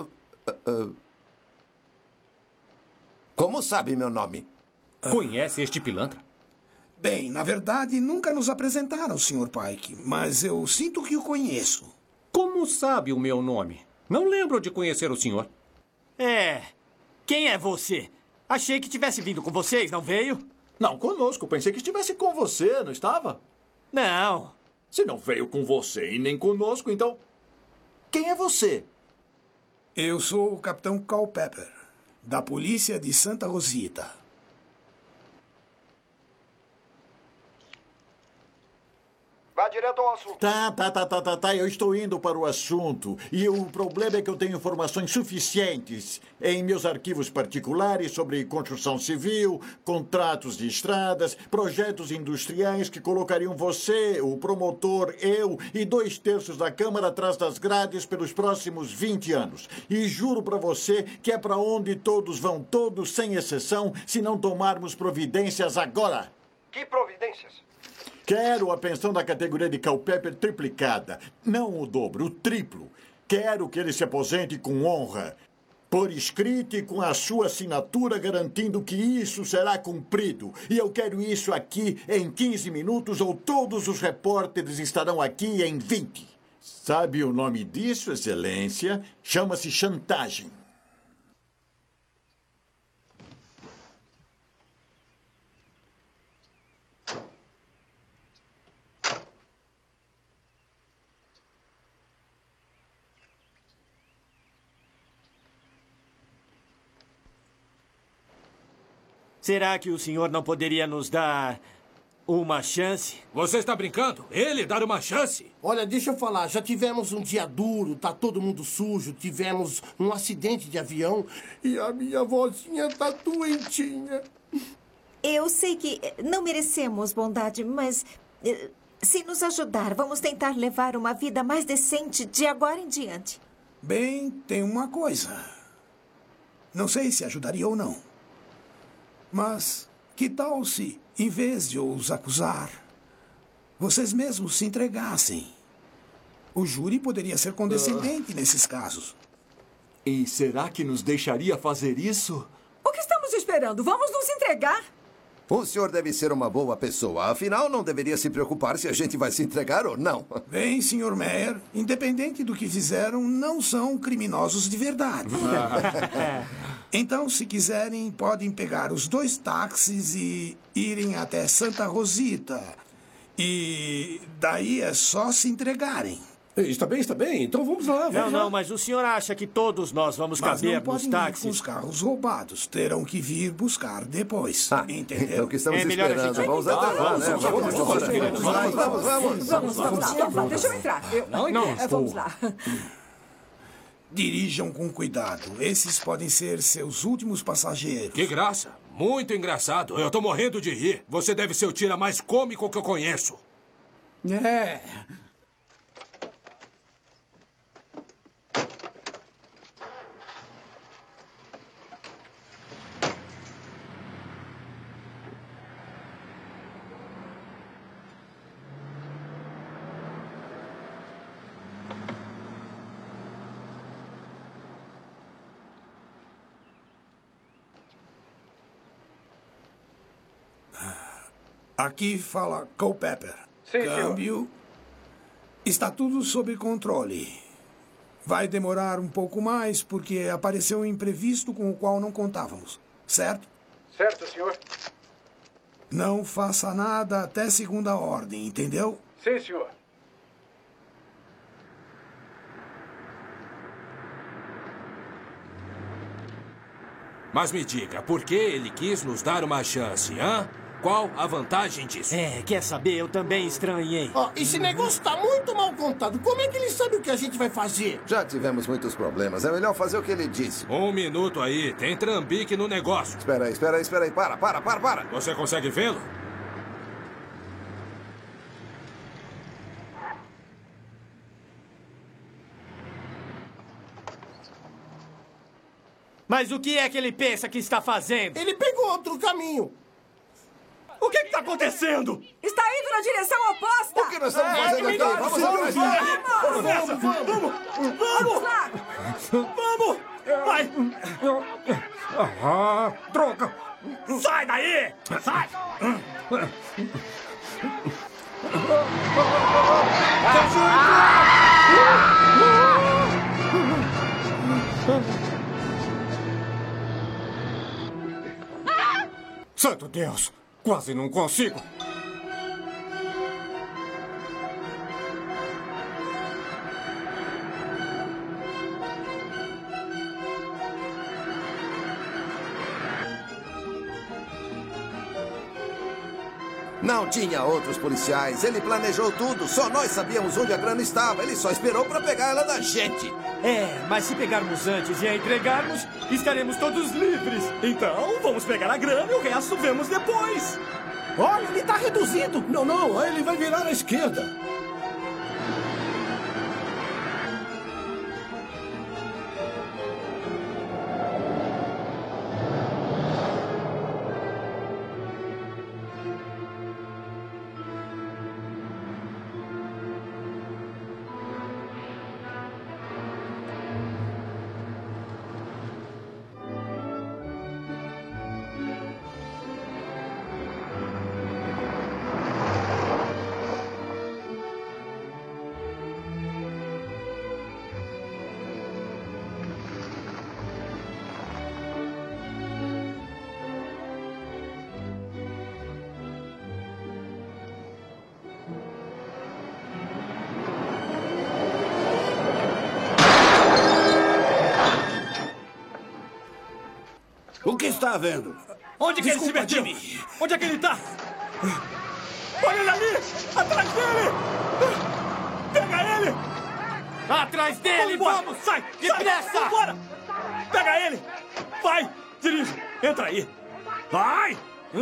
Como sabe meu nome? Conhece este pilantra? Bem, na verdade, nunca nos apresentaram, Sr. Pike, mas eu sinto que o conheço. Como sabe o meu nome? Não lembro de conhecer o senhor. Quem é você? Achei que tivesse vindo com vocês, não veio? Não, conosco. Pensei que estivesse com você, não estava? Não. Se não veio com você e nem conosco, então... Quem é você? Eu sou o Capitão Culpepper, da polícia de Santa Rosita. Vá direto ao assunto. Tá. Eu estou indo para o assunto. E o problema é que eu tenho informações suficientes em meus arquivos particulares sobre construção civil, contratos de estradas, projetos industriais que colocariam você, o promotor, eu e 2/3 da Câmara atrás das grades pelos próximos 20 anos. E juro para você que é para onde todos vão, todos sem exceção, se não tomarmos providências agora. Que providências? Quero a pensão da categoria de Culpepper triplicada. Não o dobro, o triplo. Quero que ele se aposente com honra. Por escrito e com a sua assinatura garantindo que isso será cumprido. E eu quero isso aqui em 15 minutos ou todos os repórteres estarão aqui em 20. Sabe o nome disso, Excelência? Chama-se chantagem. Será que o senhor não poderia nos dar uma chance? Você está brincando? Ele dar uma chance? Olha, deixa eu falar. Já tivemos um dia duro, tá todo mundo sujo. Tivemos um acidente de avião e a minha vozinha tá doentinha. Eu sei que não merecemos bondade, mas se nos ajudar, vamos tentar levar uma vida mais decente de agora em diante. Bem, tem uma coisa. Não sei se ajudaria ou não. Mas que tal se, em vez de os acusar, vocês mesmos se entregassem? O júri poderia ser condescendente nesses casos. E será que nos deixaria fazer isso? O que estamos esperando? Vamos nos entregar? O senhor deve ser uma boa pessoa. Afinal, não deveria se preocupar se a gente vai se entregar ou não. Bem, Sr. Meyer, independente do que fizeram, não são criminosos de verdade. Então, se quiserem, podem pegar os 2 táxis e irem até Santa Rosita. E daí é só se entregarem. Está bem. Então vamos lá. Não, mas o senhor acha que todos nós vamos caber nos táxis? Com os carros roubados. Terão que vir buscar depois. Entendeu? É o que estamos esperando. Vamos até lá, né? Vamos lá. Deixa eu entrar. Vamos lá. Dirijam com cuidado. Esses podem ser seus últimos passageiros. Que graça. Muito engraçado. Eu tô morrendo de rir. Você deve ser o tira mais cômico que eu conheço. Aqui fala Culpepper. Sim, Câmbio. Está tudo sob controle. Vai demorar um pouco mais porque apareceu um imprevisto com o qual não contávamos. Certo? Certo, senhor. Não faça nada até segunda ordem, entendeu? Sim, senhor. Mas me diga, por que ele quis nos dar uma chance, hã? Qual a vantagem disso? Quer saber? Eu também estranhei. Esse negócio tá muito mal contado. Como é que ele sabe o que a gente vai fazer? Já tivemos muitos problemas. É melhor fazer o que ele disse. Um minuto aí. Tem trambique no negócio. Espera aí. Para. Você consegue vê-lo? Mas o que é que ele pensa que está fazendo? Ele pegou outro caminho. O que está acontecendo? Está indo na direção oposta! O que nós estamos fazendo aqui? Vamos atrás dele! Vamos lá! Vamos! Vai! Droga! Sai daí! Sai! Santo Deus! Quase não consigo! Não tinha outros policiais. Ele planejou tudo. Só nós sabíamos onde a grana estava. Ele só esperou para pegar ela da gente. Mas se pegarmos antes e a entregarmos, estaremos todos livres. Então, vamos pegar a grana e o resto vemos depois. Olha, ele tá reduzido. Não, ele vai virar à esquerda. O que está havendo? Onde que ele se meteu? Onde é que ele está? Olha ele ali! Atrás dele! Pega ele! Atrás dele! Vamos! Sai! Depressa! Vambora! Pega ele! Vai! Dirige! Entra aí! Vai!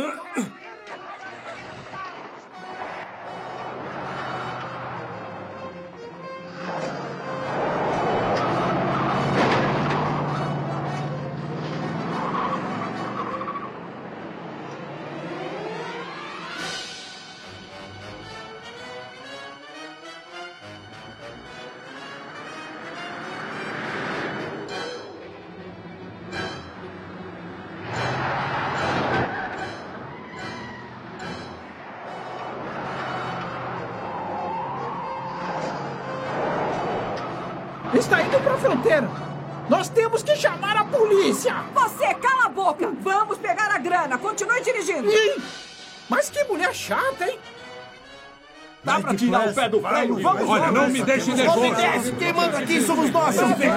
Está indo para a fronteira. Nós temos que chamar a polícia. Você, cala a boca. Vamos pegar a grana. Continue dirigindo. Mas que mulher chata, hein? Dá pra tirar o pé do freio? Vamos, olha, não me deixe nervoso. Quem manda aqui somos nós.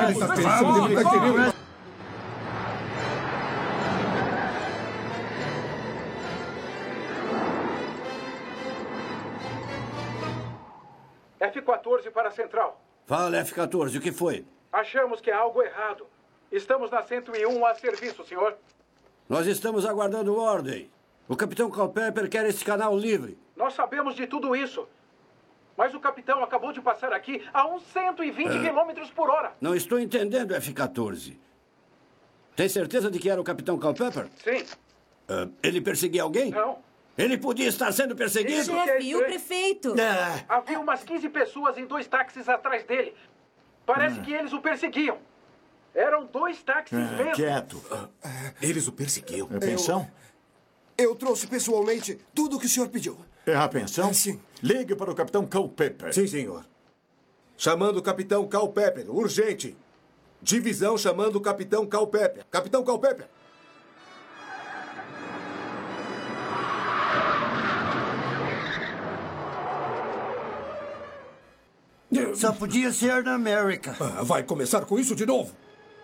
F-14 para a central. Fala, F-14, o que foi? Achamos que há algo errado. Estamos na 101 a serviço, senhor. Nós estamos aguardando ordem. O capitão Culpepper quer esse canal livre. Nós sabemos de tudo isso. Mas o capitão acabou de passar aqui a uns 120 quilômetros por hora. Não estou entendendo, F-14. Tem certeza de que era o capitão Culpepper? Sim. Ele perseguia alguém? Não. Ele podia estar sendo perseguido? Chefe, e o prefeito? Havia umas 15 pessoas em 2 táxis atrás dele. Parece que eles o perseguiam. Eram 2 táxis mesmo. Quieto. Eles o perseguiam. Atenção. Eu trouxe pessoalmente tudo o que o senhor pediu. É a pensão? Sim. Ligue para o Capitão Culpepper. Sim, senhor. Chamando o Capitão Culpepper. Urgente. Divisão chamando o Capitão Culpepper. Capitão Culpepper. Só podia ser na América. Vai começar com isso de novo?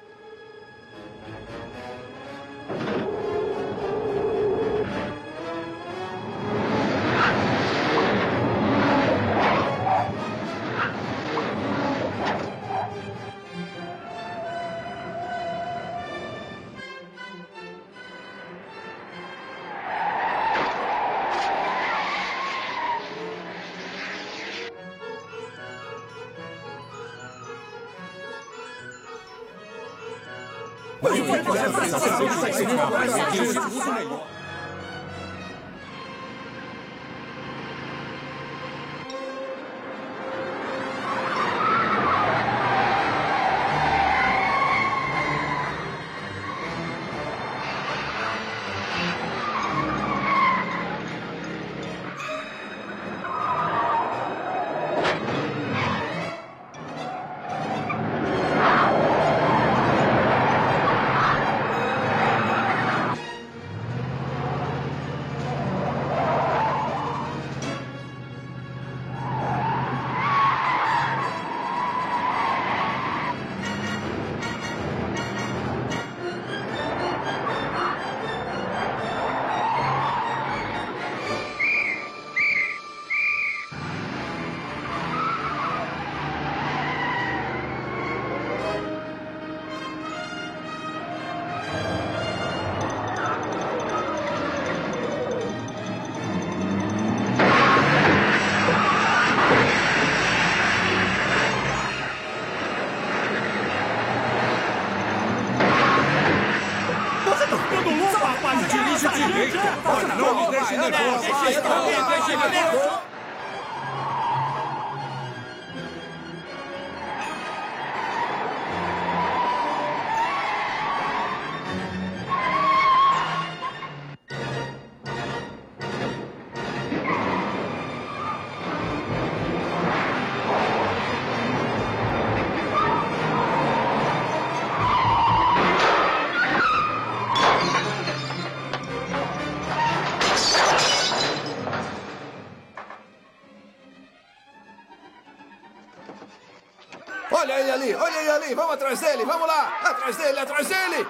Olha ele ali, vamos atrás dele, vamos lá! Atrás dele!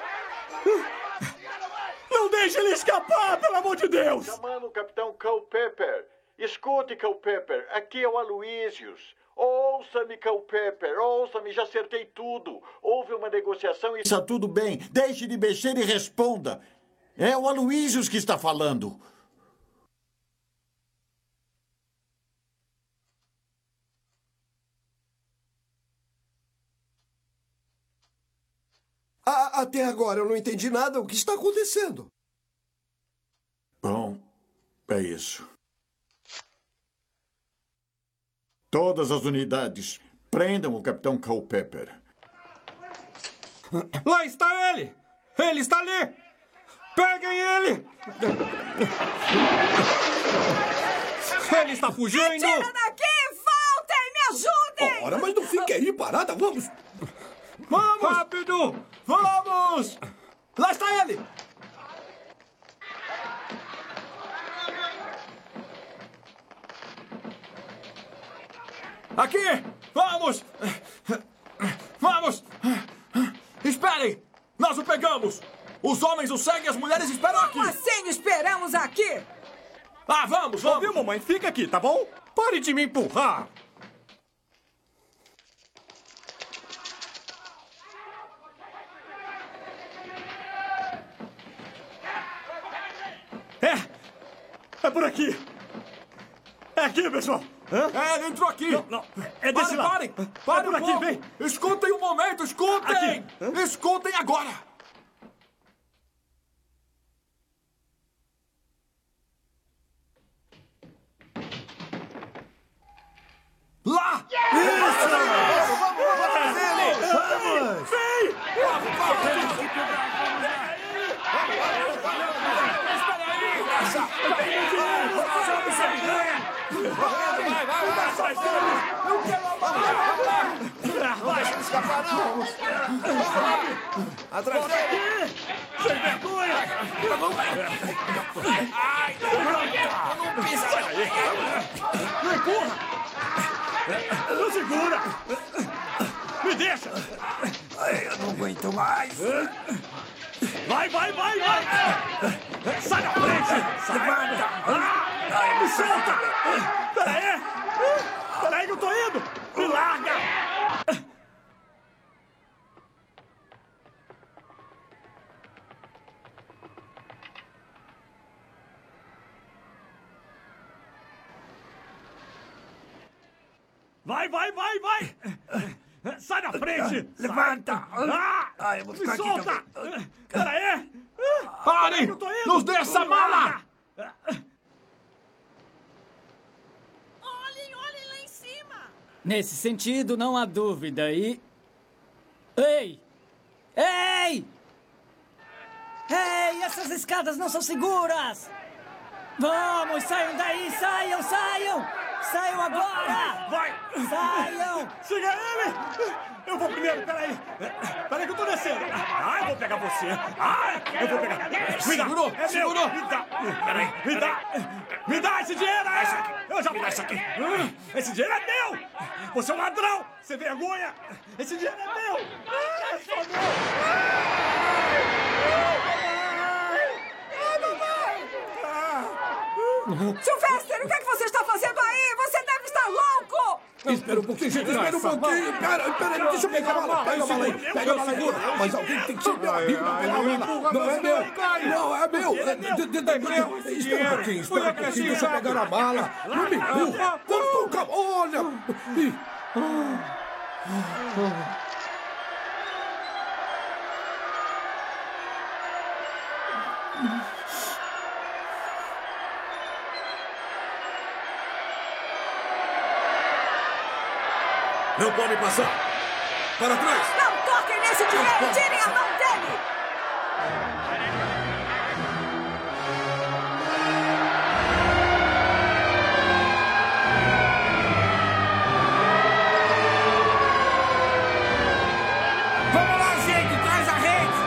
Não deixe ele escapar, pelo amor de Deus! Chamando o Capitão Culpepper. Escute, Culpepper, aqui é o Aloysius. Ouça-me, Culpepper, ouça-me, já acertei tudo. Houve uma negociação e... Está tudo bem, deixe de mexer e responda. É o Aloysius que está falando. Até agora eu não entendi nada. O que está acontecendo? Bom, é isso. Todas as unidades, prendam o Capitão Culpepper. Lá está ele! Ele está ali! Peguem ele! Ele está fugindo! Me tira daqui! Voltem! Me ajudem! Ora, mas não fique aí parada, vamos! Vamos! Rápido! Vamos! Lá está ele! Aqui! Vamos! Vamos! Esperem! Nós o pegamos! Os homens o seguem e as mulheres esperam aqui! Como assim esperamos aqui? Ah, vamos! Ouviu, mamãe? Fica aqui, tá bom? Pare de me empurrar! É por aqui! É aqui, pessoal! É, ele entrou aqui! Não, é desse lado! Parem! Parem por aqui, vem! Escutem um momento, escutem! Escutem agora! Lá! Isso! Vamos atrás dele! Vamos! Vem! Espera Atrás dele! Sem vergonha! Ai, não pisa! Não empurra! Não segura! Me deixa! Eu não aguento mais! Vai! Sai da frente! Sai! Me solta! Peraí que eu tô indo! Me larga! Vai! Sai da frente! Levanta! Eu vou ficar aqui também. Peraí! Parem! Nos dê essa mala! Olhem lá em cima! Nesse sentido, não há dúvida. Ei! Essas escadas não são seguras! Vamos, saiam daí! Saiam! Saiam agora! Vai! Saiam! Siga ele! Eu vou primeiro, peraí que eu tô descendo! Eu vou pegar você! Eu vou pegar! Segurou! Segurou! Me dá esse dinheiro! Eu já me dá isso aqui! Esse dinheiro é meu! Você é um ladrão! Sem vergonha! Esse dinheiro é meu! É só Sylvester, o que você está fazendo aí? Você deve estar louco! Espera um pouquinho, gente, espera um pouquinho. Pera, deixa eu pegar a mala. Pega a mala aí. Pega a mala aí. Mas alguém tem que segurar a Bíblia. Pega a mala. Não é meu. Não é meu. Espera um pouquinho. Deixa eu pegar a mala. Não me empurra. Vamos com calma. Olha. Não pode passar! Para trás! Não toquem nesse dinheiro! Tirem a mão dele! Vamos lá, gente! Traz a rede!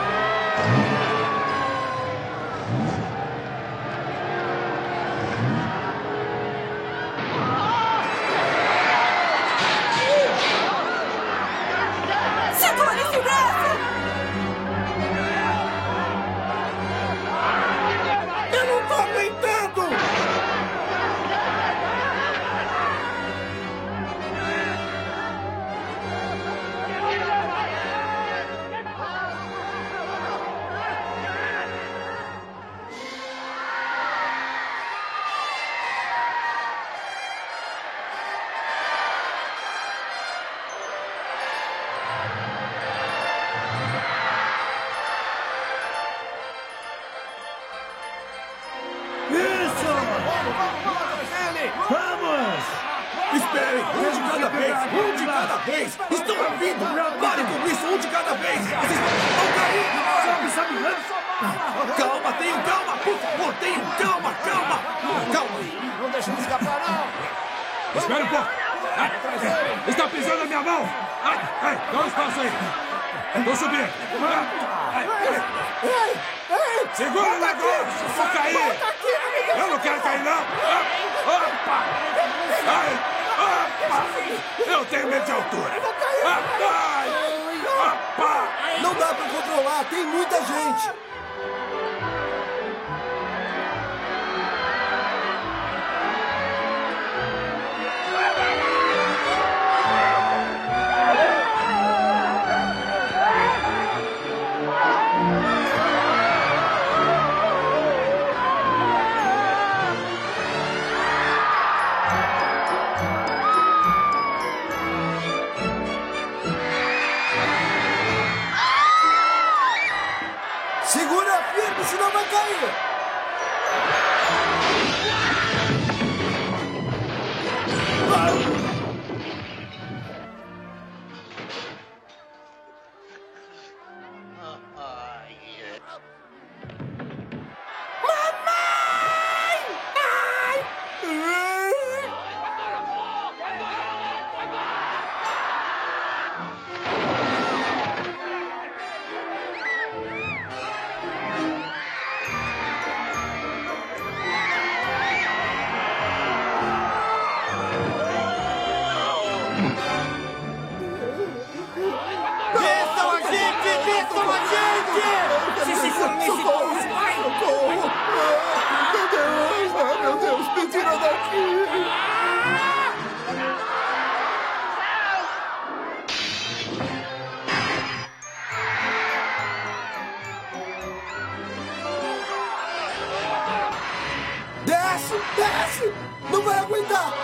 Segure-se nessa! Eu não tô aguentando! Esperem! Um de cada vez! Um de cada vez! Estão ouvindo? Parem com isso! Um de cada vez! Vocês vão cair! Sabe? Calma, tenham calma! Por favor, tenham calma! Calma! Não deixa ele escapar, não! Espera um pouco! Está pisando na minha mão! Dá um espaço aí! Estou subindo! Segura o negócio! Vou cair! Eu não quero cair, não! Opa! Eu tenho medo de altura! Não dá pra controlar! Tem muita gente! Segura firme, senão vai cair! Desce! Não vai aguentar!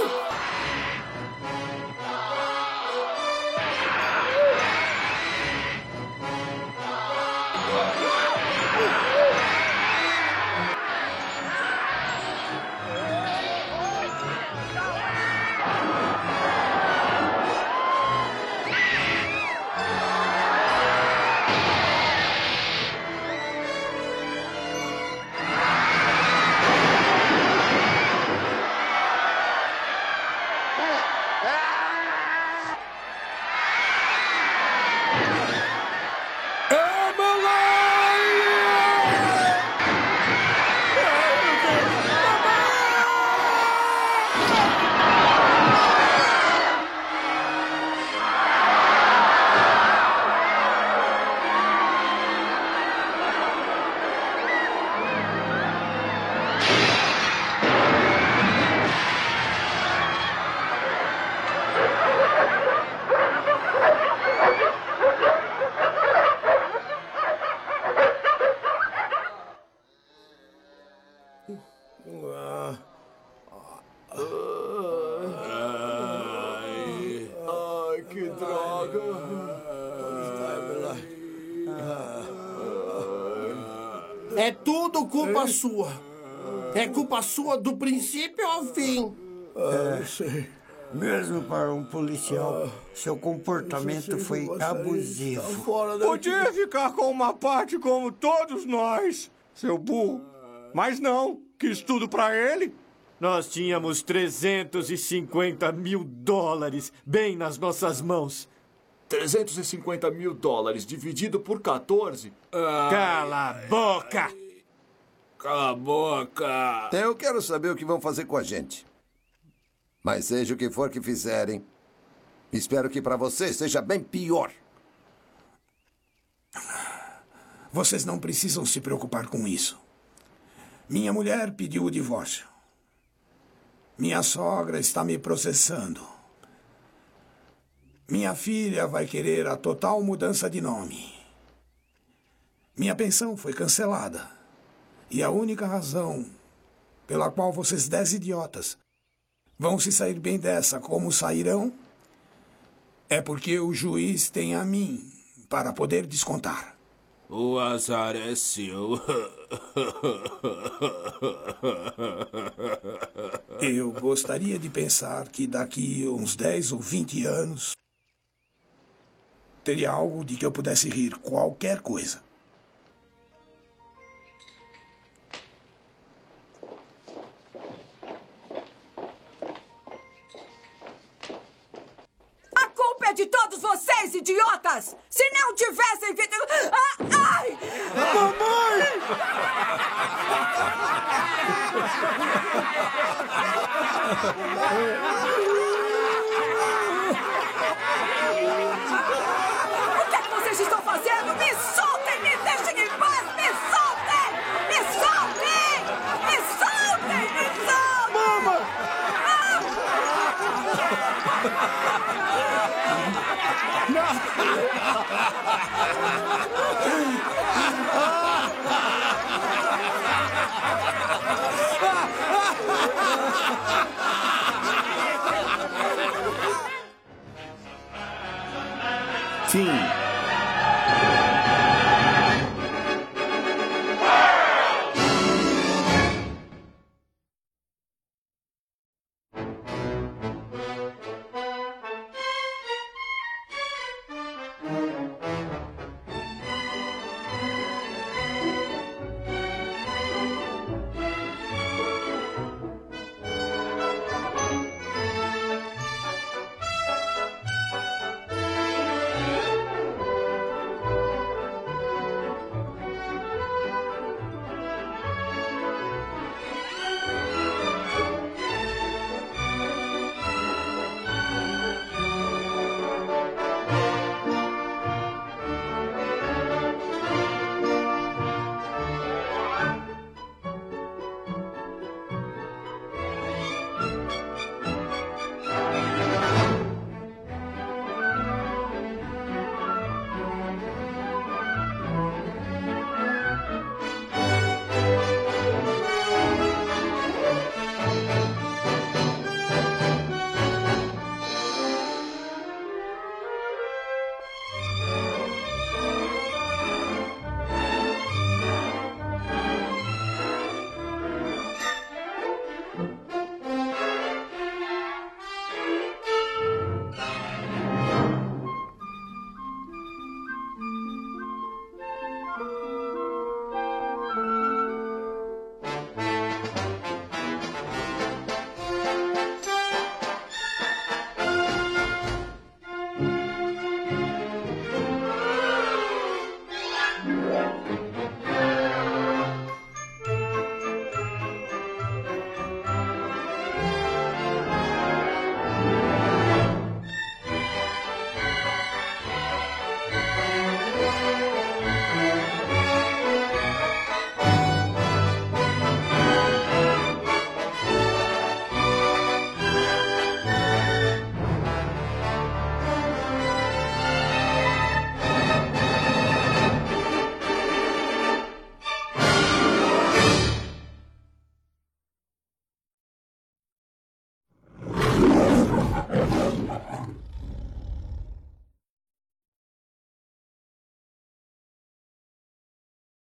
Ai, que droga. É tudo culpa sua. É culpa sua do princípio ao fim. Mesmo para um policial, seu comportamento foi abusivo. Podia ficar com uma parte como todos nós, seu burro. Mas não, quis tudo pra ele. Nós tínhamos 350 mil dólares bem nas nossas mãos. 350 mil dólares dividido por 14? Cala a boca! Cala a boca! Eu quero saber o que vão fazer com a gente. Mas seja o que for que fizerem, espero que para vocês seja bem pior. Vocês não precisam se preocupar com isso. Minha mulher pediu o divórcio. Minha sogra está me processando. Minha filha vai querer a total mudança de nome. Minha pensão foi cancelada. E a única razão pela qual vocês 10 idiotas vão se sair bem dessa como sairão é porque o juiz tem a mim para poder descontar. O azar é seu. Eu gostaria de pensar que daqui uns 10 ou 20 anos teria algo de que eu pudesse rir, qualquer coisa. A culpa é de todos vocês, idiotas! Se não tivessem vindo... Ai! O que é que vocês estão fazendo? Me soltem! Me deixem em paz! Me soltem! Me soltem! Me soltem! Me soltem! Mama! Não!